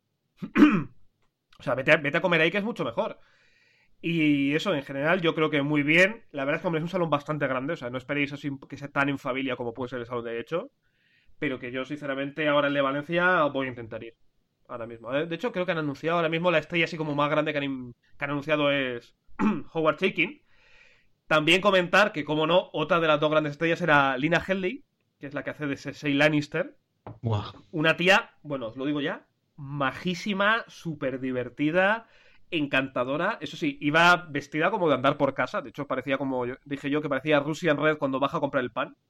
O sea, vete a, vete a comer ahí que es mucho mejor. Y eso, en general, yo creo que muy bien. La verdad es que, hombre, es un salón bastante grande. O sea, no esperéis así que sea tan en familia como puede ser el salón de hecho. Pero que yo, sinceramente, ahora el de Valencia voy a intentar ir. Ahora mismo. ¿eh? De hecho, creo que han anunciado ahora mismo la estrella así como más grande que han, que han anunciado es Howard Chaykin. También comentar que, como no, otra de las dos grandes estrellas era Lina Headey, que es la que hace de Cersei Lannister. Wow. Una tía, bueno, os lo digo ya, majísima, súper divertida, encantadora. Eso sí, iba vestida como de andar por casa. De hecho, parecía como, yo, dije yo, que parecía Russian Red cuando baja a comprar el pan.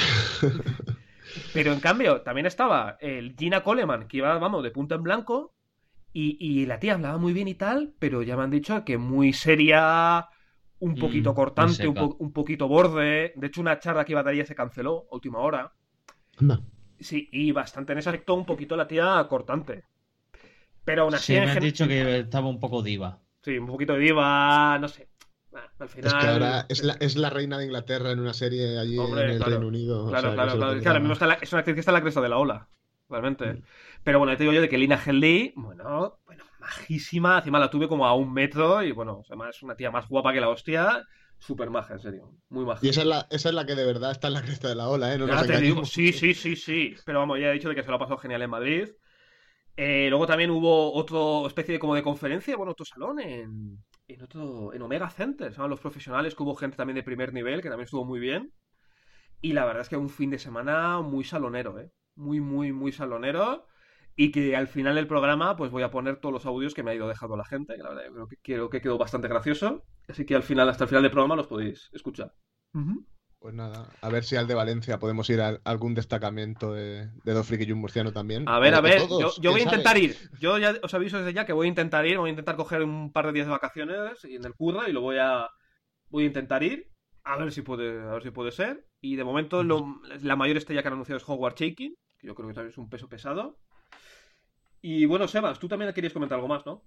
Pero en cambio, también estaba el Gina Coleman, que iba, vamos, de punta en blanco. Y, y la tía hablaba muy bien y tal, pero ya me han dicho que muy seria, un poquito Mm, cortante, un, seca. po- un poquito borde. De hecho, una charla que iba a dar ella se canceló a última hora. Anda. Sí, y bastante en ese aspecto, un poquito la tía cortante. Pero aún así, Sí, en me han gen- dicho que estaba un poco diva. Sí, un poquito de diva, no sé. Ah, Al final. Es que ahora es la, es la reina de Inglaterra en una serie allí Hombre, en el claro. Reino Unido. Claro, o sea, claro, que se lo claro. Es que tendrá- ahora mismo está en la- es una actriz que está en la cresta de la ola. Realmente. Pero bueno, ya te digo yo de que Lina Headey, bueno, bueno, majísima. Encima la tuve como a un metro y bueno, además es una tía más guapa que la hostia. Súper maja, en serio. Muy maja. Y esa es, la, esa es la que de verdad está en la cresta de la ola, ¿eh? No Ya nos te digo, engañemos. sí, sí, sí, sí. Pero vamos, ya he dicho de que se lo ha pasado genial en Madrid. Eh, luego también hubo otra especie de como de conferencia, bueno, otro salón en, en otro, en Omega Center, ¿saben? Los profesionales, que hubo gente también de primer nivel, que también estuvo muy bien. Y la verdad es que un fin de semana muy salonero, ¿eh? Muy, muy, muy salonero. Y que al final del programa, pues voy a poner todos los audios que me ha ido dejando la gente, que la verdad yo creo que, creo que quedó bastante gracioso. Así que al final, hasta el final del programa los podéis escuchar. Ujú. Pues nada, a ver si al de Valencia podemos ir a algún destacamento de, de Dos Frikis y un Murciano también. A ver, O- a o ver, todos, yo, yo voy a quién sabe. intentar ir. Yo ya os aviso desde ya que voy a intentar ir, voy a intentar coger un par de días de vacaciones y en el curro y lo voy a voy a intentar ir. A ver si puede, a ver si puede ser. Y de momento lo- la mayor estrella que han anunciado es Howard Chaykin, que yo creo que también es un peso pesado. Y bueno, Sebas, tú también querías comentar algo más, ¿no?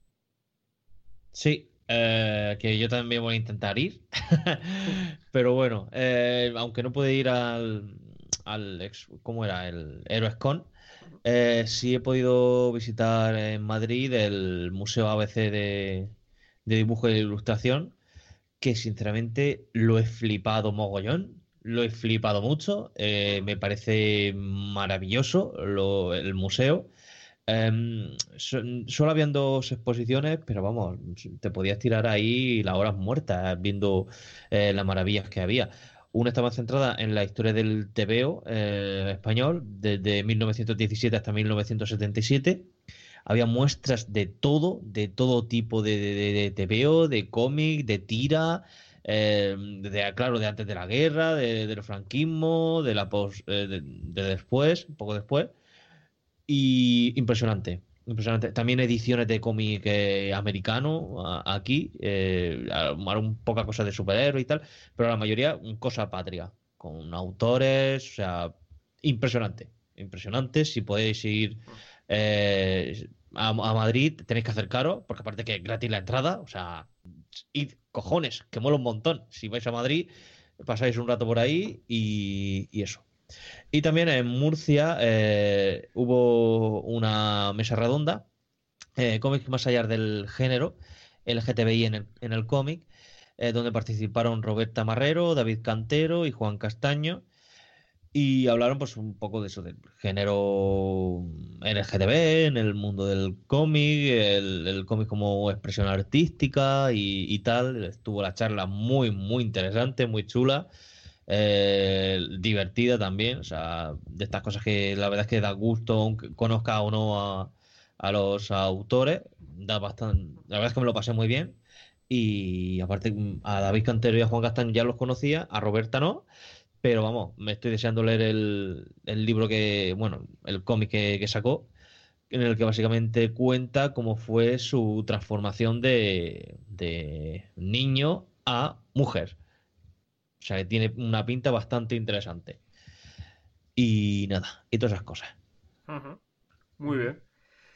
Sí, eh, que yo también voy a intentar ir. Pero bueno, eh, aunque no pude ir al, al ex- ¿cómo era? El HeroesCon, eh, sí he podido visitar en Madrid el Museo A B C de, de Dibujo y de Ilustración, que sinceramente lo he flipado mogollón. Lo he flipado mucho. Eh, me parece maravilloso lo- el museo. Em, so- solo habían dos exposiciones, pero vamos, te podías tirar ahí las horas muertas viendo eh, las maravillas que había. Una estaba centrada en la historia del tebeo eh, español, desde mil novecientos diecisiete hasta mil novecientos setenta y siete. Había muestras de todo, de todo tipo de, de, de, de tebeo, de cómic, de tira, eh, de, claro, de antes de la guerra, de, del franquismo, de la pos- eh, de, de después, un poco después. Y impresionante, impresionante. También ediciones de cómic eh, americano a- aquí, eh, a- a un poca cosa de superhéroes y tal, pero la mayoría mm, cosa patria, con autores, o sea, impresionante, impresionante. Si podéis ir eh, a, a Madrid, tenéis que acercaros, porque aparte que es gratis la entrada, o sea, id, cojones, que mola un montón. Si vais a Madrid, pasáis un rato por ahí y, y eso. Y también en Murcia eh, hubo una mesa redonda, eh, cómics más allá del género, L G T B I en el, en el cómic, eh, donde participaron Roberta Marrero, David Cantero y Juan Castaño, y hablaron pues un poco de eso, del género L G T B en el mundo del cómic, el, el cómic como expresión artística y, y tal. Estuvo la charla muy, muy interesante, muy chula. Eh, divertida también, o sea, de estas cosas que la verdad es que da gusto, aunque conozca o no a, a los autores, da bastante, la verdad es que me lo pasé muy bien. Y aparte a David Cantero y a Juan Castaño ya los conocía, a Roberta no, pero vamos, me estoy deseando leer el, el libro que, bueno, el cómic que, que sacó, en el que básicamente cuenta cómo fue su transformación de, de niño a mujer. O sea, que tiene una pinta bastante interesante. Y nada, y todas esas cosas. Ujú. Muy bien.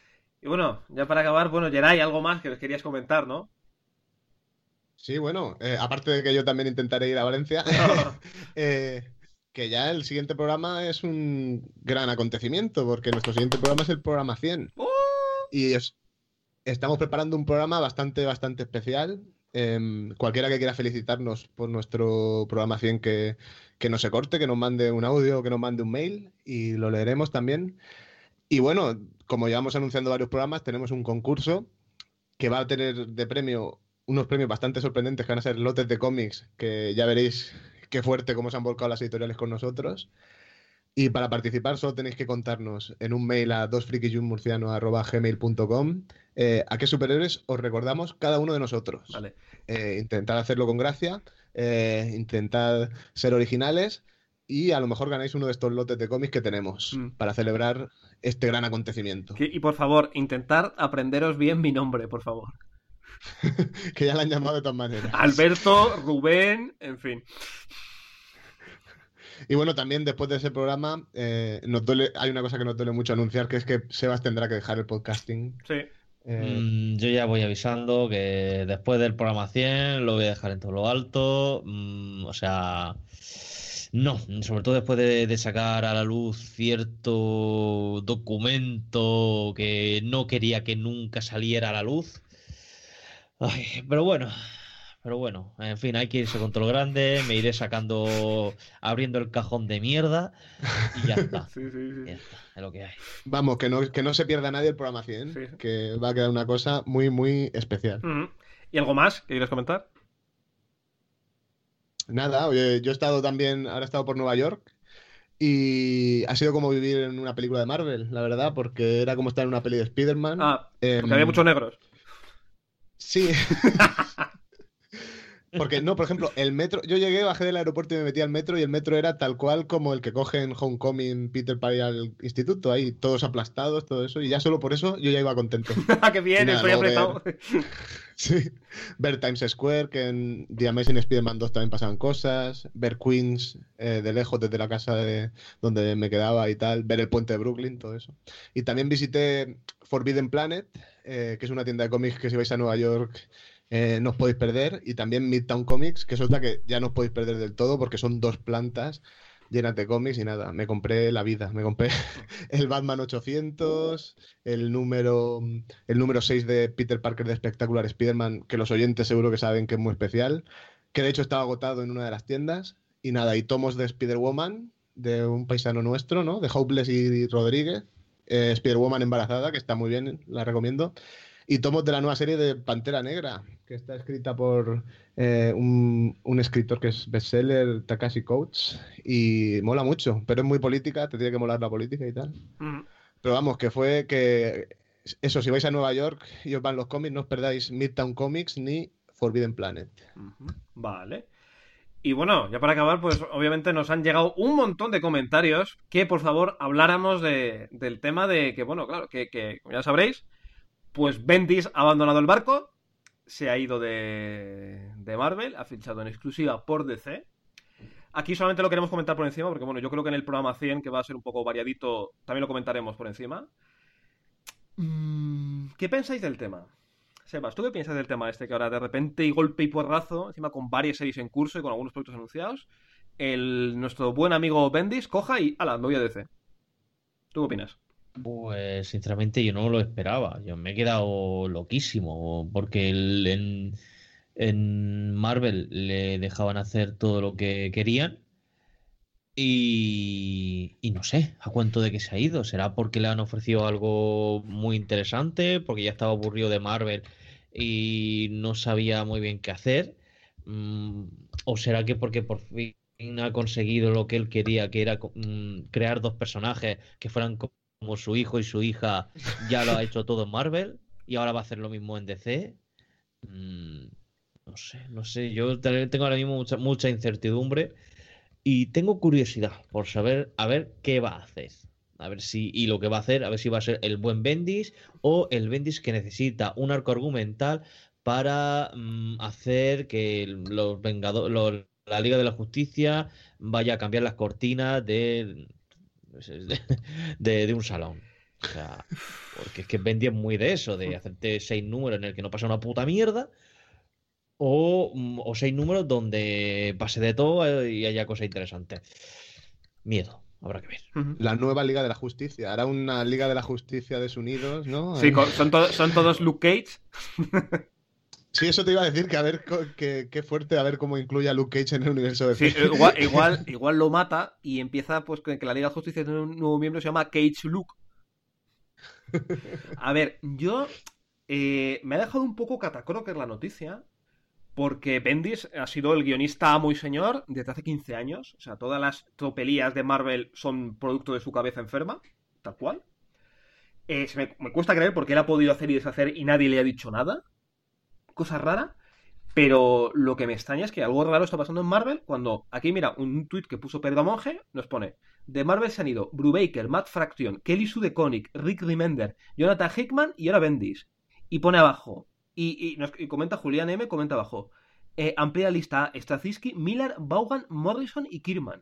Y bueno, ya para acabar, bueno, Geray, algo más que les querías comentar, ¿no? Sí, bueno, eh, aparte de que yo también intentaré ir a Valencia, eh, que ya el siguiente programa es un gran acontecimiento, porque nuestro siguiente programa es el programa cien. ¡Uh! Y es- estamos preparando un programa bastante, bastante especial. Em, cualquiera que quiera felicitarnos por nuestro programa cien, que, que no se corte, que nos mande un audio, que nos mande un mail y lo leeremos también. Y bueno, como llevamos anunciando varios programas, tenemos un concurso que va a tener de premio unos premios bastante sorprendentes, que van a ser lotes de cómics, que ya veréis qué fuerte cómo se han volcado las editoriales con nosotros. Y para participar solo tenéis que contarnos en un mail a dos frikis y un murciano arroba gmail punto com eh, a qué superhéroes os recordamos cada uno de nosotros. Vale. Eh, intentad hacerlo con gracia, eh, intentad ser originales y a lo mejor ganáis uno de estos lotes de cómics que tenemos Mm. para celebrar este gran acontecimiento. Que- y por favor, intentar aprenderos bien mi nombre, por favor. Que ya la han llamado de todas maneras. Alberto, Rubén, en fin. Y bueno, también después de ese programa, eh, nos duele, hay una cosa que nos duele mucho anunciar, que es que Sebas tendrá que dejar el podcasting. Sí. Eh, Mm, yo ya voy avisando que después del programa cien lo voy a dejar en todo lo alto. Mm, o sea, no, sobre todo después de, de sacar a la luz cierto documento que no quería que nunca saliera a la luz. Ay, pero bueno, pero bueno, en fin, hay que irse con todo lo grande. Me iré sacando, abriendo el cajón de mierda y ya está. Sí, sí, sí. Ya está, es lo que hay. Vamos, que no, que no se pierda nadie el programa cien, Sí. que va a quedar una cosa muy, muy especial. Ujú. ¿Y algo más que quieres comentar? Nada, oye, yo he estado también, ahora he estado por Nueva York y ha sido como vivir en una película de Marvel, la verdad, porque era como estar en una peli de Spider-Man. Ah, Em, porque había muchos negros. Sí. Porque no, por ejemplo, el metro, yo llegué, bajé del aeropuerto y me metí al metro y el metro era tal cual como el que coge en Homecoming Peter para ir al instituto, ahí todos aplastados, todo eso, y ya solo por eso yo ya iba contento. ¡Ah, qué bien! Y nada, Estoy luego apretado. ver- Sí, ver Times Square, que en The Amazing Spider-Man dos también pasaban cosas, ver Queens eh, de lejos desde la casa de donde me quedaba y tal, ver el puente de Brooklyn, todo eso. Y también visité Forbidden Planet, eh, que es una tienda de cómics que si vais a Nueva York eh, no os podéis perder, y también Midtown Comics, que es otra que ya no os podéis perder del todo porque son dos plantas llenas de cómics y nada, me compré la vida, me compré el Batman ochocientos, el número, el número seis de Peter Parker de Spectacular Spider-Man, que los oyentes seguro que saben que es muy especial, que de hecho estaba agotado en una de las tiendas, y nada, y tomos de Spider-Woman, de un paisano nuestro, ¿no? De Hopeless y Rodríguez, eh, Spider-Woman embarazada, que está muy bien, la recomiendo, y tomos de la nueva serie de Pantera Negra, que está escrita por eh, un, un escritor que es bestseller, Takashi Coates, y mola mucho, pero es muy política, te tiene que molar la política y tal. Ujú. Pero vamos, que fue que... Eso, si vais a Nueva York y os van los cómics, no os perdáis Midtown Comics ni Forbidden Planet. Ujú. Vale. Y bueno, ya para acabar, pues obviamente nos han llegado un montón de comentarios que por favor habláramos de, del tema de que, bueno, claro, que, que como ya sabréis, pues Bendis ha abandonado el barco, se ha ido de, de Marvel, ha fichado en exclusiva por D C. Aquí solamente lo queremos comentar por encima, porque bueno, yo creo que en el programa cien, que va a ser un poco variadito, también lo comentaremos por encima. Mm, ¿Qué pensáis del tema? Sebas, ¿tú qué piensas del tema este? Que ahora de repente y golpe y porrazo, encima con varias series en curso y con algunos proyectos anunciados, el, nuestro buen amigo Bendis coja y ¡hala! Me voy a D C. ¿Tú qué opinas? Pues sinceramente yo no lo esperaba. Yo me he quedado loquísimo porque el- en, en Marvel le dejaban hacer todo lo que querían y, y no sé a cuánto de que se ha ido. ¿Será porque le han ofrecido algo muy interesante? Porque ya estaba aburrido de Marvel y no sabía muy bien qué hacer. Mm, ¿O será que porque por fin ha conseguido lo que él quería, que era mm, crear dos personajes que fueran co- como su hijo y su hija, ya lo ha hecho todo en Marvel y ahora va a hacer lo mismo en D C? Mm, no sé, no sé. Yo te- tengo ahora mismo mucha, mucha incertidumbre y tengo curiosidad por saber a ver qué va a hacer. A ver si, y lo que va a hacer, a ver si va a ser el buen Bendis o el Bendis que necesita un arco argumental para mm, hacer que los Vengadores, la Liga de la Justicia vaya a cambiar las cortinas de, de, de un salón. O sea, porque es que Bendy es muy de eso, de hacerte seis números en el que no pasa una puta mierda, o, o seis números donde pase de todo y haya cosas interesantes. Miedo, habrá que ver. La nueva Liga de la Justicia. Hará una Liga de la Justicia desunidos, ¿no? Sí, son, to son todos Luke Cage. Sí, eso te iba a decir, que a ver qué que fuerte, a ver cómo incluye a Luke Cage en el universo de sí, igual, igual, igual lo mata y empieza pues que la Liga de Justicia tiene un nuevo miembro que se llama Cage Luke. A ver, yo eh, me ha dejado un poco catacroker la noticia, porque Bendis ha sido el guionista amo y señor desde hace quince años. O sea, todas las tropelías de Marvel son producto de su cabeza enferma, tal cual. Eh, se me, me cuesta creer porque él ha podido hacer y deshacer y nadie le ha dicho nada. Cosa rara, pero lo que me extraña es que algo raro está pasando en Marvel cuando, aquí mira, un tuit que puso Pedro Monge, nos pone: de Marvel se han ido Brubaker, Matt Fraction, Kelly Sue DeConnick, Rick Remender, Jonathan Hickman y ahora Bendis. Y pone abajo, y, y, nos, y comenta Julián M, comenta abajo, eh, amplia lista A, Straczynski, Miller, Vaughan, Morrison y Kirman.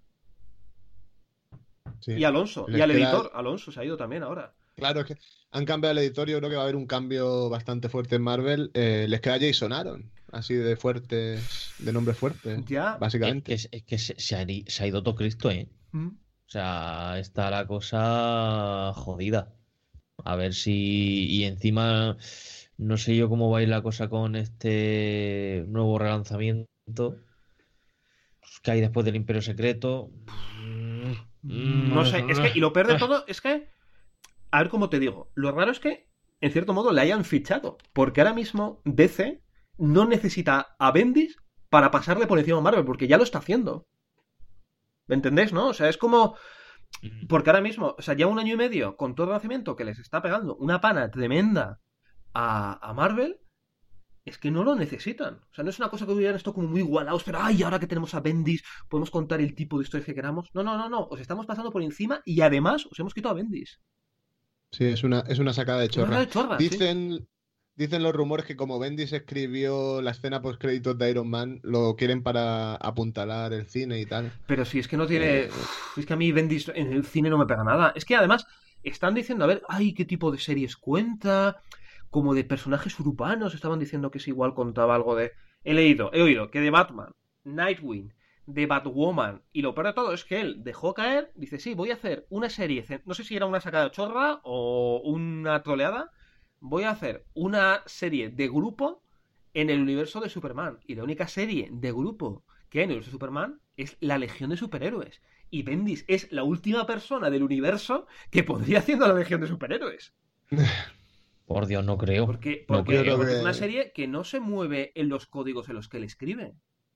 Sí. Y Alonso, Les y al queda... editor, Alonso se ha ido también ahora. Claro, es que han cambiado el editor, yo creo que va a haber un cambio bastante fuerte en Marvel. Eh, les queda Jason Aaron, así de fuerte, de nombre fuerte, ya. Básicamente. Es que, es que se, se, ha, se ha ido todo Cristo, ¿eh? ¿Mm? O sea, está la cosa jodida. A ver si... Y encima, no sé yo cómo va a ir la cosa con este nuevo relanzamiento que hay después del Imperio Secreto. No sé, es que... Y lo peor de todo es que... A ver cómo te digo, lo raro es que, en cierto modo, le hayan fichado. Porque ahora mismo D C no necesita a Bendis para pasarle por encima a Marvel, porque ya lo está haciendo. ¿Me entendéis, no? O sea, es como... Porque ahora mismo, o sea, ya un año y medio con todo el nacimiento que les está pegando una pana tremenda a, a Marvel, es que no lo necesitan. O sea, no es una cosa que hubieran esto como muy igualados, pero ¡ay! Ahora que tenemos a Bendis, podemos contar el tipo de historia que queramos. No, no, no, no. Os estamos pasando por encima y además os hemos quitado a Bendis. Sí, es una, es una sacada de chorra. De chorra dicen, sí. dicen los rumores que como Bendis escribió la escena post créditos de Iron Man, lo quieren para apuntalar el cine y tal. Pero si es que no tiene... Eh... Es que a mí Bendis en el cine no me pega nada. Es que además están diciendo, a ver, ay, qué tipo de series cuenta, como de personajes urbanos, estaban diciendo que es igual, contaba algo de... He leído, he oído que de Batman, Nightwing, de Batwoman, y lo peor de todo es que él dejó caer, dice, sí, voy a hacer una serie, no sé si era una sacada de chorra o una troleada, voy a hacer una serie de grupo en el universo de Superman, y la única serie de grupo que hay en el universo de Superman es la Legión de Superhéroes, y Bendis es la última persona del universo que podría haciendo la Legión de Superhéroes. Por Dios, no creo. Porque, porque, no creo porque que... es una serie que no se mueve en los códigos en los que él escribe.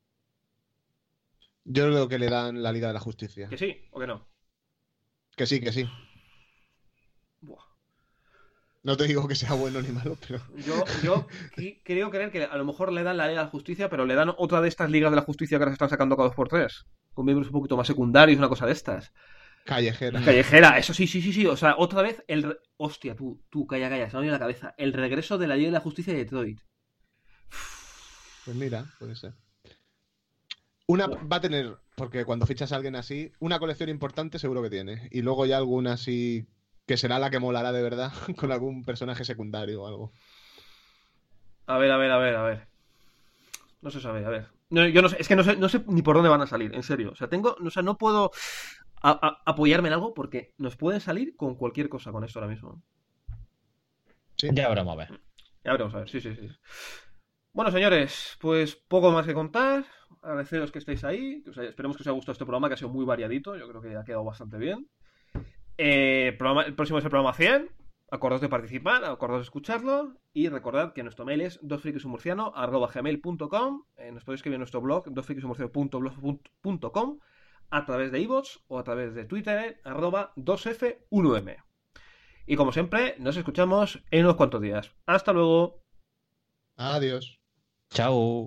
Yo creo que le dan la Liga de la Justicia. ¿Que sí o que no? Que sí, que sí. Buah. No te digo que sea bueno ni malo, pero... Yo, yo creo creer que a lo mejor le dan la Liga de la Justicia, pero le dan otra de estas Ligas de la Justicia que ahora se están sacando cada dos por tres. Con miembros un poquito más secundarios, una cosa de estas. Callejera. Callejera, eso sí, sí, sí, sí. O sea, otra vez el... Hostia, tú, tú, calla, calla, se me ha venido a la cabeza. El regreso de la Liga de la Justicia de Detroit. Pues mira, puede ser. Una va a tener, porque cuando fichas a alguien así, una colección importante seguro que tiene. Y luego ya alguna así que será la que molará de verdad con algún personaje secundario o algo. A ver, a ver, a ver, a ver. No se sabe, a ver. No, yo no sé, es que no sé, no sé ni por dónde van a salir, en serio. O sea, tengo, o sea, no puedo a, a, apoyarme en algo porque nos pueden salir con cualquier cosa con esto ahora mismo. Sí. Ya veremos a ver. Ya veremos a ver, sí, sí, sí. Bueno, señores, pues poco más que contar. Agradeceros que estéis ahí. O sea, esperemos que os haya gustado este programa, que ha sido muy variadito. Yo creo que ha quedado bastante bien. Eh, programa, el próximo es el programa cien. Acordaos de participar, acordaos de escucharlo. Y recordad que nuestro mail es dosfrikisumurciano arroba gmail punto com. Eh, nos podéis escribir en nuestro blog dosfrikisumurciano punto blog punto com, a través de iVoox o a través de Twitter arroba dos F uno M. Y como siempre, nos escuchamos en unos cuantos días. Hasta luego. Adiós. Chao.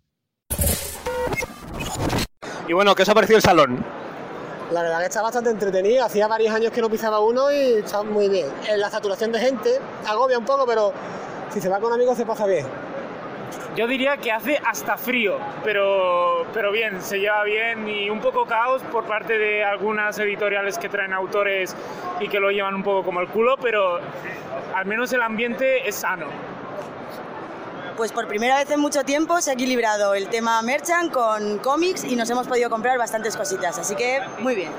Y bueno, ¿qué os ha parecido el salón? La verdad que está bastante entretenido. Hacía varios años que no pisaba uno y está muy bien. La saturación de gente agobia un poco, pero si se va con amigos se pasa bien. Yo diría que hace hasta frío, pero, pero bien, se lleva bien y un poco caos por parte de algunas editoriales que traen autores y que lo llevan un poco como el culo, pero al menos el ambiente es sano. Pues por primera vez en mucho tiempo se ha equilibrado el tema merchant con cómics y nos hemos podido comprar bastantes cositas, así que muy bien.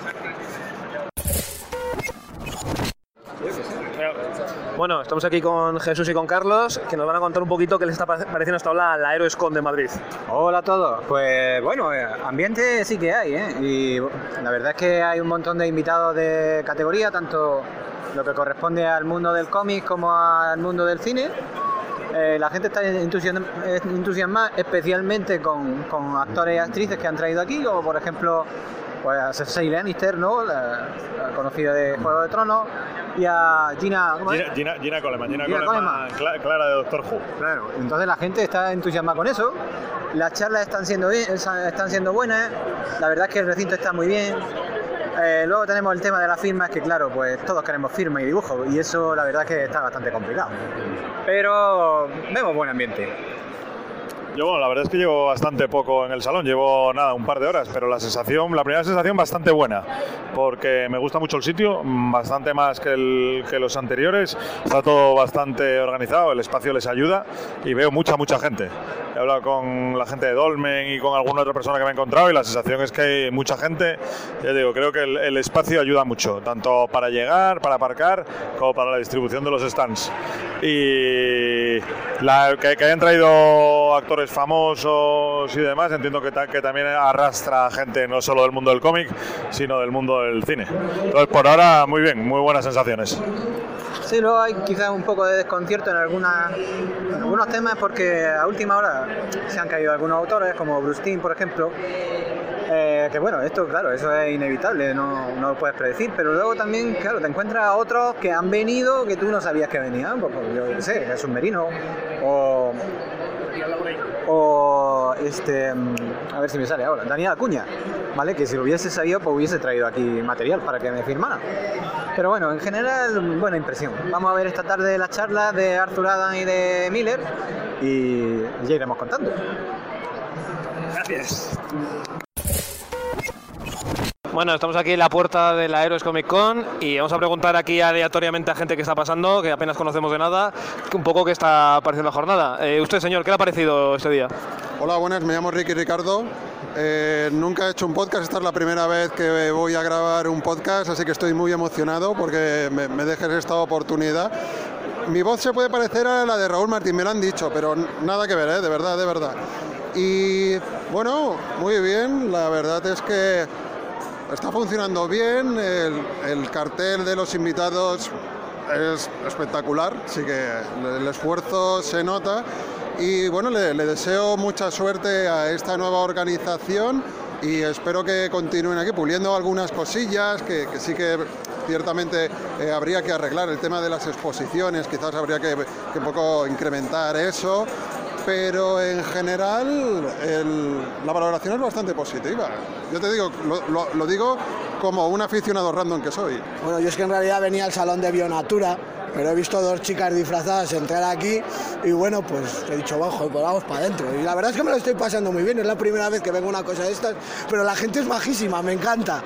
Bueno, estamos aquí con Jesús y con Carlos, que nos van a contar un poquito qué les está pareciendo hasta ahora la Heroescon de Madrid. Hola a todos. Pues bueno, ambiente sí que hay, ¿eh? Y la verdad es que hay un montón de invitados de categoría, tanto lo que corresponde al mundo del cómic como al mundo del cine. Eh, la gente está entusiasmada, especialmente con, con actores y actrices que han traído aquí, como por ejemplo pues a Cersei Lannister, ¿no? La, la conocida de Juego de Tronos, y a Gina... ¿cómo es? Gina, Gina, Gina Coleman, Gina, Gina Coleman, Coleman. Cla- Clara de Doctor Who. Claro, entonces la gente está entusiasmada con eso, las charlas están siendo, bien, están siendo buenas, la verdad es que el recinto está muy bien. Eh, luego tenemos el tema de las firmas, que claro, pues todos queremos firma y dibujo, y eso la verdad es que está bastante complicado. Pero vemos buen ambiente. Yo, bueno, la verdad es que llevo bastante poco en el salón, llevo nada, un par de horas, pero la sensación, la primera sensación bastante buena, porque me gusta mucho el sitio, bastante más que, el, que los anteriores, está todo bastante organizado, el espacio les ayuda y veo mucha, mucha gente. He hablado con la gente de Dolmen y con alguna otra persona que me he encontrado y la sensación es que hay mucha gente. Ya digo, creo que el, el espacio ayuda mucho, tanto para llegar, para aparcar, como para la distribución de los stands. Y la, que, que hayan traído actores famosos y demás, entiendo que, ta, que también arrastra a gente no solo del mundo del cómic, sino del mundo del cine. Entonces, por ahora, muy bien, muy buenas sensaciones. Sí, luego hay quizás un poco de desconcierto en, algunas, en algunos temas, porque a última hora se han caído algunos autores, como Bruce Timm, por ejemplo. Eh, que bueno, esto claro, eso es inevitable, no, no lo puedes predecir, pero luego también, claro, te encuentras a otros que han venido que tú no sabías que venían, pues, yo qué sé, Jesús Merino, o, o este, a ver si me sale ahora, Daniel Acuña, ¿vale? Que si lo hubiese sabido, pues hubiese traído aquí material para que me firmara. Pero bueno, en general, buena impresión. Vamos a ver esta tarde las charlas de Arthur Adams y de Miller y ya iremos contando. Gracias. Bueno, estamos aquí en la puerta de la Heroes Comic Con y vamos a preguntar aquí aleatoriamente a gente que está pasando, que apenas conocemos de nada, un poco qué está pareciendo la jornada. Eh, usted, señor, ¿qué le ha parecido este día? Hola, buenas, me llamo Ricky Ricardo. Eh, nunca he hecho un podcast, esta es la primera vez que voy a grabar un podcast, así que estoy muy emocionado porque me, me dejes esta oportunidad. Mi voz se puede parecer a la de Raúl Martín, me lo han dicho, pero nada que ver, ¿eh? de verdad, de verdad. Y bueno, muy bien, la verdad es que está funcionando bien, el, el cartel de los invitados es espectacular, así que el esfuerzo se nota y bueno, le, le deseo mucha suerte a esta nueva organización y espero que continúen aquí puliendo algunas cosillas que, que sí que ciertamente eh, habría que arreglar, el tema de las exposiciones, quizás habría que, que un poco incrementar eso. Pero en general el, la valoración es bastante positiva. Yo te digo, lo, lo, lo digo como un aficionado random que soy. Bueno, yo es que en realidad venía al salón de Bionatura, pero he visto dos chicas disfrazadas entrar aquí y bueno, pues he dicho, bajo, pues vamos para adentro. Y la verdad es que me lo estoy pasando muy bien, es la primera vez que vengo a una cosa de estas, pero la gente es majísima, me encanta.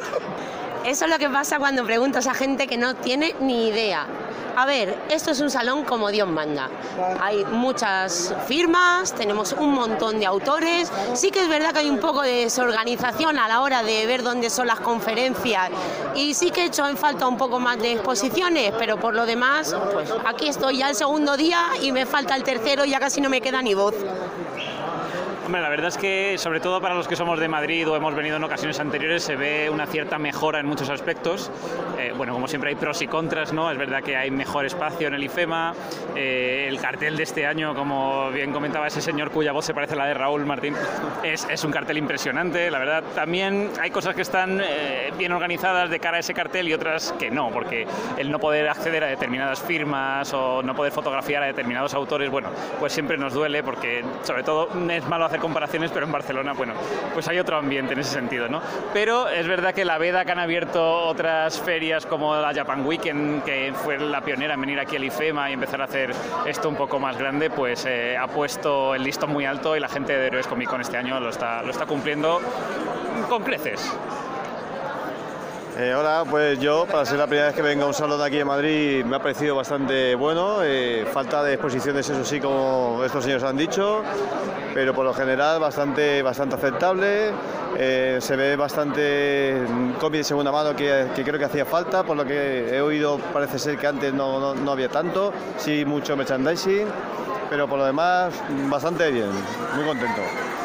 Eso es lo que pasa cuando preguntas a gente que no tiene ni idea. A ver, esto es un salón como Dios manda. Hay muchas firmas, tenemos un montón de autores. Sí que es verdad que hay un poco de desorganización a la hora de ver dónde son las conferencias y sí que he hecho en falta un poco más de exposiciones, pero por lo demás, pues aquí estoy ya el segundo día y me falta el tercero y ya casi no me queda ni voz. Hombre, la verdad es que, sobre todo para los que somos de Madrid o hemos venido en ocasiones anteriores, se ve una cierta mejora en muchos aspectos. Eh, bueno, como siempre hay pros y contras, ¿no? Es verdad que hay mejor espacio en el IFEMA. Eh, el cartel de este año, como bien comentaba ese señor cuya voz se parece a la de Raúl Martín, es, es un cartel impresionante. La verdad, también hay cosas que están eh, bien organizadas de cara a ese cartel y otras que no, porque el no poder acceder a determinadas firmas o no poder fotografiar a determinados autores, bueno, pues siempre nos duele porque, sobre todo, es malo hacer hacer comparaciones, pero en Barcelona, bueno, pues hay otro ambiente en ese sentido, ¿no? Pero es verdad que la veda que han abierto otras ferias como la Japan Weekend, que fue la pionera en venir aquí al IFEMA y empezar a hacer esto un poco más grande, pues eh, ha puesto el listón muy alto y la gente de Héroes Comic Con este año lo está, lo está cumpliendo con creces. Eh, hola, pues yo, para ser la primera vez que vengo a un salón de aquí en Madrid, me ha parecido bastante bueno. Eh, falta de exposiciones, eso sí, como estos señores han dicho, pero por lo general bastante, bastante aceptable. Eh, se ve bastante cómic de segunda mano que, que creo que hacía falta, por lo que he oído parece ser que antes no, no, no había tanto, sí mucho merchandising, pero por lo demás bastante bien, muy contento.